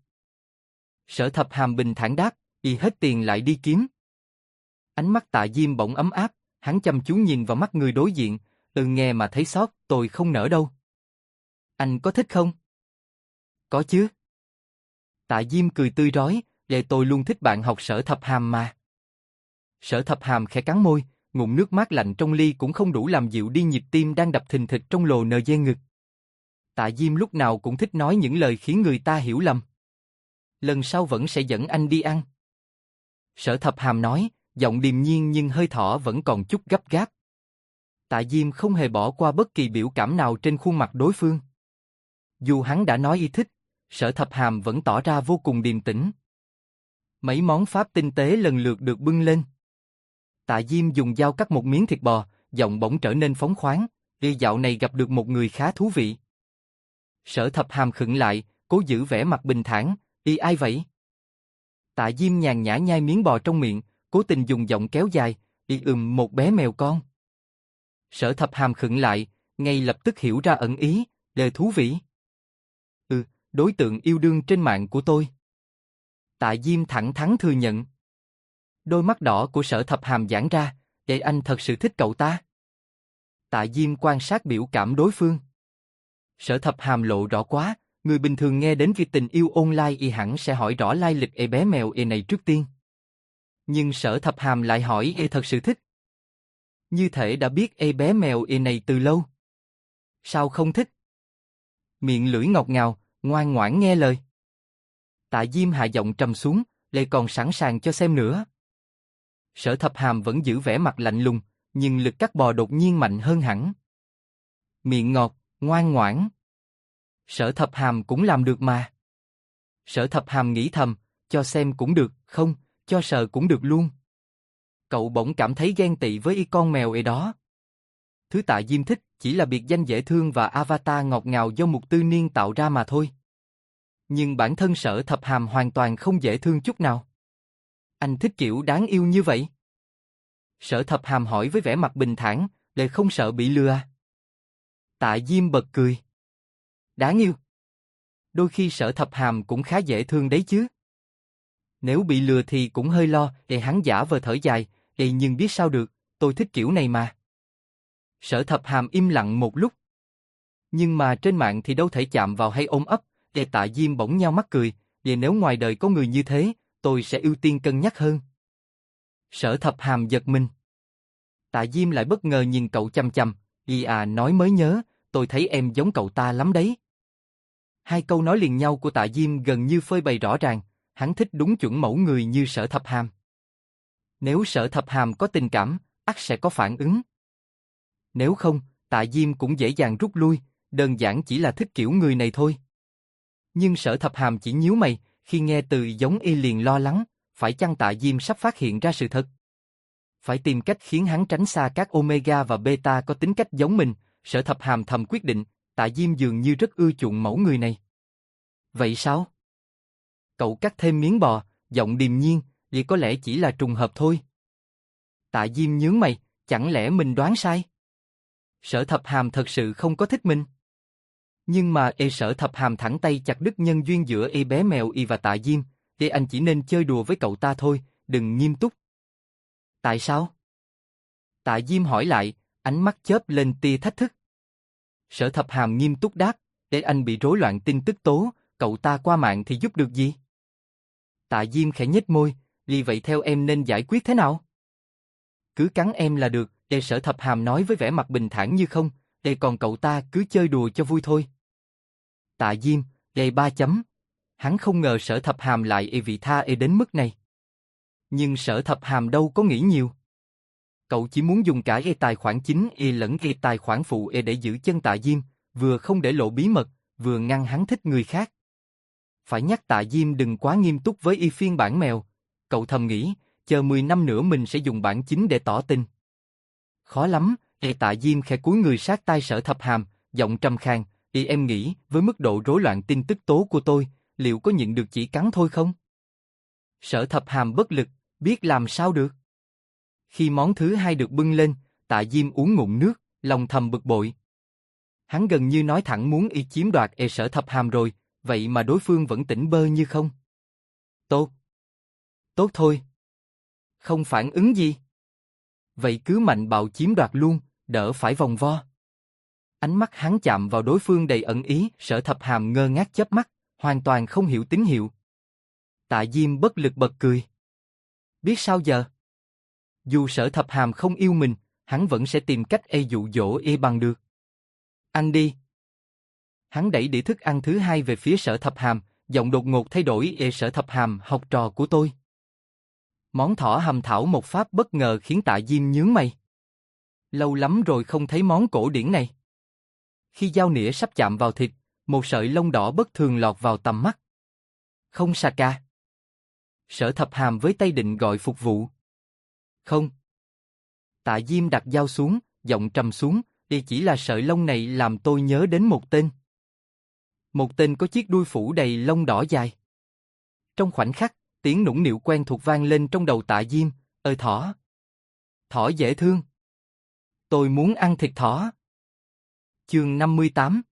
Sở Thập Hàm bình thản đáp, hết tiền lại đi kiếm. Ánh mắt Tạ Diêm bỗng ấm áp, hắn chăm chú nhìn vào mắt người đối diện, nghe mà thấy xót, tôi không nỡ đâu. Anh có thích không? Có chứ. Tạ Diêm cười tươi rói, tôi luôn thích bạn học Sở Thập Hàm mà. Sở Thập Hàm khẽ cắn môi, ngụm nước mát lạnh trong ly cũng không đủ làm dịu đi nhịp tim đang đập thình thịch trong lồ nờ dê ngực. Tạ Diêm lúc nào cũng thích nói những lời khiến người ta hiểu lầm. Lần sau vẫn sẽ dẫn anh đi ăn. Sở Thập Hàm nói, giọng điềm nhiên nhưng hơi thở vẫn còn chút gấp gáp. Tạ Diêm không hề bỏ qua bất kỳ biểu cảm nào trên khuôn mặt đối phương. Dù hắn đã nói y thích, Sở Thập Hàm vẫn tỏ ra vô cùng điềm tĩnh. Mấy món Pháp tinh tế lần lượt được bưng lên. Tạ Diêm dùng dao cắt một miếng thịt bò, giọng bỗng trở nên phóng khoáng, dạo này gặp được một người khá thú vị. Sở Thập Hàm khựng lại, cố giữ vẻ mặt bình thản, ai vậy? Tạ Diêm nhàn nhã nhai miếng bò trong miệng, cố tình dùng giọng kéo dài, một bé mèo con. Sở Thập Hàm khựng lại, ngay lập tức hiểu ra ẩn ý, thú vị. Đối tượng yêu đương trên mạng của tôi. Tạ Diêm thẳng thắn thừa nhận. Đôi mắt đỏ của Sở Thập Hàm giãn ra, anh thật sự thích cậu ta. Tạ Diêm quan sát biểu cảm đối phương. Sở Thập Hàm lộ rõ quá, Người bình thường nghe đến việc tình yêu online y hẳn sẽ hỏi rõ lai lịch bé mèo này trước tiên. Nhưng Sở Thập Hàm lại hỏi thật sự thích. Như thể đã biết bé mèo này từ lâu. Sao không thích? Miệng lưỡi ngọt ngào, ngoan ngoãn nghe lời. Tạ Diêm hạ giọng trầm xuống, lại còn sẵn sàng cho xem nữa. Sở Thập Hàm vẫn giữ vẻ mặt lạnh lùng, nhưng lực cắt bò đột nhiên mạnh hơn hẳn. Miệng ngọt, ngoan ngoãn. Sở Thập Hàm cũng làm được mà. Sở Thập Hàm nghĩ thầm, cho xem cũng được, không, cho sờ cũng được luôn. Cậu bỗng cảm thấy ghen tị với con mèo đó. Thứ Tạ Diêm thích chỉ là biệt danh dễ thương và avatar ngọt ngào do Mục Tư Niên tạo ra mà thôi. Nhưng bản thân Sở Thập Hàm hoàn toàn không dễ thương chút nào. Anh thích kiểu đáng yêu như vậy? Sở Thập Hàm hỏi với vẻ mặt bình thản, để không sợ bị lừa à? Tạ Diêm bật cười. Đáng yêu. Đôi khi Sở Thập Hàm cũng khá dễ thương đấy chứ. Nếu bị lừa thì cũng hơi lo, hắn giả vờ thở dài, nhưng biết sao được, tôi thích kiểu này mà. Sở Thập Hàm im lặng một lúc. Nhưng mà trên mạng thì đâu thể chạm vào hay ôm ấp, Tạ Diêm bỗng nhao mắt cười, nếu ngoài đời có người như thế, tôi sẽ ưu tiên cân nhắc hơn. Sở Thập Hàm giật mình. Tạ Diêm lại bất ngờ nhìn cậu chằm chằm, nói mới nhớ, tôi thấy em giống cậu ta lắm đấy. Hai câu nói liền nhau của Tạ Diêm gần như phơi bày rõ ràng, hắn thích đúng chuẩn mẫu người như Sở Thập Hàm. Nếu Sở Thập Hàm có tình cảm, ắt sẽ có phản ứng. Nếu không, Tạ Diêm cũng dễ dàng rút lui, đơn giản chỉ là thích kiểu người này thôi. Nhưng Sở Thập Hàm chỉ nhíu mày, khi nghe từ giống liền lo lắng, phải chăng Tạ Diêm sắp phát hiện ra sự thật? Phải tìm cách khiến hắn tránh xa các Omega và Beta có tính cách giống mình, Sở Thập Hàm thầm quyết định, Tạ Diêm dường như rất ưa chuộng mẫu người này. Vậy sao? Cậu cắt thêm miếng bò, giọng điềm nhiên, vì có lẽ chỉ là trùng hợp thôi. Tạ Diêm nhướng mày, chẳng lẽ mình đoán sai? Sở Thập Hàm thật sự không có thích mình. Nhưng mà Sở Thập Hàm thẳng tay chặt đứt nhân duyên giữa bé mèo và Tạ Diêm, anh chỉ nên chơi đùa với cậu ta thôi, đừng nghiêm túc. Tại sao? Tạ Diêm hỏi lại, ánh mắt chớp lên tia thách thức. Sở Thập Hàm nghiêm túc đáp, anh bị rối loạn tin tức tố, cậu ta qua mạng thì giúp được gì? Tạ Diêm khẽ nhếch môi, vì vậy theo em nên giải quyết thế nào? Cứ cắn em là được, Sở Thập Hàm nói với vẻ mặt bình thản như không, còn cậu ta cứ chơi đùa cho vui thôi. Tạ Diêm, 3 chấm. Hắn không ngờ Sở Thập Hàm lại vị tha đến mức này. Nhưng Sở Thập Hàm đâu có nghĩ nhiều. Cậu chỉ muốn dùng cả tài khoản chính lẫn tài khoản phụ để giữ chân Tạ Diêm, vừa không để lộ bí mật, vừa ngăn hắn thích người khác. Phải nhắc Tạ Diêm đừng quá nghiêm túc với phiên bản mèo, cậu thầm nghĩ, chờ 10 năm nữa mình sẽ dùng bản chính để tỏ tình. Khó lắm, Tạ Diêm khẽ cúi người sát tai Sở Thập Hàm, giọng trầm khàn, em nghĩ, với mức độ rối loạn tin tức tố của tôi, liệu có nhịn được chỉ cắn thôi không? Sở Thập Hàm bất lực, biết làm sao được. Khi món thứ hai được bưng lên, Tạ Diêm uống ngụm nước, lòng thầm bực bội. Hắn gần như nói thẳng muốn chiếm đoạt Sở Thập Hàm rồi, vậy mà đối phương vẫn tỉnh bơ như không. Tốt. Tốt thôi. Không phản ứng gì. Vậy cứ mạnh bạo chiếm đoạt luôn, đỡ phải vòng vo. Ánh mắt hắn chạm vào đối phương đầy ẩn ý, Sở Thập Hàm ngơ ngác chớp mắt, hoàn toàn không hiểu tín hiệu. Tạ Diêm bất lực bật cười. Biết sao giờ? Dù Sở Thập Hàm không yêu mình, hắn vẫn sẽ tìm cách dụ dỗ bằng được. Ăn đi. Hắn đẩy đĩa thức ăn thứ hai về phía Sở Thập Hàm, giọng đột ngột thay đổi. Sở Thập Hàm, học trò của tôi. Món thỏ hầm thảo một pháp bất ngờ khiến Tạ Diêm nhướng mày. Lâu lắm rồi không thấy món cổ điển này. Khi dao nĩa sắp chạm vào thịt, một sợi lông đỏ bất thường lọt vào tầm mắt. Không Saka. Sở Thập Hàm với tay định gọi phục vụ. Không. Tạ Diêm đặt dao xuống, giọng trầm xuống, chỉ là sợi lông này làm tôi nhớ đến một tên. Một tên có chiếc đuôi phủ đầy lông đỏ dài. Trong khoảnh khắc, tiếng nũng nịu quen thuộc vang lên trong đầu Tạ Diêm, thỏ. Thỏ dễ thương. Tôi muốn ăn thịt thỏ. Chương 58.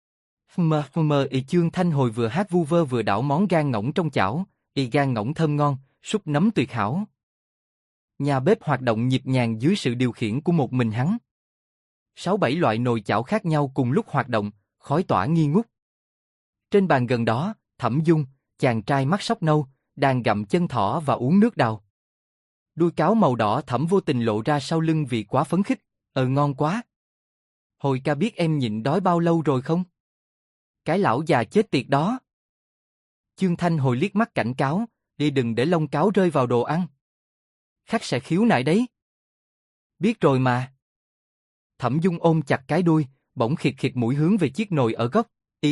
Chương Thanh hồi vừa hát vu vơ vừa đảo món gan ngỗng trong chảo, gan ngỗng thơm ngon, súp nấm tuyệt hảo. Nhà bếp hoạt động nhịp nhàng dưới sự điều khiển của một mình hắn. 6-7 loại nồi chảo khác nhau cùng lúc hoạt động, khói tỏa nghi ngút. Trên bàn gần đó, Thẩm Dung, chàng trai mắt sóc nâu, đang gặm chân thỏ và uống nước đào. Đuôi cáo màu đỏ thẫm vô tình lộ ra sau lưng vì quá phấn khích, ngon quá. Hồi ca biết em nhịn đói bao lâu rồi không? Cái lão già chết tiệt đó. Chương Thanh Hồi liếc mắt cảnh cáo, đi đừng để lông cáo rơi vào đồ ăn. Khách sẽ khiếu nại đấy. Biết rồi mà. Thẩm Dung ôm chặt cái đuôi, bỗng khịt khịt mũi hướng về chiếc nồi ở góc,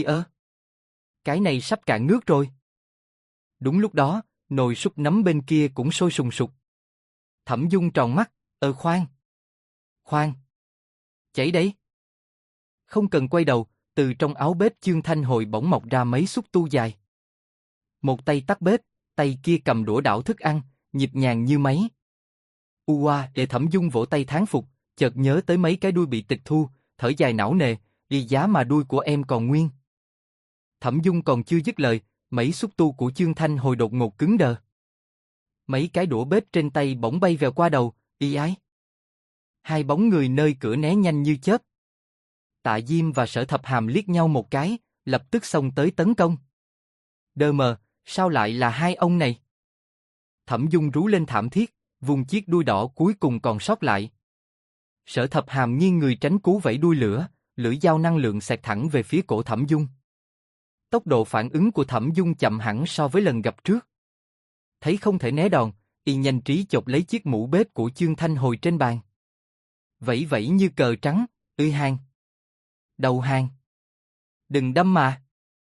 cái này sắp cạn nước rồi. Đúng lúc đó, nồi súp nấm bên kia cũng sôi sùng sục. Thẩm Dung tròn mắt, khoan. Chảy đấy. Không cần quay đầu, từ trong áo bếp Chương Thanh Hồi bỗng mọc ra mấy xúc tu dài. Một tay tắt bếp, tay kia cầm đũa đảo thức ăn, nhịp nhàng như máy. Để Thẩm Dung vỗ tay thán phục, chợt nhớ tới mấy cái đuôi bị tịch thu, thở dài não nề, đi giá mà đuôi của em còn nguyên. Thẩm Dung còn chưa dứt lời, mấy xúc tu của Chương Thanh Hồi đột ngột cứng đờ. Mấy cái đũa bếp trên tay bỗng bay vèo qua đầu, ái. Hai bóng người nơi cửa né nhanh như chớp. Tạ Diêm và Sở Thập Hàm liếc nhau một cái, lập tức xông tới tấn công. Đơ mờ, sao lại là hai ông này? Thẩm Dung rú lên thảm thiết, vùng chiếc đuôi đỏ cuối cùng còn sót lại. Sở Thập Hàm nghiêng người tránh cú vẫy đuôi lửa, lưỡi dao năng lượng xẹt thẳng về phía cổ Thẩm Dung. Tốc độ phản ứng của Thẩm Dung chậm hẳn so với lần gặp trước. Thấy không thể né đòn, y nhanh trí chộp lấy chiếc mũ bếp của Chương Thanh Hồi trên bàn. Vẫy vẫy như cờ trắng, hàng. Đầu hàng. Đừng đâm mà.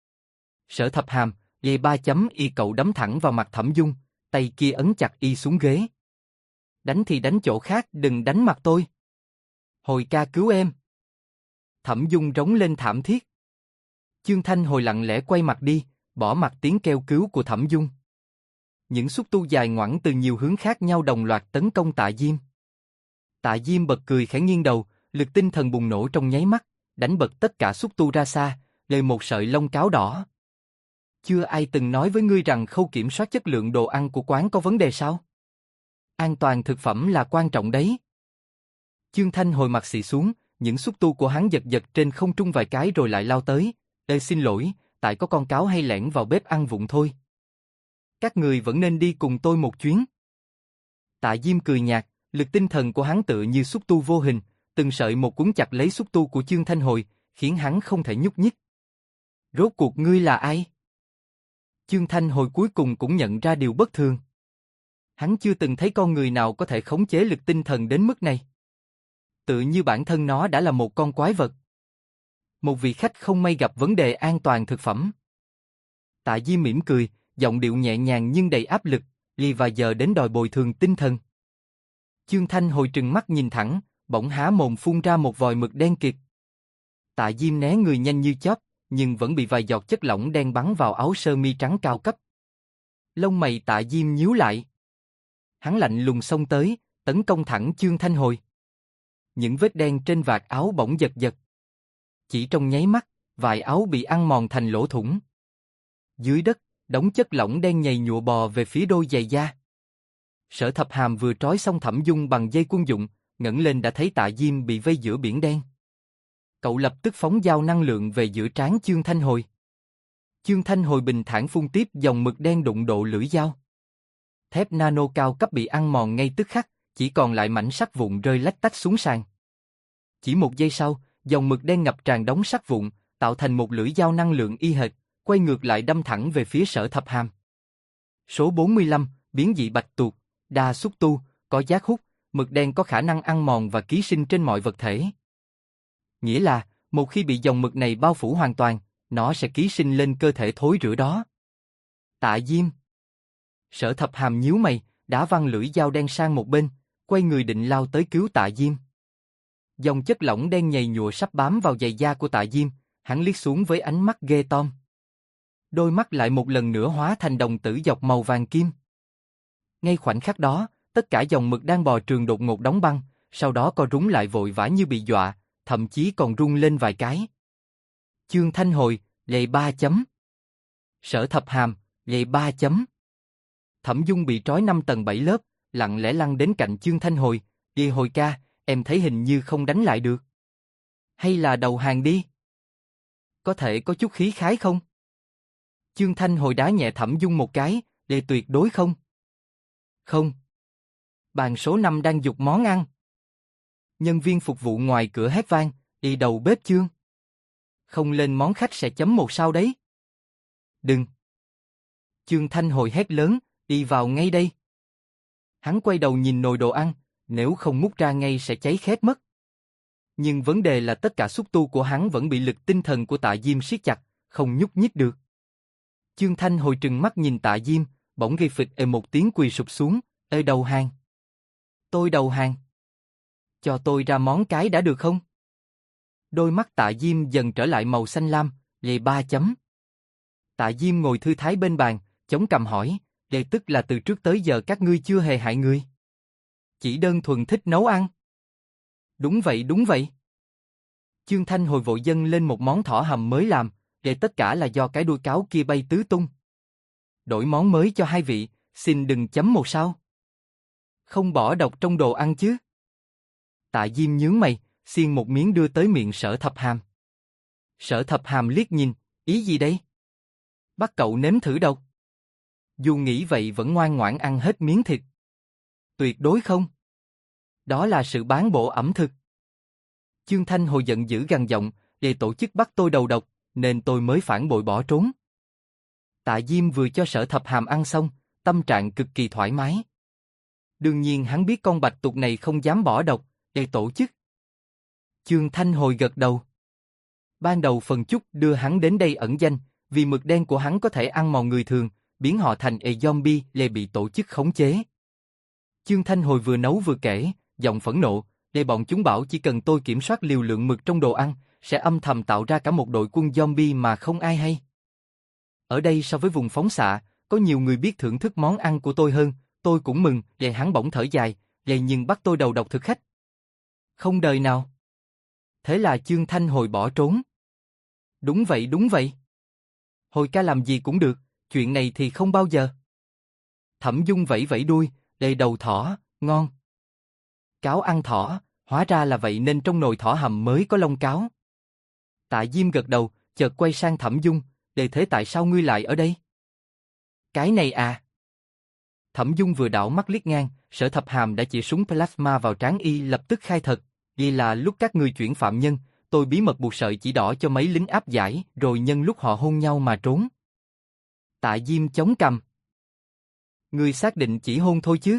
Sở Thập Hàm, dây 3 chấm y cậu đấm thẳng vào mặt Thẩm Dung, tay kia ấn chặt y xuống ghế. Đánh thì đánh chỗ khác, đừng đánh mặt tôi. Hồi ca cứu em. Thẩm Dung rống lên thảm thiết. Chương Thanh Hồi lặng lẽ quay mặt đi, bỏ mặc tiếng kêu cứu của Thẩm Dung. Những xúc tu dài ngoẵng từ nhiều hướng khác nhau đồng loạt tấn công Tạ Diêm. Tạ Diêm bật cười khẽ nghiêng đầu, lực tinh thần bùng nổ trong nháy mắt, đánh bật tất cả xúc tu ra xa, gây một sợi lông cáo đỏ. Chưa ai từng nói với ngươi rằng khâu kiểm soát chất lượng đồ ăn của quán có vấn đề sao? An toàn thực phẩm là quan trọng đấy. Chương Thanh Hồi mặt xị xuống, những xúc tu của hắn giật giật trên không trung vài cái rồi lại lao tới. Xin lỗi, tại có con cáo hay lẻn vào bếp ăn vụng thôi. Các người vẫn nên đi cùng tôi một chuyến. Tạ Diêm cười nhạt, lực tinh thần của hắn tựa như xúc tu vô hình, từng sợi một cuốn chặt lấy xúc tu của Chương Thanh Hồi, khiến hắn không thể nhúc nhích. Rốt cuộc ngươi là ai? Chương Thanh Hồi cuối cùng cũng nhận ra điều bất thường. Hắn chưa từng thấy con người nào có thể khống chế lực tinh thần đến mức này. Tự như bản thân nó đã là một con quái vật. Một vị khách không may gặp vấn đề an toàn thực phẩm. Tạ Diêm mỉm cười, giọng điệu nhẹ nhàng nhưng đầy áp lực, và giờ đến đòi bồi thường tinh thần. Chương Thanh Hồi trừng mắt nhìn thẳng, bỗng há mồm phun ra một vòi mực đen kịt. Tạ Diêm né người nhanh như chớp, nhưng vẫn bị vài giọt chất lỏng đen bắn vào áo sơ mi trắng cao cấp. Lông mày Tạ Diêm nhíu lại. Hắn lạnh lùng xông tới, tấn công thẳng Chương Thanh Hồi. Những vết đen trên vạt áo bỗng giật giật. Chỉ trong nháy mắt, vải áo bị ăn mòn thành lỗ thủng. Dưới đất, đống chất lỏng đen nhầy nhụa bò về phía đôi giày da. Sở Thập Hàm vừa trói xong Thẩm Dung bằng dây quân dụng, ngẩng lên đã thấy Tạ Diêm bị vây giữa biển đen. Cậu lập tức phóng dao năng lượng về giữa trán Chương Thanh Hồi. Chương Thanh Hồi bình thản phun tiếp dòng mực đen đụng độ lưỡi dao. Thép nano cao cấp bị ăn mòn ngay tức khắc, chỉ còn lại mảnh sắt vụn rơi lách tách xuống sàn. Chỉ một giây sau, dòng mực đen ngập tràn đống sắt vụn, tạo thành một lưỡi dao năng lượng y hệt, quay ngược lại đâm thẳng về phía Sở Thập Hàm. Số 45, biến dị bạch tuộc, đa xúc tu, có giác hút, mực đen có khả năng ăn mòn và ký sinh trên mọi vật thể. Nghĩa là, một khi bị dòng mực này bao phủ hoàn toàn, nó sẽ ký sinh lên cơ thể thối rữa đó. Tạ Diêm. Sở Thập Hàm nhíu mày, đá văng lưỡi dao đen sang một bên, quay người định lao tới cứu Tạ Diêm. Dòng chất lỏng đen nhầy nhụa sắp bám vào giày da của Tạ Diêm, hắn liếc xuống với ánh mắt ghê tởm. Đôi mắt lại một lần nữa hóa thành đồng tử dọc màu vàng kim. Ngay khoảnh khắc đó, tất cả dòng mực đang bò trường đột ngột đóng băng, sau đó co rúm lại vội vã như bị dọa, thậm chí còn rung lên vài cái. Chương Thanh Hồi, lệ 3 chấm. Sở Thập Hàm, lệ 3 chấm. Thẩm Dung bị trói 5 tầng 7 lớp, lặng lẽ lăn đến cạnh Chương Thanh Hồi, "Đi Hồi ca, em thấy hình như không đánh lại được. Hay là đầu hàng đi? Có thể có chút khí khái không?" Chương Thanh Hồi đá nhẹ Thẩm Dung một cái, để tuyệt đối không. Không. Bàn số 5 đang dục món ăn. Nhân viên phục vụ ngoài cửa hét vang, đi đầu bếp Chương. Không lên món khách sẽ chấm 1 sao đấy. Đừng. Chương Thanh Hồi hét lớn, đi vào ngay đây. Hắn quay đầu nhìn nồi đồ ăn, nếu không múc ra ngay sẽ cháy khét mất. Nhưng vấn đề là tất cả xúc tu của hắn vẫn bị lực tinh thần của Tạ Diêm siết chặt, không nhúc nhích được. Chương Thanh Hồi trừng mắt nhìn Tạ Diêm, bỗng gây phịch một tiếng quỳ sụp xuống, ê đầu hàng. Tôi đầu hàng. Cho tôi ra món cái đã được không? Đôi mắt Tạ Diêm dần trở lại màu xanh lam, lề 3 chấm. Tạ Diêm ngồi thư thái bên bàn, chống cằm hỏi, đây tức là từ trước tới giờ các ngươi chưa hề hại người. Chỉ đơn thuần thích nấu ăn. Đúng vậy đúng vậy. Chương Thanh Hồi vội dâng lên một món thỏ hầm mới làm, để tất cả là do cái đuôi cáo kia bay tứ tung. Đổi món mới cho hai vị, xin đừng chấm 1 sao. Không bỏ độc trong đồ ăn chứ. Tạ Diêm nhướng mày, xiên một miếng đưa tới miệng Sở Thập Hàm. Sở Thập Hàm liếc nhìn, ý gì đây? Bắt cậu nếm thử độc. Dù nghĩ vậy vẫn ngoan ngoãn ăn hết miếng thịt. Tuyệt đối không. Đó là sự bán bộ ẩm thực. Chương Thanh Hồi giận dữ gằn giọng, để tổ chức bắt tôi đầu độc, nên tôi mới phản bội bỏ trốn. Tạ Diêm vừa cho Sở Thập Hàm ăn xong, tâm trạng cực kỳ thoải mái. Đương nhiên hắn biết con bạch tuộc này không dám bỏ độc, để tổ chức. Chương Thanh Hồi gật đầu. Ban đầu phần chúc đưa hắn đến đây ẩn danh, vì mực đen của hắn có thể ăn mòn người thường, biến họ thành zombie lê bị tổ chức khống chế. Chương Thanh Hồi vừa nấu vừa kể, giọng phẫn nộ, để bọn chúng bảo chỉ cần tôi kiểm soát liều lượng mực trong đồ ăn, sẽ âm thầm tạo ra cả một đội quân zombie mà không ai hay. Ở đây so với vùng phóng xạ, có nhiều người biết thưởng thức món ăn của tôi hơn, tôi cũng mừng, để hắn bỗng thở dài, nhưng bắt tôi đầu độc thực khách. Không đời nào. Thế là Chương Thanh Hồi bỏ trốn. Đúng vậy đúng vậy. Hồi ca làm gì cũng được, chuyện này thì không bao giờ. Thẩm Dung vẫy vẫy đuôi, đầy đầu thỏ, ngon. Cáo ăn thỏ, hóa ra là vậy nên trong nồi thỏ hầm mới có lông cáo. Tạ Diêm gật đầu, chợt quay sang Thẩm Dung, để thế tại sao ngươi lại ở đây? Cái này à? Thẩm Dung vừa đảo mắt liếc ngang, Sở Thập Hàm đã chỉ súng plasma vào trán y lập tức khai thật, ghi là lúc các ngươi chuyển phạm nhân, tôi bí mật buộc sợi chỉ đỏ cho mấy lính áp giải, rồi nhân lúc họ hôn nhau mà trốn. Tạ Diêm chống cằm. Ngươi xác định chỉ hôn thôi chứ?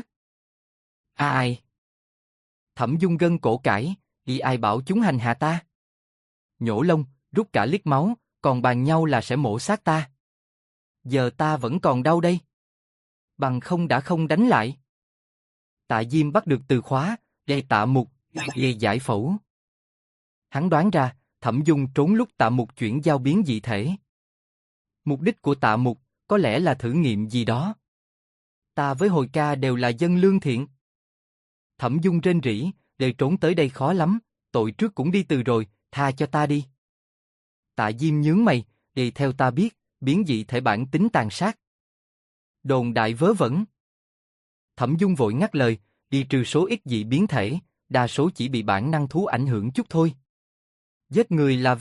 Ai? Thẩm Dung gân cổ cãi, y ai bảo chúng hành hạ ta? Nhổ lông, rút cả liếc máu, còn bàn nhau là sẽ mổ xác ta. Giờ ta vẫn còn đau đây. Bằng không đã không đánh lại. Tạ Diêm bắt được từ khóa, để Tạ Mục, để giải phẫu. Hắn đoán ra, Thẩm Dung trốn lúc Tạ Mục chuyển giao biến dị thể. Mục đích của Tạ Mục, có lẽ là thử nghiệm gì đó. Ta với Hồi ca đều là dân lương thiện. Thẩm Dung rên rỉ, để trốn tới đây khó lắm, tội trước cũng đi từ rồi, tha cho ta đi. Tạ Diêm nhướng mày, để theo ta biết, biến dị thể bản tính tàn sát. Đồn đại vớ vẩn. Thẩm Dung vội ngắt lời, đi trừ số ít dị biến thể, đa số chỉ bị bản năng thú ảnh hưởng chút thôi. Giết người là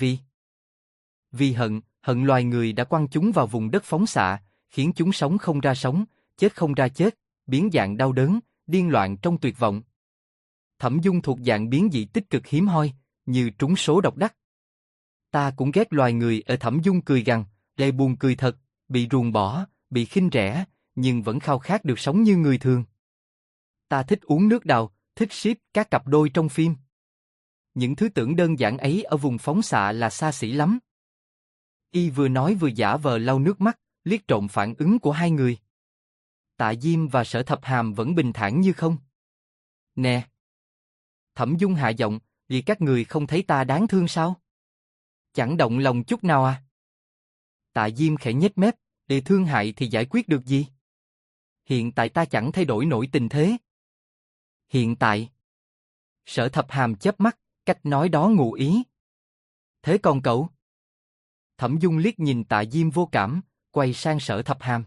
vì hận loài người đã quăng chúng vào vùng đất phóng xạ, khiến chúng sống không ra sống, chết không ra chết, biến dạng đau đớn, điên loạn trong tuyệt vọng. Thẩm Dung thuộc dạng biến dị tích cực hiếm hoi, như trúng số độc đắc. Ta cũng ghét loài người. Ở Thẩm Dung cười gằn, lệ buồn cười thật, bị ruồng bỏ, bị khinh rẻ, nhưng vẫn khao khát được sống như người thường. Ta thích uống nước đào, thích ship các cặp đôi trong phim. Những thứ tưởng đơn giản ấy ở vùng phóng xạ là xa xỉ lắm. Y vừa nói vừa giả vờ lau nước mắt, liếc trộm phản ứng của hai người. Tạ Diêm và Sở Thập Hàm vẫn bình thản như không. Nè! Thẩm Dung hạ giọng, vì các người không thấy ta đáng thương sao? Chẳng động lòng chút nào à? Tạ Diêm khẽ nhếch mép, để thương hại thì giải quyết được gì? Hiện tại ta chẳng thay đổi nổi tình thế. Hiện tại? Sở Thập Hàm chớp mắt, cách nói đó ngụ ý. Thế còn cậu? Thẩm Dung liếc nhìn Tạ Diêm vô cảm, quay sang Sở Thập Hàm.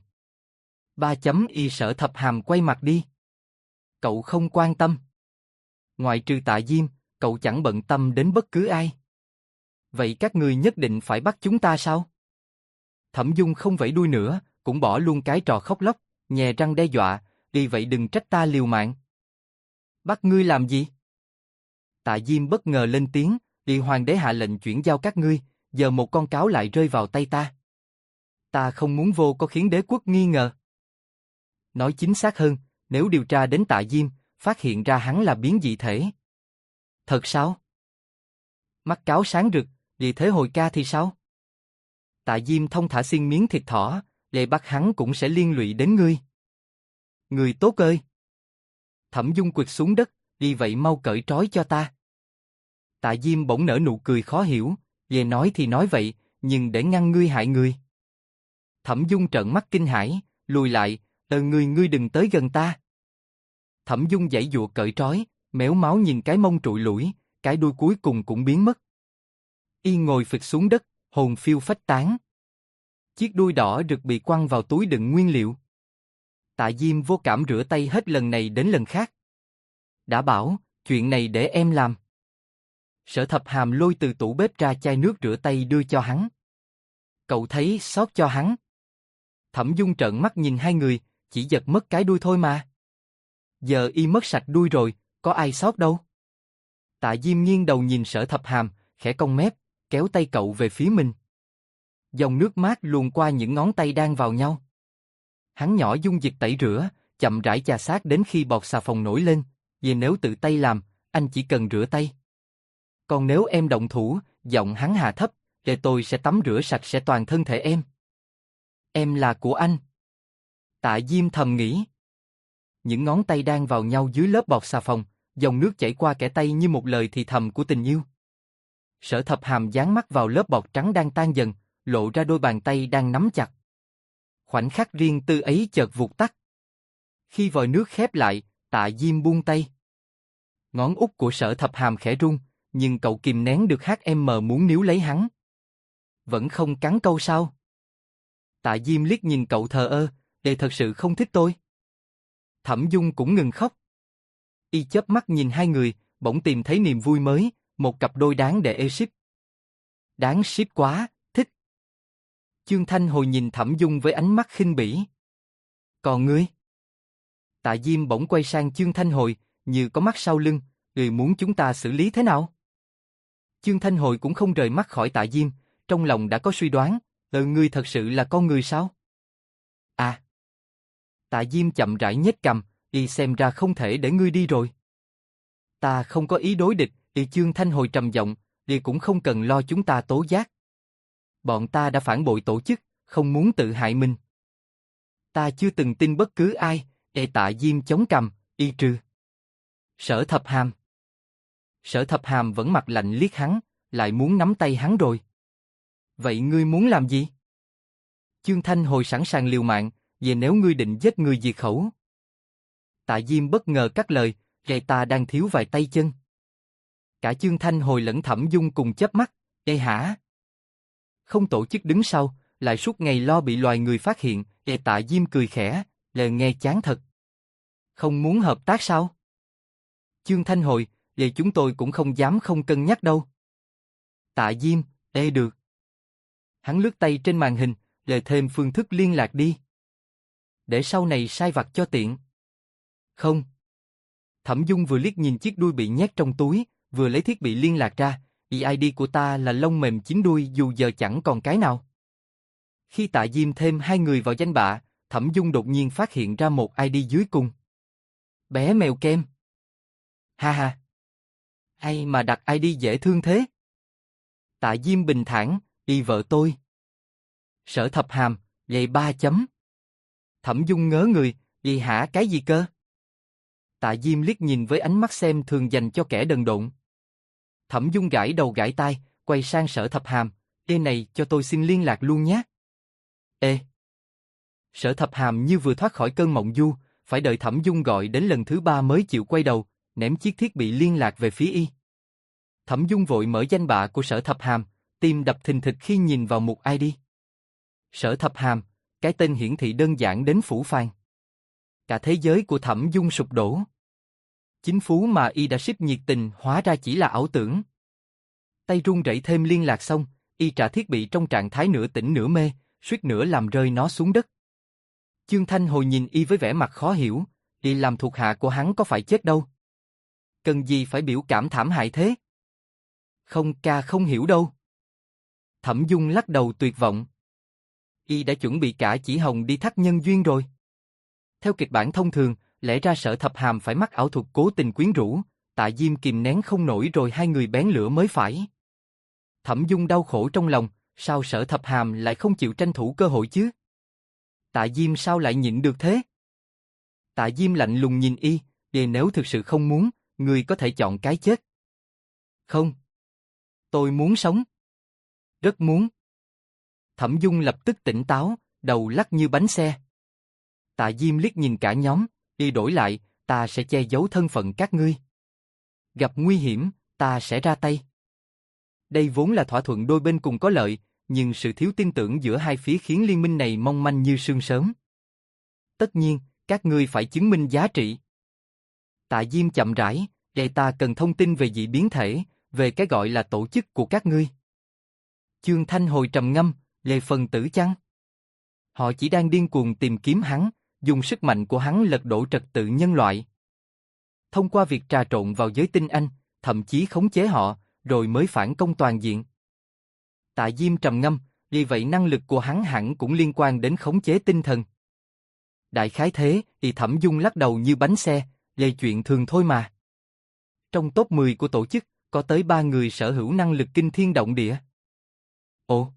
3.y Sở Thập Hàm quay mặt đi. Cậu không quan tâm. Ngoại trừ Tạ Diêm, cậu chẳng bận tâm đến bất cứ ai. Vậy các người nhất định phải bắt chúng ta sao? Thẩm Dung không vẫy đuôi nữa, cũng bỏ luôn cái trò khóc lóc, nhè răng đe dọa, vì vậy đừng trách ta liều mạng. Bắt ngươi làm gì? Tạ Diêm bất ngờ lên tiếng, vì hoàng đế hạ lệnh chuyển giao các ngươi, giờ một con cáo lại rơi vào tay ta. Ta không muốn vô có khiến đế quốc nghi ngờ. Nói chính xác hơn, nếu điều tra đến Tạ Diêm, phát hiện ra hắn là biến dị thể. Thật sao? Mắt cáo sáng rực, vì thế hồi ca thì sao? Tạ Diêm thông thả xiên miếng thịt thỏ, vậy bắt hắn cũng sẽ liên lụy đến ngươi. Người tốt ơi! Thẩm Dung quỳ xuống đất, vì vậy mau cởi trói cho ta. Tạ Diêm bỗng nở nụ cười khó hiểu, về nói thì nói vậy, nhưng để ngăn ngươi hại người. Thẩm Dung trợn mắt kinh hãi, lùi lại, ngươi đừng tới gần ta. Thẩm Dung giãy giụa cởi trói, méo máu nhìn cái mông trụi lủi, cái đuôi cuối cùng cũng biến mất. Y ngồi phịch xuống đất, hồn phiêu phách tán. Chiếc đuôi đỏ rực bị quăng vào túi đựng nguyên liệu. Tạ Diêm vô cảm rửa tay hết lần này đến lần khác. Đã bảo, chuyện này để em làm. Sở Thập Hàm lôi từ tủ bếp ra chai nước rửa tay đưa cho hắn. Cậu thấy xót cho hắn. Thẩm Dung trợn mắt nhìn hai người, chỉ giật mất cái đuôi thôi mà. Giờ y mất sạch đuôi rồi, có ai xót đâu. Tạ Diêm nghiêng đầu nhìn Sở Thập Hàm, khẽ cong mép, kéo tay cậu về phía mình. Dòng nước mát luồn qua những ngón tay đang vào nhau. Hắn nhỏ dung dịch tẩy rửa, chậm rãi chà sát đến khi bọt xà phòng nổi lên, vì nếu tự tay làm, anh chỉ cần rửa tay. Còn nếu em động thủ, giọng hắn hạ thấp, để tôi sẽ tắm rửa sạch sẽ toàn thân thể em. Em là của anh. Tạ Diêm thầm nghĩ. Những ngón tay đang vào nhau dưới lớp bọt xà phòng, dòng nước chảy qua kẽ tay như một lời thì thầm của tình yêu. Sở Thập Hàm dán mắt vào lớp bọt trắng đang tan dần, lộ ra đôi bàn tay đang nắm chặt. Khoảnh khắc riêng tư ấy chợt vụt tắt. Khi vòi nước khép lại, Tạ Diêm buông tay. Ngón út của Sở Thập Hàm khẽ run, nhưng cậu kìm nén được HM muốn níu lấy hắn. Vẫn không cắn câu sao? Tạ Diêm liếc nhìn cậu thờ ơ, để thật sự không thích tôi. Thẩm Dung cũng ngừng khóc. Y chớp mắt nhìn hai người, bỗng tìm thấy niềm vui mới, một cặp đôi đáng để ê ship. Đáng ship quá, thích. Chương Thanh Hồi nhìn Thẩm Dung với ánh mắt khinh bỉ. Còn ngươi? Tạ Diêm bỗng quay sang Chương Thanh Hồi, như có mắt sau lưng, người muốn chúng ta xử lý thế nào? Chương Thanh Hồi cũng không rời mắt khỏi Tạ Diêm, trong lòng đã có suy đoán, ngươi thật sự là con người sao? À. Tạ Diêm chậm rãi nhếch cằm, y xem ra không thể để ngươi đi rồi. Ta không có ý đối địch, Chương Thanh Hồi trầm giọng, y cũng không cần lo chúng ta tố giác. Bọn ta đã phản bội tổ chức, không muốn tự hại mình. Ta chưa từng tin bất cứ ai, Tạ Diêm chống cằm, y trừ. Sở Thập Hàm. Sở Thập Hàm vẫn mặt lạnh liếc hắn, lại muốn nắm tay hắn rồi. Vậy ngươi muốn làm gì? Chương Thanh Hồi sẵn sàng liều mạng, về nếu ngươi định giết người diệt khẩu. Tạ Diêm bất ngờ cắt lời, ta đang thiếu vài tay chân. Cả Chương Thanh Hồi lẫn Thẩm Dung cùng chớp mắt, hả? Không tổ chức đứng sau, lại suốt ngày lo bị loài người phát hiện, Tạ Diêm cười khẽ, lời nghe chán thật. Không muốn hợp tác sao? Chương Thanh Hồi, vậy chúng tôi cũng không dám không cân nhắc đâu. Tạ Diêm, được. Hắn lướt tay trên màn hình, lề thêm phương thức liên lạc đi. Để sau này sai vặt cho tiện. Không. Thẩm Dung vừa liếc nhìn chiếc đuôi bị nhét trong túi, vừa lấy thiết bị liên lạc ra, ID của ta là lông mềm 9 đuôi dù giờ chẳng còn cái nào. Khi Tạ Diêm thêm hai người vào danh bạ, Thẩm Dung đột nhiên phát hiện ra một ID dưới cùng. Bé mèo kem. Ha ha. Ai mà đặt ID dễ thương thế? Tạ Diêm bình thản, vợ tôi. Sở Thập Hàm, vậy 3 chấm. Thẩm Dung ngớ người, hả cái gì cơ? Tạ Diêm liếc nhìn với ánh mắt xem thường dành cho kẻ đần độn. Thẩm Dung gãi đầu gãi tai, quay sang Sở Thập Hàm, này cho tôi xin liên lạc luôn nhé. Sở Thập Hàm như vừa thoát khỏi cơn mộng du, phải đợi Thẩm Dung gọi đến lần thứ 3 mới chịu quay đầu, ném chiếc thiết bị liên lạc về phía y. Thẩm Dung vội mở danh bạ của Sở Thập Hàm, tim đập thình thịch khi nhìn vào mục ID. Sở Thập Hàm, cái tên hiển thị đơn giản đến phũ phàng. Cả thế giới của Thẩm Dung sụp đổ. Chính phú mà y đã ship nhiệt tình hóa ra chỉ là ảo tưởng. Tay run rẩy thêm liên lạc xong, y trả thiết bị trong trạng thái nửa tỉnh nửa mê, suýt nữa làm rơi nó xuống đất. Chương Thanh Hồi nhìn y với vẻ mặt khó hiểu, y làm thuộc hạ của hắn có phải chết đâu. Cần gì phải biểu cảm thảm hại thế? Không, ca không hiểu đâu. Thẩm Dung lắc đầu tuyệt vọng. Y đã chuẩn bị cả chỉ hồng đi thắt nhân duyên rồi. Theo kịch bản thông thường, lẽ ra Sở Thập Hàm phải mắc ảo thuật cố tình quyến rũ, Tạ Diêm kìm nén không nổi rồi hai người bén lửa mới phải. Thẩm Dung đau khổ trong lòng, sao Sở Thập Hàm lại không chịu tranh thủ cơ hội chứ? Tạ Diêm sao lại nhịn được thế? Tạ Diêm lạnh lùng nhìn y, nếu thực sự không muốn, người có thể chọn cái chết. Không. Tôi muốn sống. Rất muốn. Thẩm Dung lập tức tỉnh táo, đầu lắc như bánh xe. Tạ Diêm liếc nhìn cả nhóm, y đổi lại, ta sẽ che giấu thân phận các ngươi. Gặp nguy hiểm, ta sẽ ra tay. Đây vốn là thỏa thuận đôi bên cùng có lợi, nhưng sự thiếu tin tưởng giữa hai phía khiến liên minh này mong manh như sương sớm. Tất nhiên, các ngươi phải chứng minh giá trị. Tạ Diêm chậm rãi, ta cần thông tin về dị biến thể, về cái gọi là tổ chức của các ngươi. Chương Thanh Hồi trầm ngâm, Lê phần tử chăng? Họ chỉ đang điên cuồng tìm kiếm hắn, dùng sức mạnh của hắn lật đổ trật tự nhân loại. Thông qua việc trà trộn vào giới tinh anh, thậm chí khống chế họ, rồi mới phản công toàn diện. Tạ Diêm trầm ngâm, vì vậy năng lực của hắn hẳn cũng liên quan đến khống chế tinh thần. Đại khái thế, thì Thẩm Dung lắc đầu như bánh xe, lề chuyện thường thôi mà. Trong top 10 của tổ chức, có tới 3 người sở hữu năng lực kinh thiên động địa. Ồ!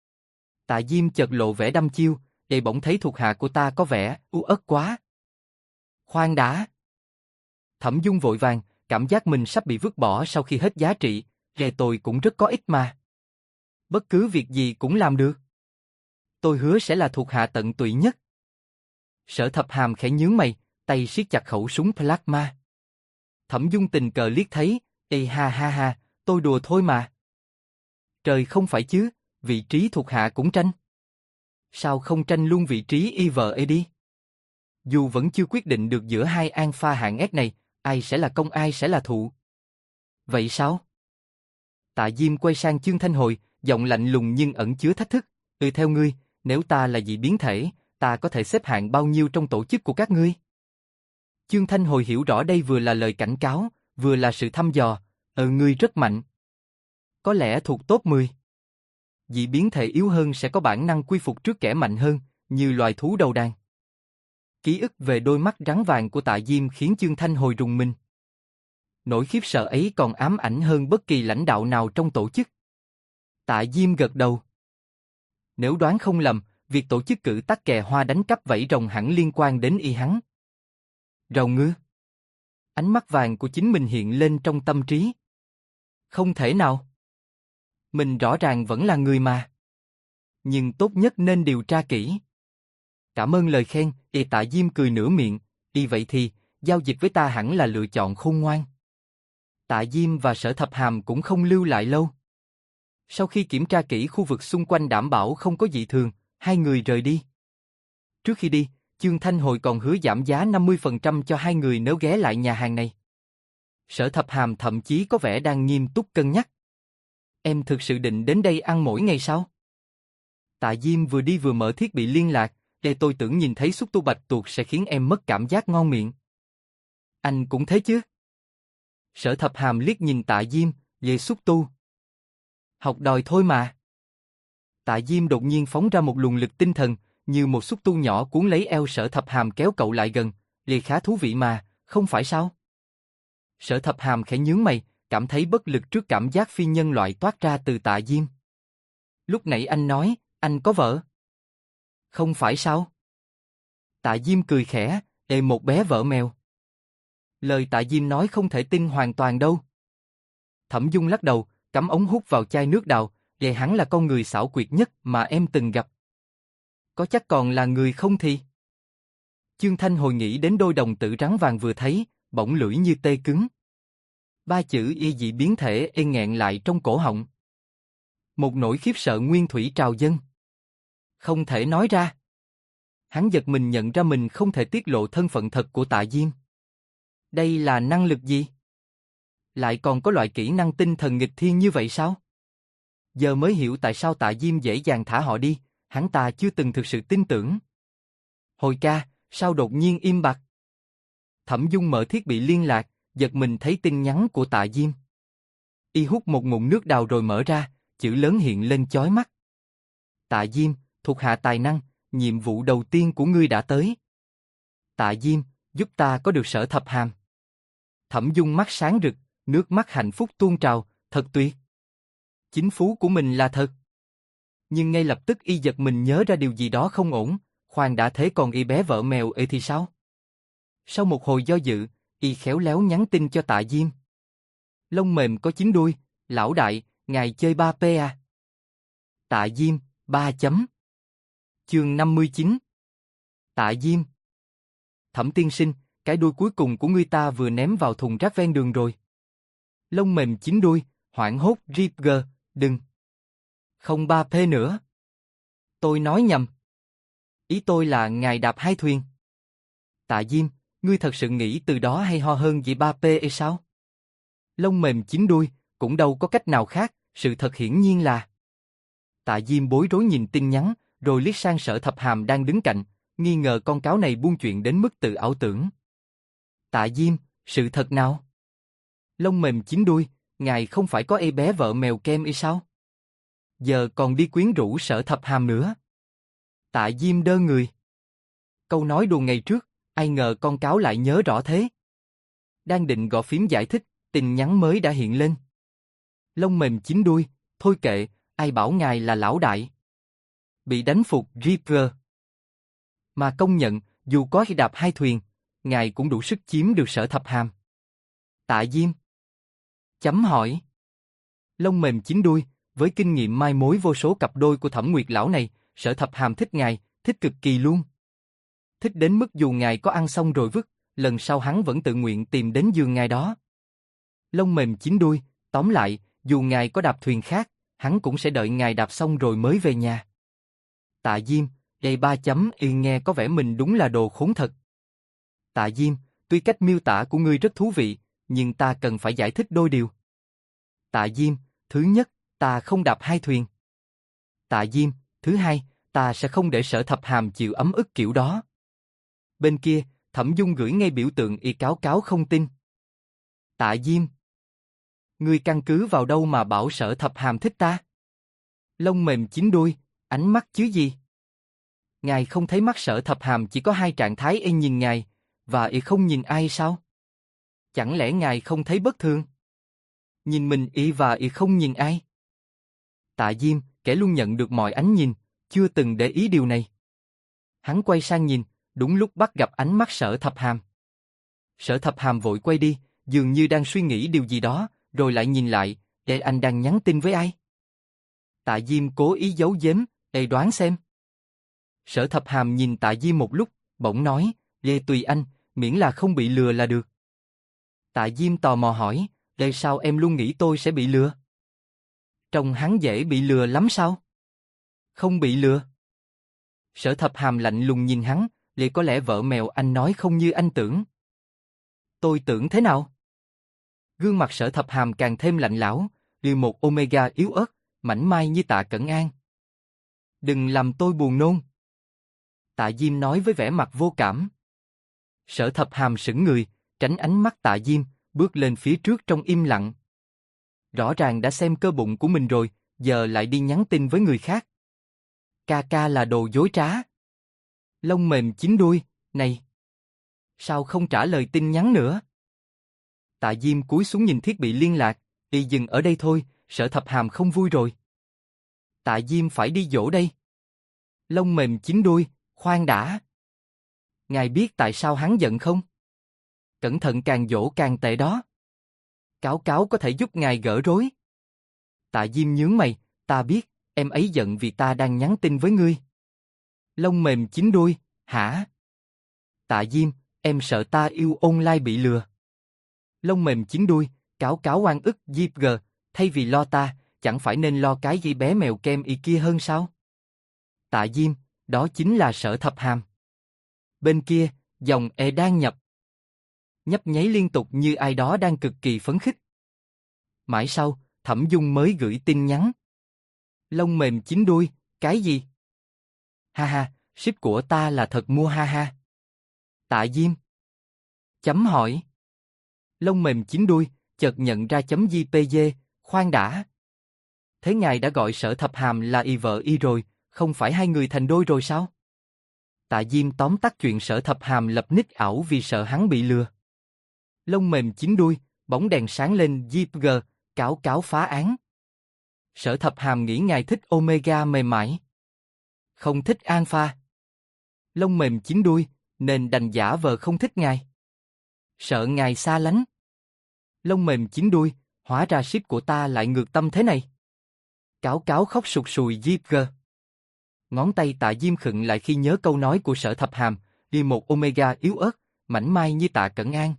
Tạ Diêm chợt lộ vẻ đăm chiêu, bỗng thấy thuộc hạ của ta có vẻ u uất quá. Khoan đã! Thẩm Dung vội vàng, cảm giác mình sắp bị vứt bỏ sau khi hết giá trị, tôi cũng rất có ích mà. Bất cứ việc gì cũng làm được. Tôi hứa sẽ là thuộc hạ tận tụy nhất. Sở Thập Hàm khẽ nhướng mày, tay siết chặt khẩu súng plasma. Thẩm Dung tình cờ liếc thấy, ha ha ha, tôi đùa thôi mà. Trời không phải chứ, vị trí thuộc hạ cũng tranh. Sao không tranh luôn vị trí IVE đi? Dù vẫn chưa quyết định được giữa hai alpha hạng S này, ai sẽ là công ai sẽ là thụ. Vậy sao? Tạ Diêm quay sang Chương Thanh Hồi, giọng lạnh lùng nhưng ẩn chứa thách thức. Theo ngươi, nếu ta là dị biến thể, ta có thể xếp hạng bao nhiêu trong tổ chức của các ngươi? Chương Thanh Hồi hiểu rõ đây vừa là lời cảnh cáo, vừa là sự thăm dò. Ngươi rất mạnh. Có lẽ thuộc top 10. Dị biến thể yếu hơn sẽ có bản năng quy phục trước kẻ mạnh hơn, như loài thú đầu đàn. Ký ức về đôi mắt rắn vàng của Tạ Diêm khiến Chương Thanh Hồi rùng mình. Nỗi khiếp sợ ấy còn ám ảnh hơn bất kỳ lãnh đạo nào trong tổ chức. Tạ Diêm gật đầu. Nếu đoán không lầm, việc tổ chức cử tắc kè hoa đánh cắp vảy rồng hẳn liên quan đến y hắn. Rồng ư? Ánh mắt vàng của chính mình hiện lên trong tâm trí. Không thể nào. Mình rõ ràng vẫn là người mà. Nhưng tốt nhất nên điều tra kỹ. Cảm ơn lời khen, Tạ Diêm cười nửa miệng, vậy thì, giao dịch với ta hẳn là lựa chọn khôn ngoan. Tạ Diêm và Sở Thập Hàm cũng không lưu lại lâu. Sau khi kiểm tra kỹ khu vực xung quanh đảm bảo không có dị thường, hai người rời đi. Trước khi đi, Chương Thanh Hồi còn hứa giảm giá 50% cho hai người nếu ghé lại nhà hàng này. Sở Thập Hàm thậm chí có vẻ đang nghiêm túc cân nhắc. Em thực sự định đến đây ăn mỗi ngày sao? Tạ Diêm vừa đi vừa mở thiết bị liên lạc, tôi tưởng nhìn thấy xúc tu bạch tuộc sẽ khiến em mất cảm giác ngon miệng. Anh cũng thế chứ? Sở Thập Hàm liếc nhìn Tạ Diêm, về xúc tu. Học đòi thôi mà. Tạ Diêm đột nhiên phóng ra một luồng lực tinh thần, như một xúc tu nhỏ cuốn lấy eo Sở Thập Hàm kéo cậu lại gần, khá thú vị mà, không phải sao? Sở Thập Hàm khẽ nhướng mày, cảm thấy bất lực trước cảm giác phi nhân loại toát ra từ Tạ Diêm. Lúc nãy anh nói, anh có vợ. Không phải sao? Tạ Diêm cười khẽ, một bé vợ mèo. Lời Tạ Diêm nói không thể tin hoàn toàn đâu. Thẩm Dung lắc đầu, cắm ống hút vào chai nước đào, hắn là con người xảo quyệt nhất mà em từng gặp. Có chắc còn là người không thì? Chương Thanh Hồi nghĩ đến đôi đồng tử rắn vàng vừa thấy, bỗng lưỡi như tê cứng. Ba chữ y dị biến thể nghẹn lại trong cổ họng. Một nỗi khiếp sợ nguyên thủy trào dâng. Không thể nói ra. Hắn giật mình nhận ra mình không thể tiết lộ thân phận thật của Tạ Diêm. Đây là năng lực gì? Lại còn có loại kỹ năng tinh thần nghịch thiên như vậy sao? Giờ mới hiểu tại sao Tạ Diêm dễ dàng thả họ đi, hắn ta chưa từng thực sự tin tưởng. Hồi ca, sao đột nhiên im bặt? Thẩm Dung mở thiết bị liên lạc, giật mình thấy tin nhắn của Tạ Diêm. Y hút một ngụm nước đào rồi mở ra, chữ lớn hiện lên chói mắt. Tạ Diêm, thuộc hạ tài năng, nhiệm vụ đầu tiên của ngươi đã tới. Tạ Diêm, giúp ta có được Sở Thập Hàm. Thẩm Dung mắt sáng rực, nước mắt hạnh phúc tuôn trào, thật tuyệt. Chính phú của mình là thật. Nhưng ngay lập tức y giật mình nhớ ra điều gì đó không ổn, khoan đã thế còn y bé vợ mèo ê thì sao? Sau một hồi do dự, y khéo léo nhắn tin cho Tạ Diêm. Lông mềm có 9 đuôi, lão đại, ngài chơi 3P à? Tạ Diêm, 3 chấm. Chương 59. Tạ Diêm. Thẩm tiên sinh, cái đuôi cuối cùng của ngươi ta vừa ném vào thùng rác ven đường rồi. Lông mềm 9 đuôi, hoảng hốt Ripger, đừng. Không 3P nữa. Tôi nói nhầm. Ý tôi là ngài đạp 2 thuyền. Tạ Diêm, ngươi thật sự nghĩ từ đó hay ho hơn vậy 3P hay sao? Lông mềm 9 đuôi, cũng đâu có cách nào khác, sự thật hiển nhiên là. Tạ Diêm bối rối nhìn tin nhắn, rồi liếc sang Sở Thập Hàm đang đứng cạnh, nghi ngờ con cáo này buôn chuyện đến mức tự ảo tưởng. Tạ Diêm, sự thật nào? Lông mềm 9 đuôi, ngài không phải có bé vợ mèo kem hay sao? Giờ còn đi quyến rũ Sở Thập Hàm nữa. Tạ Diêm đơ người. Câu nói đùa ngày trước, ai ngờ con cáo lại nhớ rõ thế. Đang định gõ phím giải thích, tin nhắn mới đã hiện lên. Lông mềm 9 đuôi, thôi kệ, ai bảo ngài là lão đại. Bị đánh phục Ripper. Mà công nhận, dù có khi đạp 2 thuyền, ngài cũng đủ sức chiếm được Sở Thập Hàm. Tạ Diêm. Chấm hỏi. Lông mềm 9 đuôi, với kinh nghiệm mai mối vô số cặp đôi của Thẩm Nguyệt lão này, Sở Thập Hàm thích ngài, thích cực kỳ luôn. Thích đến mức dù ngài có ăn xong rồi vứt, lần sau hắn vẫn tự nguyện tìm đến giường ngài đó. Lông mềm 9 đuôi, tóm lại, dù ngài có đạp thuyền khác, hắn cũng sẽ đợi ngài đạp xong rồi mới về nhà. Tạ Diêm, đây 3 chấm y nghe có vẻ mình đúng là đồ khốn thật. Tạ Diêm, tuy cách miêu tả của ngươi rất thú vị, nhưng ta cần phải giải thích đôi điều. Tạ Diêm, thứ nhất, ta không đạp 2 thuyền. Tạ Diêm, thứ hai, ta sẽ không để Sở Thập Hàm chịu ấm ức kiểu đó. Bên kia, Thẩm Dung gửi ngay biểu tượng y cáo cáo không tin. Tạ Diêm, ngươi căn cứ vào đâu mà bảo Sở Thập Hàm thích ta? Lông mềm 9 đuôi, ánh mắt chứ gì? Ngài không thấy mắt Sở Thập Hàm chỉ có 2 trạng thái y nhìn ngài, và y không nhìn ai sao? Chẳng lẽ ngài không thấy bất thường? Nhìn mình y và y không nhìn ai? Tạ Diêm, kẻ luôn nhận được mọi ánh nhìn, chưa từng để ý điều này. Hắn quay sang nhìn, đúng lúc bắt gặp ánh mắt Sở Thập Hàm. Sở Thập Hàm vội quay đi, dường như đang suy nghĩ điều gì đó, rồi lại nhìn lại, để anh đang nhắn tin với ai? Tạ Diêm cố ý giấu giếm, để đoán xem. Sở Thập Hàm nhìn Tạ Diêm một lúc, bỗng nói, "Lê tùy anh, miễn là không bị lừa là được." Tạ Diêm tò mò hỏi, "Tại sao em luôn nghĩ tôi sẽ bị lừa?" Trông hắn dễ bị lừa lắm sao? Không bị lừa. Sở Thập Hàm lạnh lùng nhìn hắn, "Lê có lẽ vợ mèo anh nói không như anh tưởng." Tôi tưởng thế nào? Gương mặt Sở Thập Hàm càng thêm lạnh lẽo, như một Omega yếu ớt, mảnh mai như Tạ Cẩn An. "Đừng làm tôi buồn nôn." Tạ Diêm nói với vẻ mặt vô cảm. Sở Thập Hàm sững người, tránh ánh mắt Tạ Diêm, bước lên phía trước trong im lặng. Rõ ràng đã xem cơ bụng của mình rồi, giờ lại đi nhắn tin với người khác. Ca ca là đồ dối trá. Lông mềm 9 đuôi, này. Sao không trả lời tin nhắn nữa? Tạ Diêm cúi xuống nhìn thiết bị liên lạc, y dừng ở đây thôi, Sở Thập Hàm không vui rồi. Tạ Diêm phải đi dỗ đây. Lông mềm 9 đuôi, khoan đã. Ngài biết tại sao hắn giận không? Cẩn thận càng dỗ càng tệ đó. Cáo cáo có thể giúp ngài gỡ rối. Tạ Diêm nhướng mày, ta biết, em ấy giận vì ta đang nhắn tin với ngươi. Lông mềm 9 đuôi, hả? Tạ Diêm, em sợ ta yêu online bị lừa. Lông mềm 9 đuôi, cáo cáo oan ức Diệp G, thay vì lo ta, chẳng phải nên lo cái gì bé mèo kem y kia hơn sao? Tạ Diêm, đó chính là Sở Thập Hàm. Bên kia, dòng e đang nhập. Nhấp nháy liên tục như ai đó đang cực kỳ phấn khích. Mãi sau, Thẩm Dung mới gửi tin nhắn. Lông mềm 9 đuôi, cái gì? Ha ha, ship của ta là thật mua ha ha. Tạ Diêm. Chấm hỏi. Lông mềm chín đuôi, chợt nhận ra chấm JPG, khoan đã. Thế ngài đã gọi Sở Thập Hàm là y vợ y rồi, không phải hai người thành đôi rồi sao? Tạ Diêm tóm tắt chuyện Sở Thập Hàm lập nick ảo vì sợ hắn bị lừa. Lông mềm chín đuôi, bóng đèn sáng lên JPG, cáo cáo phá án. Sở Thập Hàm nghĩ ngài thích Omega mềm mại. Không thích Alpha. Lông mềm chín đuôi, nên đành giả vờ không thích ngài. Sợ ngài xa lánh. Lông mềm chín đuôi, hóa ra ship của ta lại ngược tâm thế này. Cáo cáo khóc sụt sùi JPG. Ngón tay Tạ Diêm khựng lại khi nhớ câu nói của Sở Thập Hàm, đi một Omega yếu ớt, mảnh mai như Tạ Cẩn An.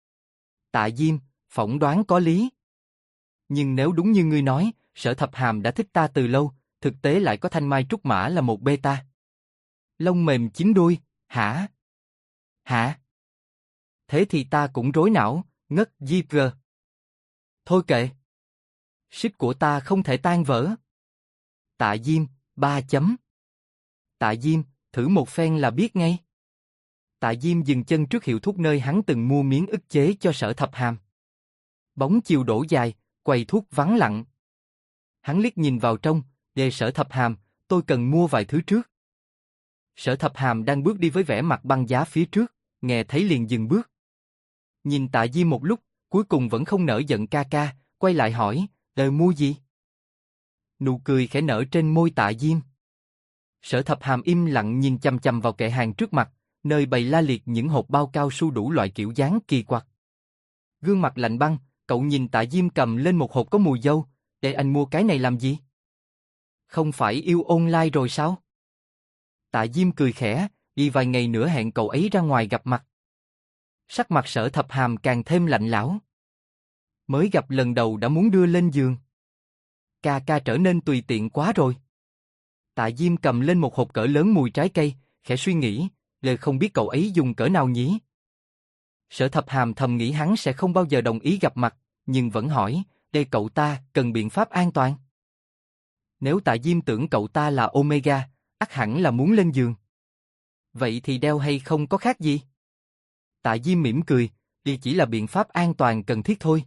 Tạ Diêm, phỏng đoán có lý. Nhưng nếu đúng như ngươi nói, Sở Thập Hàm đã thích ta từ lâu, thực tế lại có thanh mai trúc mã là một beta. Lông mềm chín đuôi, hả? Hả? Thế thì ta cũng rối não, ngất JPG. Thôi kệ. Ship của ta không thể tan vỡ. Tạ Diêm, 3 chấm. Tạ Diêm, thử một phen là biết ngay. Tạ Diêm dừng chân trước hiệu thuốc nơi hắn từng mua miếng ức chế cho Sở Thập Hàm. Bóng chiều đổ dài, quầy thuốc vắng lặng. Hắn liếc nhìn vào trong, đề Sở Thập Hàm, tôi cần mua vài thứ trước. Sở Thập Hàm đang bước đi với vẻ mặt băng giá phía trước, nghe thấy liền dừng bước. Nhìn Tạ Diêm một lúc, cuối cùng vẫn không nỡ giận ca ca, quay lại hỏi, đời mua gì? Nụ cười khẽ nở trên môi Tạ Diêm. Sở Thập Hàm im lặng nhìn chằm chằm vào kệ hàng trước mặt, nơi bày la liệt những hộp bao cao su đủ loại kiểu dáng kỳ quặc. Gương mặt lạnh băng, cậu nhìn Tạ Diêm cầm lên một hộp có mùi dâu, để anh mua cái này làm gì? Không phải yêu online rồi sao? Tạ Diêm cười khẽ, đi vài ngày nữa hẹn cậu ấy ra ngoài gặp mặt. Sắc mặt Sở Thập Hàm càng thêm lạnh lẽo. Mới gặp lần đầu đã muốn đưa lên giường. Ca ca trở nên tùy tiện quá rồi. Tạ Diêm cầm lên một hộp cỡ lớn mùi trái cây, khẽ suy nghĩ, lời không biết cậu ấy dùng cỡ nào nhỉ? Sở Thập Hàm thầm nghĩ hắn sẽ không bao giờ đồng ý gặp mặt, nhưng vẫn hỏi, đây cậu ta cần biện pháp an toàn. Nếu Tạ Diêm tưởng cậu ta là Omega, ắt hẳn là muốn lên giường. Vậy thì đeo hay không có khác gì? Tạ Diêm mỉm cười, đây chỉ là biện pháp an toàn cần thiết thôi.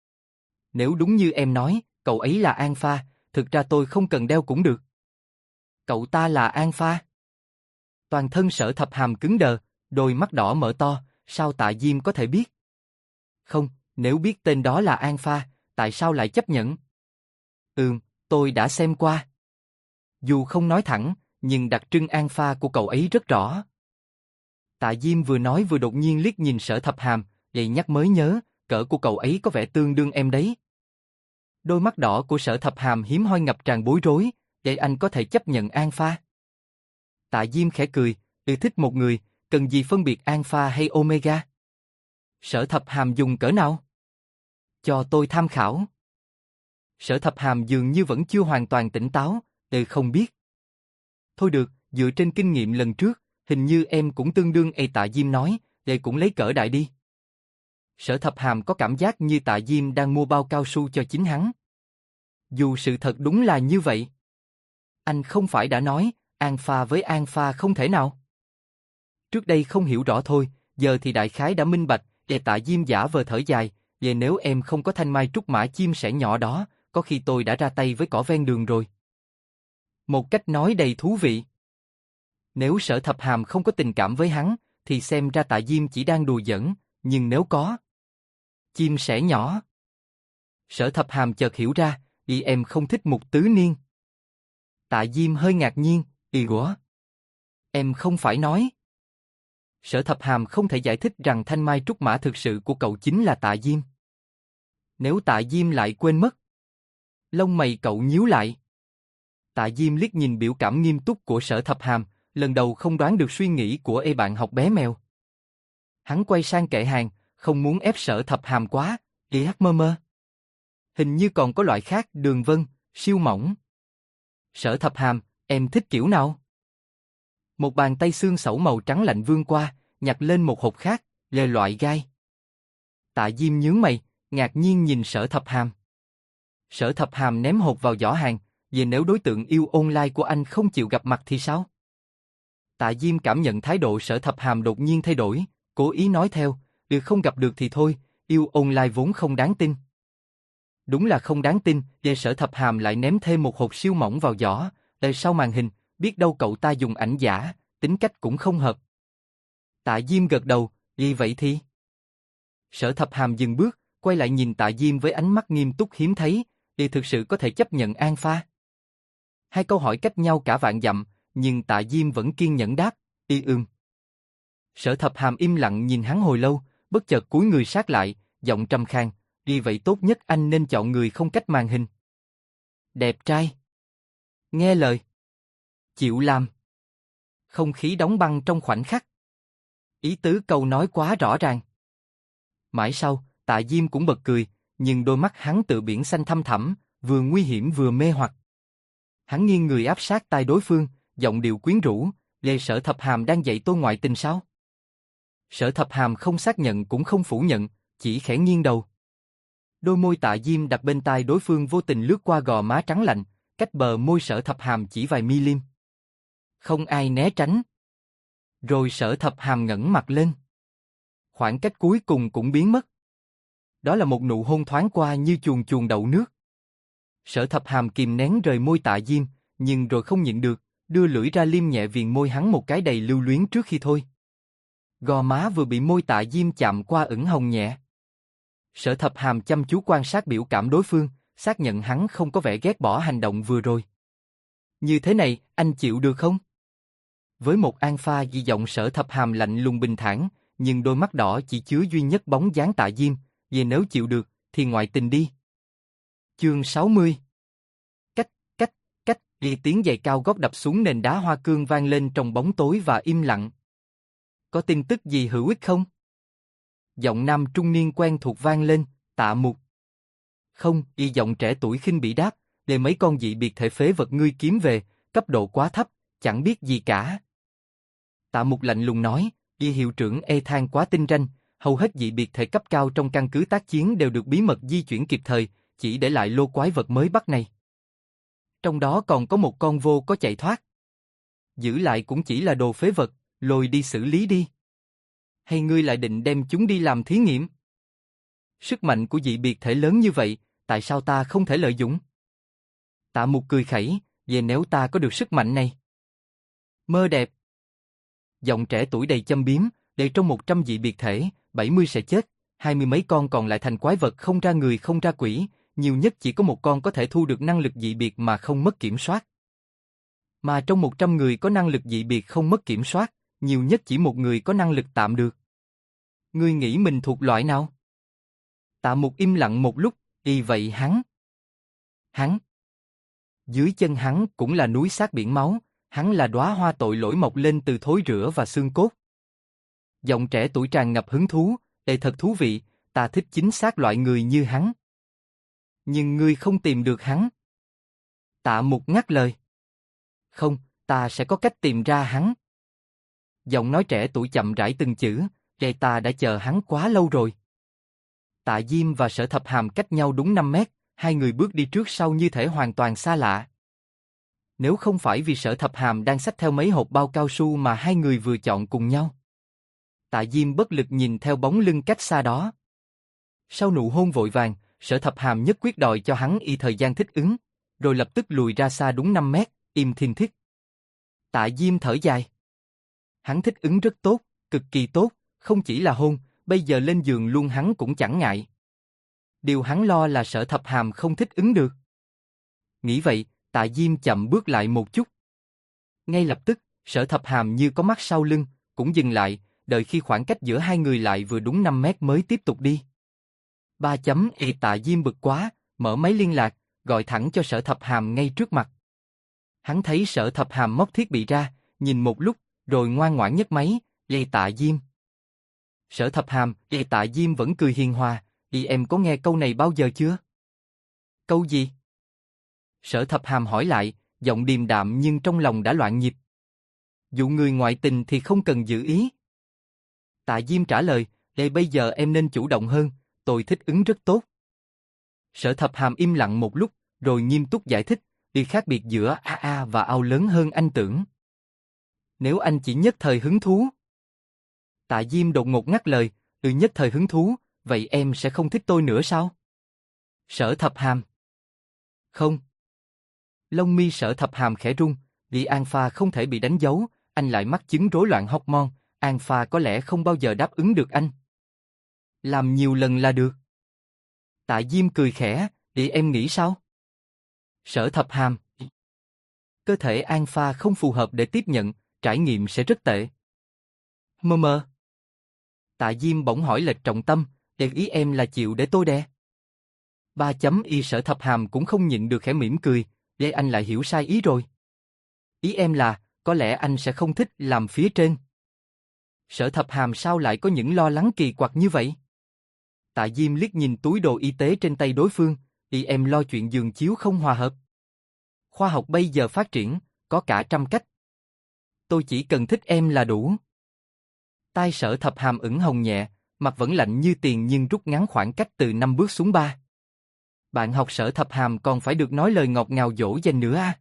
Nếu đúng như em nói, cậu ấy là Alpha, thực ra tôi không cần đeo cũng được. Cậu ta là Alpha. Toàn thân Sở Thập Hàm cứng đờ, đôi mắt đỏ mở to, sao Tạ Diêm có thể biết? Không, nếu biết tên đó là Alpha, tại sao lại chấp nhận? Tôi đã xem qua. Dù không nói thẳng, nhưng đặc trưng Alpha của cậu ấy rất rõ. Tạ Diêm vừa nói vừa đột nhiên liếc nhìn Sở Thập Hàm, vậy nhắc mới nhớ, cỡ của cậu ấy có vẻ tương đương em đấy. Đôi mắt đỏ của Sở Thập Hàm hiếm hoi ngập tràn bối rối, vậy anh có thể chấp nhận Alpha? Tạ Diêm khẽ cười, thích một người, cần gì phân biệt Alpha hay Omega? Sở Thập Hàm dùng cỡ nào? Cho tôi tham khảo. Sở Thập Hàm dường như vẫn chưa hoàn toàn tỉnh táo, không biết. Thôi được, dựa trên kinh nghiệm lần trước, hình như em cũng tương đương Tạ Diêm nói, cũng lấy cỡ đại đi. Sở Thập Hàm có cảm giác như Tạ Diêm đang mua bao cao su cho chính hắn. Dù sự thật đúng là như vậy. Anh không phải đã nói, Alpha với Alpha không thể nào. Trước đây không hiểu rõ thôi, giờ thì đại khái đã minh bạch, Tạ Diêm giả vờ thở dài, về nếu em không có thanh mai trúc mã chim sẻ nhỏ đó, có khi tôi đã ra tay với cỏ ven đường rồi. Một cách nói đầy thú vị. Nếu Sở Thập Hàm không có tình cảm với hắn, thì xem ra Tạ Diêm chỉ đang đùa giỡn, nhưng nếu có chim sẻ nhỏ. Sở Thập Hàm chợt hiểu ra, em không thích Mục Tứ Niên. Tạ Diêm hơi ngạc nhiên, ủa? Em không phải nói. Sở Thập Hàm không thể giải thích rằng thanh mai trúc mã thực sự của cậu chính là Tạ Diêm. Nếu Tạ Diêm lại quên mất. Lông mày cậu nhíu lại. Tạ Diêm liếc nhìn biểu cảm nghiêm túc của Sở Thập Hàm, lần đầu không đoán được suy nghĩ của bạn học bé mèo. Hắn quay sang kệ hàng, không muốn ép Sở Thập Hàm quá, mơ. Hình như còn có loại khác, đường vân, siêu mỏng. Sở Thập Hàm, em thích kiểu nào? Một bàn tay xương sẩu màu trắng lạnh vươn qua, nhặt lên một hộp khác, loại gai. Tạ Diêm nhướng mày, ngạc nhiên nhìn Sở Thập Hàm. Sở Thập Hàm ném hộp vào giỏ hàng, vì nếu đối tượng yêu online của anh không chịu gặp mặt thì sao? Tạ Diêm cảm nhận thái độ Sở Thập Hàm đột nhiên thay đổi, cố ý nói theo, được không gặp được thì thôi, yêu online vốn không đáng tin. Đúng là không đáng tin, để Sở Thập Hàm lại ném thêm một hột siêu mỏng vào giỏ, đời sau màn hình, biết đâu cậu ta dùng ảnh giả, tính cách cũng không hợp. Tạ Diêm gật đầu, vì vậy thì... Sở Thập Hàm dừng bước, quay lại nhìn Tạ Diêm với ánh mắt nghiêm túc hiếm thấy, thì thực sự có thể chấp nhận an pha. Hai câu hỏi cách nhau cả vạn dặm, nhưng Tạ Diêm vẫn kiên nhẫn đáp, ưm. Sở Thập Hàm im lặng nhìn hắn hồi lâu, bất chợt cúi người sát lại, giọng trầm khang, vì vậy tốt nhất anh nên chọn người không cách màn hình. Đẹp trai. Nghe lời. Chịu làm. Không khí đóng băng trong khoảnh khắc. Ý tứ câu nói quá rõ ràng. Mãi sau, Tạ Diêm cũng bật cười, nhưng đôi mắt hắn tựa biển xanh thăm thẳm, vừa nguy hiểm vừa mê hoặc. Hắn nghiêng người áp sát tai đối phương, giọng điệu quyến rũ, Lê Sở Thập Hàm đang dạy tôi ngoại tình sao? Sở Thập Hàm không xác nhận cũng không phủ nhận, chỉ khẽ nghiêng đầu. Đôi môi Tạ Diêm đặt bên tai đối phương vô tình lướt qua gò má trắng lạnh, cách bờ môi Sở Thập Hàm chỉ vài mm. Không ai né tránh. Rồi Sở Thập Hàm ngẩng mặt lên. Khoảng cách cuối cùng cũng biến mất. Đó là một nụ hôn thoáng qua như chuồn chuồn đậu nước. Sở Thập Hàm kìm nén rời môi Tạ Diêm, nhưng rồi không nhịn được, đưa lưỡi ra liếm nhẹ viền môi hắn một cái đầy lưu luyến trước khi thôi. Gò má vừa bị môi Tạ Diêm chạm qua ửng hồng nhẹ. Sở Thập Hàm chăm chú quan sát biểu cảm đối phương, xác nhận hắn không có vẻ ghét bỏ hành động vừa rồi. Như thế này, anh chịu được không? Với một an pha ghi giọng Sở Thập Hàm lạnh lùng bình thản, nhưng đôi mắt đỏ chỉ chứa duy nhất bóng dáng Tạ Diêm, vì nếu chịu được, thì ngoại tình đi. Chương 60. Cách, ghi tiếng giày cao gót đập xuống nền đá hoa cương vang lên trong bóng tối và im lặng. Có tin tức gì hữu ích không? Giọng nam trung niên quen thuộc vang lên, Tạ Mục. Không, giọng trẻ tuổi khinh bỉ đáp, để mấy con dị biệt thể phế vật ngươi kiếm về, cấp độ quá thấp, chẳng biết gì cả. Tạ Mục lạnh lùng nói, hiệu trưởng Ethan quá tinh ranh, hầu hết dị biệt thể cấp cao trong căn cứ tác chiến đều được bí mật di chuyển kịp thời, chỉ để lại lô quái vật mới bắt này. Trong đó còn có một con vô có chạy thoát. Giữ lại cũng chỉ là đồ phế vật, lôi đi xử lý đi. Hay ngươi lại định đem chúng đi làm thí nghiệm? Sức mạnh của dị biệt thể lớn như vậy, tại sao ta không thể lợi dụng? Tạ Mục cười khẩy, về nếu ta có được sức mạnh này. Mơ đẹp. Giọng trẻ tuổi đầy châm biếm, để trong 100 dị biệt thể, 70 sẽ chết, 20 mấy con còn lại thành quái vật không ra người không ra quỷ, nhiều nhất chỉ có một con có thể thu được năng lực dị biệt mà không mất kiểm soát. Mà trong 100 người có năng lực dị biệt không mất kiểm soát, nhiều nhất chỉ một người có năng lực tạm được. Ngươi nghĩ mình thuộc loại nào? Tạ Mục im lặng một lúc, vậy hắn. Dưới chân hắn cũng là núi xác biển máu, hắn là đóa hoa tội lỗi mọc lên từ thối rữa và xương cốt. Giọng trẻ tuổi tràn ngập hứng thú, thật thú vị, ta thích chính xác loại người như hắn. Nhưng ngươi không tìm được hắn. Tạ Mục ngắt lời. Không, ta sẽ có cách tìm ra hắn. Giọng nói trẻ tuổi chậm rãi từng chữ, ta đã chờ hắn quá lâu rồi. Tạ Diêm và Sở Thập Hàm cách nhau đúng 5 mét, hai người bước đi trước sau như thể hoàn toàn xa lạ. Nếu không phải vì Sở Thập Hàm đang xách theo mấy hộp bao cao su mà hai người vừa chọn cùng nhau. Tạ Diêm bất lực nhìn theo bóng lưng cách xa đó. Sau nụ hôn vội vàng, Sở Thập Hàm nhất quyết đòi cho hắn thời gian thích ứng, rồi lập tức lùi ra xa đúng 5 mét, im thiên thiết. Tạ Diêm thở dài. Hắn thích ứng rất tốt, cực kỳ tốt, không chỉ là hôn, bây giờ lên giường luôn hắn cũng chẳng ngại. Điều hắn lo là Sở Thập Hàm không thích ứng được. Nghĩ vậy, Tạ Diêm chậm bước lại một chút. Ngay lập tức, Sở Thập Hàm như có mắt sau lưng, cũng dừng lại, đợi khi khoảng cách giữa hai người lại vừa đúng 5 mét mới tiếp tục đi. Tạ Diêm bực quá, mở máy liên lạc, gọi thẳng cho Sở Thập Hàm ngay trước mặt. Hắn thấy Sở Thập Hàm móc thiết bị ra, nhìn một lúc, rồi ngoan ngoãn nhấc máy, Tạ Diêm. Sở Thập Hàm, Tạ Diêm vẫn cười hiền hòa, em có nghe câu này bao giờ chưa? Câu gì? Sở Thập Hàm hỏi lại, giọng điềm đạm nhưng trong lòng đã loạn nhịp. Dụ người ngoại tình thì không cần giữ ý. Tạ Diêm trả lời, bây giờ em nên chủ động hơn, tôi thích ứng rất tốt. Sở Thập Hàm im lặng một lúc, rồi nghiêm túc giải thích, khác biệt giữa AA và ao lớn hơn anh tưởng. Nếu anh chỉ nhất thời hứng thú. Tạ Diêm đột ngột ngắt lời, nhất thời hứng thú, vậy em sẽ không thích tôi nữa sao? Sở Thập Hàm. Không. Lông mi Sở Thập Hàm khẽ rung, vì An Pha không thể bị đánh dấu, anh lại mắc chứng rối loạn hormone, An Pha có lẽ không bao giờ đáp ứng được anh. Làm nhiều lần là được. Tạ Diêm cười khẽ, thì em nghĩ sao? Sở Thập Hàm. Cơ thể An Pha không phù hợp để tiếp nhận, trải nghiệm sẽ rất tệ. Mơ mơ. Tạ Diêm bỗng hỏi lệch trọng tâm, để ý em là chịu để tôi đè. Y Sở Thập Hàm cũng không nhịn được khẽ mỉm cười, để anh lại hiểu sai ý rồi. Ý em là, có lẽ anh sẽ không thích làm phía trên. Sở Thập Hàm sao lại có những lo lắng kỳ quặc như vậy? Tạ Diêm liếc nhìn túi đồ y tế trên tay đối phương, thì em lo chuyện giường chiếu không hòa hợp. Khoa học bây giờ phát triển, có cả trăm cách. Tôi chỉ cần thích em là đủ. Tai Sở Thập Hàm ửng hồng nhẹ, mặt vẫn lạnh như tiền nhưng rút ngắn khoảng cách từ 5 bước xuống 3. Bạn học Sở Thập Hàm còn phải được nói lời ngọt ngào dỗ dành nữa à?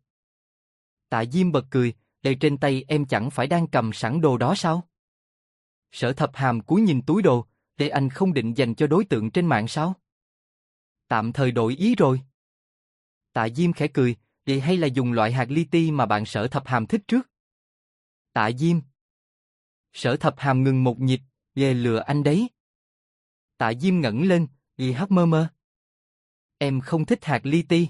Tạ Diêm bật cười, đây trên tay em chẳng phải đang cầm sẵn đồ đó sao? Sở Thập Hàm cúi nhìn túi đồ, để anh không định dành cho đối tượng trên mạng sao? Tạm thời đổi ý rồi. Tạ Diêm khẽ cười, vậy hay là dùng loại hạt li ti mà bạn Sở Thập Hàm thích trước? Tạ Diêm. Sở Thập Hàm ngừng một nhịp, về lừa anh đấy. Tạ Diêm ngẩng lên, hắt mơ mơ. Em không thích hạt li ti.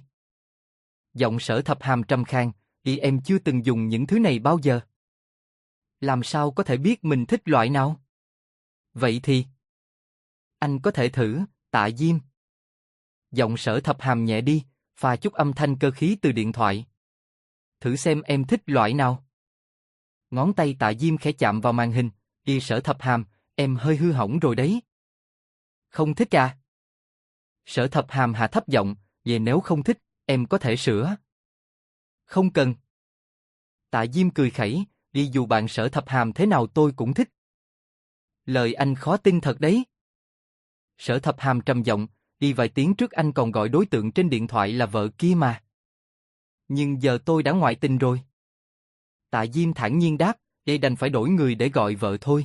Giọng Sở Thập Hàm trầm khàn, em chưa từng dùng những thứ này bao giờ. Làm sao có thể biết mình thích loại nào? Vậy thì... Anh có thể thử, Tạ Diêm. Giọng Sở Thập Hàm nhẹ đi, pha chút âm thanh cơ khí từ điện thoại. Thử xem em thích loại nào. Ngón tay Tạ Diêm khẽ chạm vào màn hình, Sở Thập Hàm, em hơi hư hỏng rồi đấy. Không thích à? Sở Thập Hàm hạ thấp giọng, vậy nếu không thích, em có thể sửa. Không cần. Tạ Diêm cười khẩy, dù bạn Sở Thập Hàm thế nào tôi cũng thích. Lời anh khó tin thật đấy. Sở Thập Hàm trầm giọng, vài tiếng trước anh còn gọi đối tượng trên điện thoại là vợ kia mà. Nhưng giờ tôi đã ngoại tình rồi. Tạ Diêm thản nhiên đáp, đành phải đổi người để gọi vợ thôi.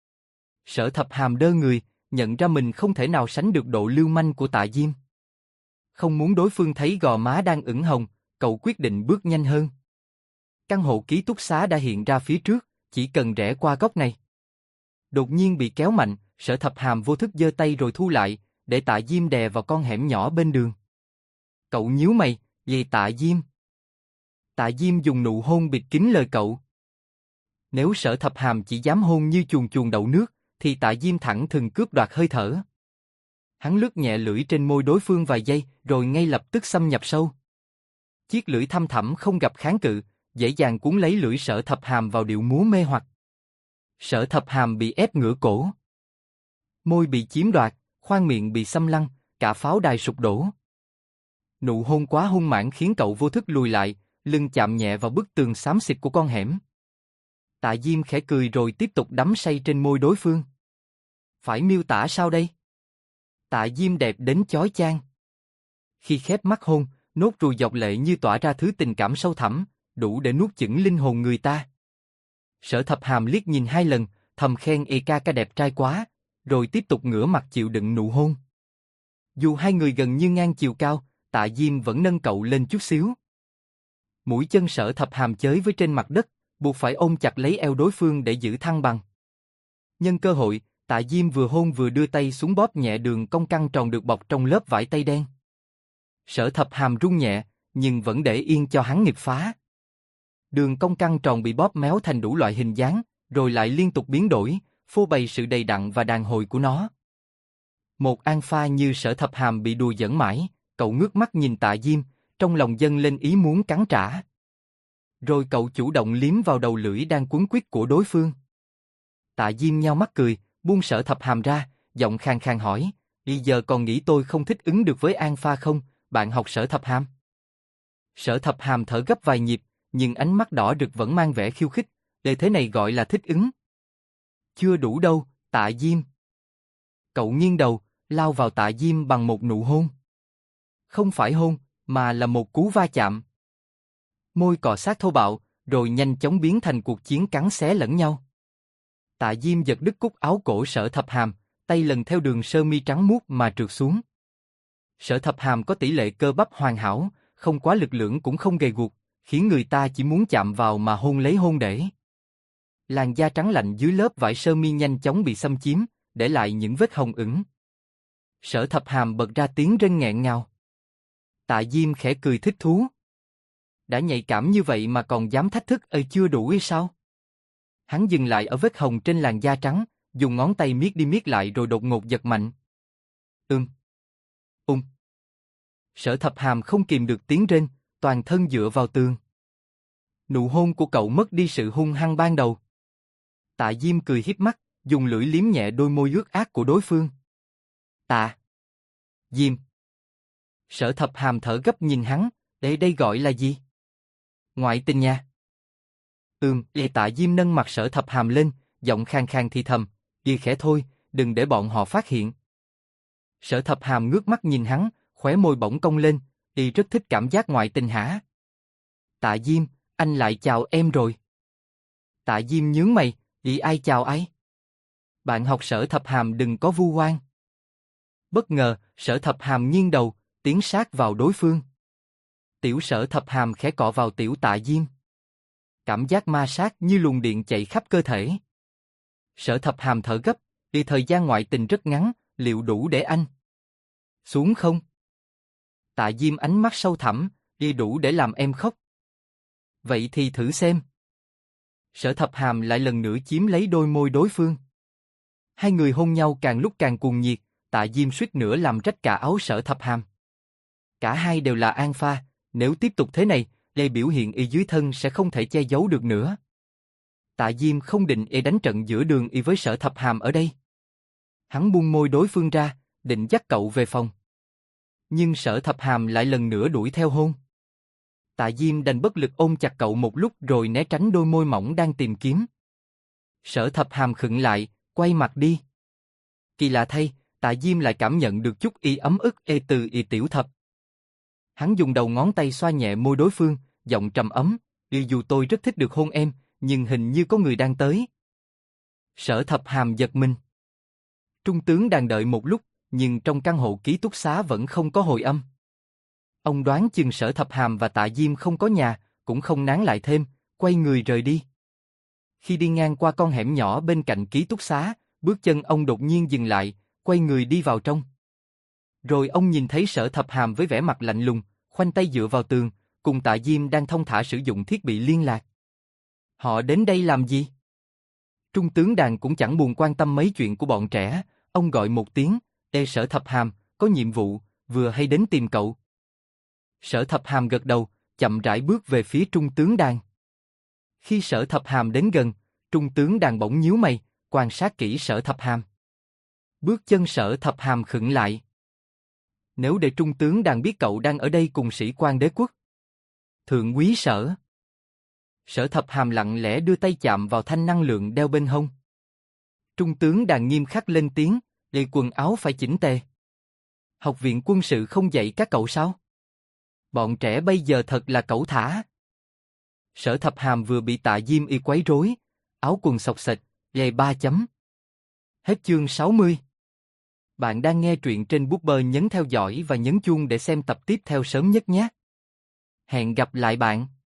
Sở Thập Hàm đơ người, nhận ra mình không thể nào sánh được độ lưu manh của Tạ Diêm. Không muốn đối phương thấy gò má đang ửng hồng, cậu quyết định bước nhanh hơn. Căn hộ ký túc xá đã hiện ra phía trước, chỉ cần rẽ qua góc này. Đột nhiên bị kéo mạnh, Sở Thập Hàm vô thức giơ tay rồi thu lại, để Tạ Diêm đè vào con hẻm nhỏ bên đường. Cậu nhíu mày, về Tạ Diêm. Tạ Diêm dùng nụ hôn bịt kín lời cậu. Nếu Sở Thập Hàm chỉ dám hôn như chuồn chuồn đậu nước, thì Tạ Diêm thẳng thừng cướp đoạt hơi thở. Hắn lướt nhẹ lưỡi trên môi đối phương vài giây, rồi ngay lập tức xâm nhập sâu. Chiếc lưỡi thăm thẳm không gặp kháng cự, dễ dàng cuốn lấy lưỡi Sở Thập Hàm vào điệu múa mê hoặc. Sở Thập Hàm bị ép ngửa cổ. Môi bị chiếm đoạt, khoang miệng bị xâm lăng, cả pháo đài sụp đổ. Nụ hôn quá hung mãn khiến cậu vô thức lùi lại, lưng chạm nhẹ vào bức tường xám xịt của con hẻm. Tạ Diêm khẽ cười rồi tiếp tục đắm say trên môi đối phương. Phải miêu tả sao đây? Tạ Diêm đẹp đến chói chang. Khi khép mắt hôn, nốt ruồi dọc lệ như tỏa ra thứ tình cảm sâu thẳm, đủ để nuốt chửng linh hồn người ta. Sở Thập Hàm liếc nhìn 2 lần, thầm khen ca đẹp trai quá, rồi tiếp tục ngửa mặt chịu đựng nụ hôn. Dù hai người gần như ngang chiều cao, Tạ Diêm vẫn nâng cậu lên chút xíu. Mũi chân Sở Thập Hàm chới với trên mặt đất, buộc phải ôm chặt lấy eo đối phương để giữ thăng bằng. Nhân cơ hội, Tạ Diêm vừa hôn vừa đưa tay xuống bóp nhẹ đường cong căng tròn được bọc trong lớp vải tây đen. Sở Thập Hàm rung nhẹ, nhưng vẫn để yên cho hắn nghịch phá. Đường cong căng tròn bị bóp méo thành đủ loại hình dáng, rồi lại liên tục biến đổi, phô bày sự đầy đặn và đàn hồi của nó. Một An Pha như Sở Thập Hàm bị đùa giỡn mãi, cậu ngước mắt nhìn Tạ Diêm, trong lòng dâng lên ý muốn cắn trả. Rồi cậu chủ động liếm vào đầu lưỡi đang cuốn quýt của đối phương. Tạ Diêm nhao mắt cười, buông Sở Thập Hàm ra, giọng khàn khàn hỏi, bây giờ còn nghĩ tôi không thích ứng được với An Pha không, bạn học Sở Thập Hàm? Sở Thập Hàm thở gấp vài nhịp, nhưng ánh mắt đỏ rực vẫn mang vẻ khiêu khích, để thế này gọi là thích ứng. Chưa đủ đâu, Tạ Diêm. Cậu nghiêng đầu, lao vào Tạ Diêm bằng một nụ hôn. Không phải hôn, mà là một cú va chạm. Môi cọ sát thô bạo, rồi nhanh chóng biến thành cuộc chiến cắn xé lẫn nhau. Tạ Diêm giật đứt cúc áo cổ Sở Thập Hàm, tay lần theo đường sơ mi trắng muốt mà trượt xuống. Sở Thập Hàm có tỷ lệ cơ bắp hoàn hảo, không quá lực lưỡng cũng không gầy guộc, khiến người ta chỉ muốn chạm vào mà hôn lấy hôn để. Làn da trắng lạnh dưới lớp vải sơ mi nhanh chóng bị xâm chiếm, để lại những vết hồng ửng. Sở Thập Hàm bật ra tiếng rên nghẹn ngào. Tạ Diêm khẽ cười thích thú. Đã nhạy cảm như vậy mà còn dám thách thức, chưa đủ hay sao? Hắn dừng lại ở vết hồng trên làn da trắng, dùng ngón tay miết đi miết lại rồi đột ngột giật mạnh. Sở Thập Hàm không kìm được tiếng rên, toàn thân dựa vào tường. Nụ hôn của cậu mất đi sự hung hăng ban đầu. Tạ Diêm cười hiếp mắt, dùng lưỡi liếm nhẹ đôi môi ướt át của đối phương. Tạ Diêm. Sở Thập Hàm thở gấp nhìn hắn, đây gọi là gì? Ngoại tình nha. Tạ Diêm nâng mặt Sở Thập Hàm lên, giọng khàn khàn thì thầm, khẽ thôi, đừng để bọn họ phát hiện. Sở Thập Hàm ngước mắt nhìn hắn, khóe môi bỗng cong lên, rất thích cảm giác ngoại tình hả? Tạ Diêm, anh lại chào em rồi. Tạ Diêm nhướng mày, ai chào ai? Bạn học Sở Thập Hàm đừng có vu oan. Bất ngờ, Sở Thập Hàm nghiêng đầu, tiến sát vào đối phương. Tiểu Sở Thập Hàm khẽ cọ vào tiểu Tạ Diêm. Cảm giác ma sát như luồng điện chạy khắp cơ thể. Sở Thập Hàm thở gấp, thời gian ngoại tình rất ngắn, liệu đủ để anh xuống không? Tạ Diêm ánh mắt sâu thẳm, đủ để làm em khóc. Vậy thì thử xem. Sở Thập Hàm lại lần nữa chiếm lấy đôi môi đối phương. Hai người hôn nhau càng lúc càng cuồng nhiệt, Tạ Diêm suýt nữa làm rách cả áo Sở Thập Hàm. Cả hai đều là alpha, nếu tiếp tục thế này, biểu hiện dưới thân sẽ không thể che giấu được nữa. Tạ Diêm không định đánh trận giữa đường với Sở Thập Hàm ở đây. Hắn buông môi đối phương ra, định dắt cậu về phòng. Nhưng Sở Thập Hàm lại lần nữa đuổi theo hôn. Tạ Diêm đành bất lực ôm chặt cậu một lúc rồi né tránh đôi môi mỏng đang tìm kiếm. Sở Thập Hàm khựng lại, quay mặt đi. Kỳ lạ thay, Tạ Diêm lại cảm nhận được chút ấm ức từ Tiểu Thập. Hắn dùng đầu ngón tay xoa nhẹ môi đối phương, giọng trầm ấm, dù tôi rất thích được hôn em, nhưng hình như có người đang tới. Sở Thập Hàm giật mình. Trung tướng đang đợi một lúc, nhưng trong căn hộ ký túc xá vẫn không có hồi âm. Ông đoán chừng Sở Thập Hàm và Tạ Diêm không có nhà, cũng không nán lại thêm, quay người rời đi. Khi đi ngang qua con hẻm nhỏ bên cạnh ký túc xá, bước chân ông đột nhiên dừng lại, quay người đi vào trong. Rồi ông nhìn thấy Sở Thập Hàm với vẻ mặt lạnh lùng, khoanh tay dựa vào tường, cùng Tạ Diêm đang thong thả sử dụng thiết bị liên lạc. Họ đến đây làm gì? Trung tướng Đàn cũng chẳng buồn quan tâm mấy chuyện của bọn trẻ, ông gọi một tiếng, Sở Thập Hàm, có nhiệm vụ, vừa hay đến tìm cậu. Sở Thập Hàm gật đầu, chậm rãi bước về phía Trung tướng Đàn. Khi Sở Thập Hàm đến gần, Trung tướng Đàn bỗng nhíu mày, quan sát kỹ Sở Thập Hàm. Bước chân Sở Thập Hàm khựng lại. Nếu để Trung tướng Đàn biết cậu đang ở đây cùng sĩ quan đế quốc. Thượng úy Sở. Sở Thập Hàm lặng lẽ đưa tay chạm vào thanh năng lượng đeo bên hông. Trung tướng Đàn nghiêm khắc lên tiếng, quần áo phải chỉnh tề. Học viện quân sự không dạy các cậu sao? Bọn trẻ bây giờ thật là cẩu thả. Sở Thập Hàm vừa bị Tạ Diêm quấy rối, áo quần xộc xệch, giày 3 chấm. Hết chương 60. Bạn đang nghe truyện trên Booker, nhấn theo dõi và nhấn chuông để xem tập tiếp theo sớm nhất nhé. Hẹn gặp lại bạn.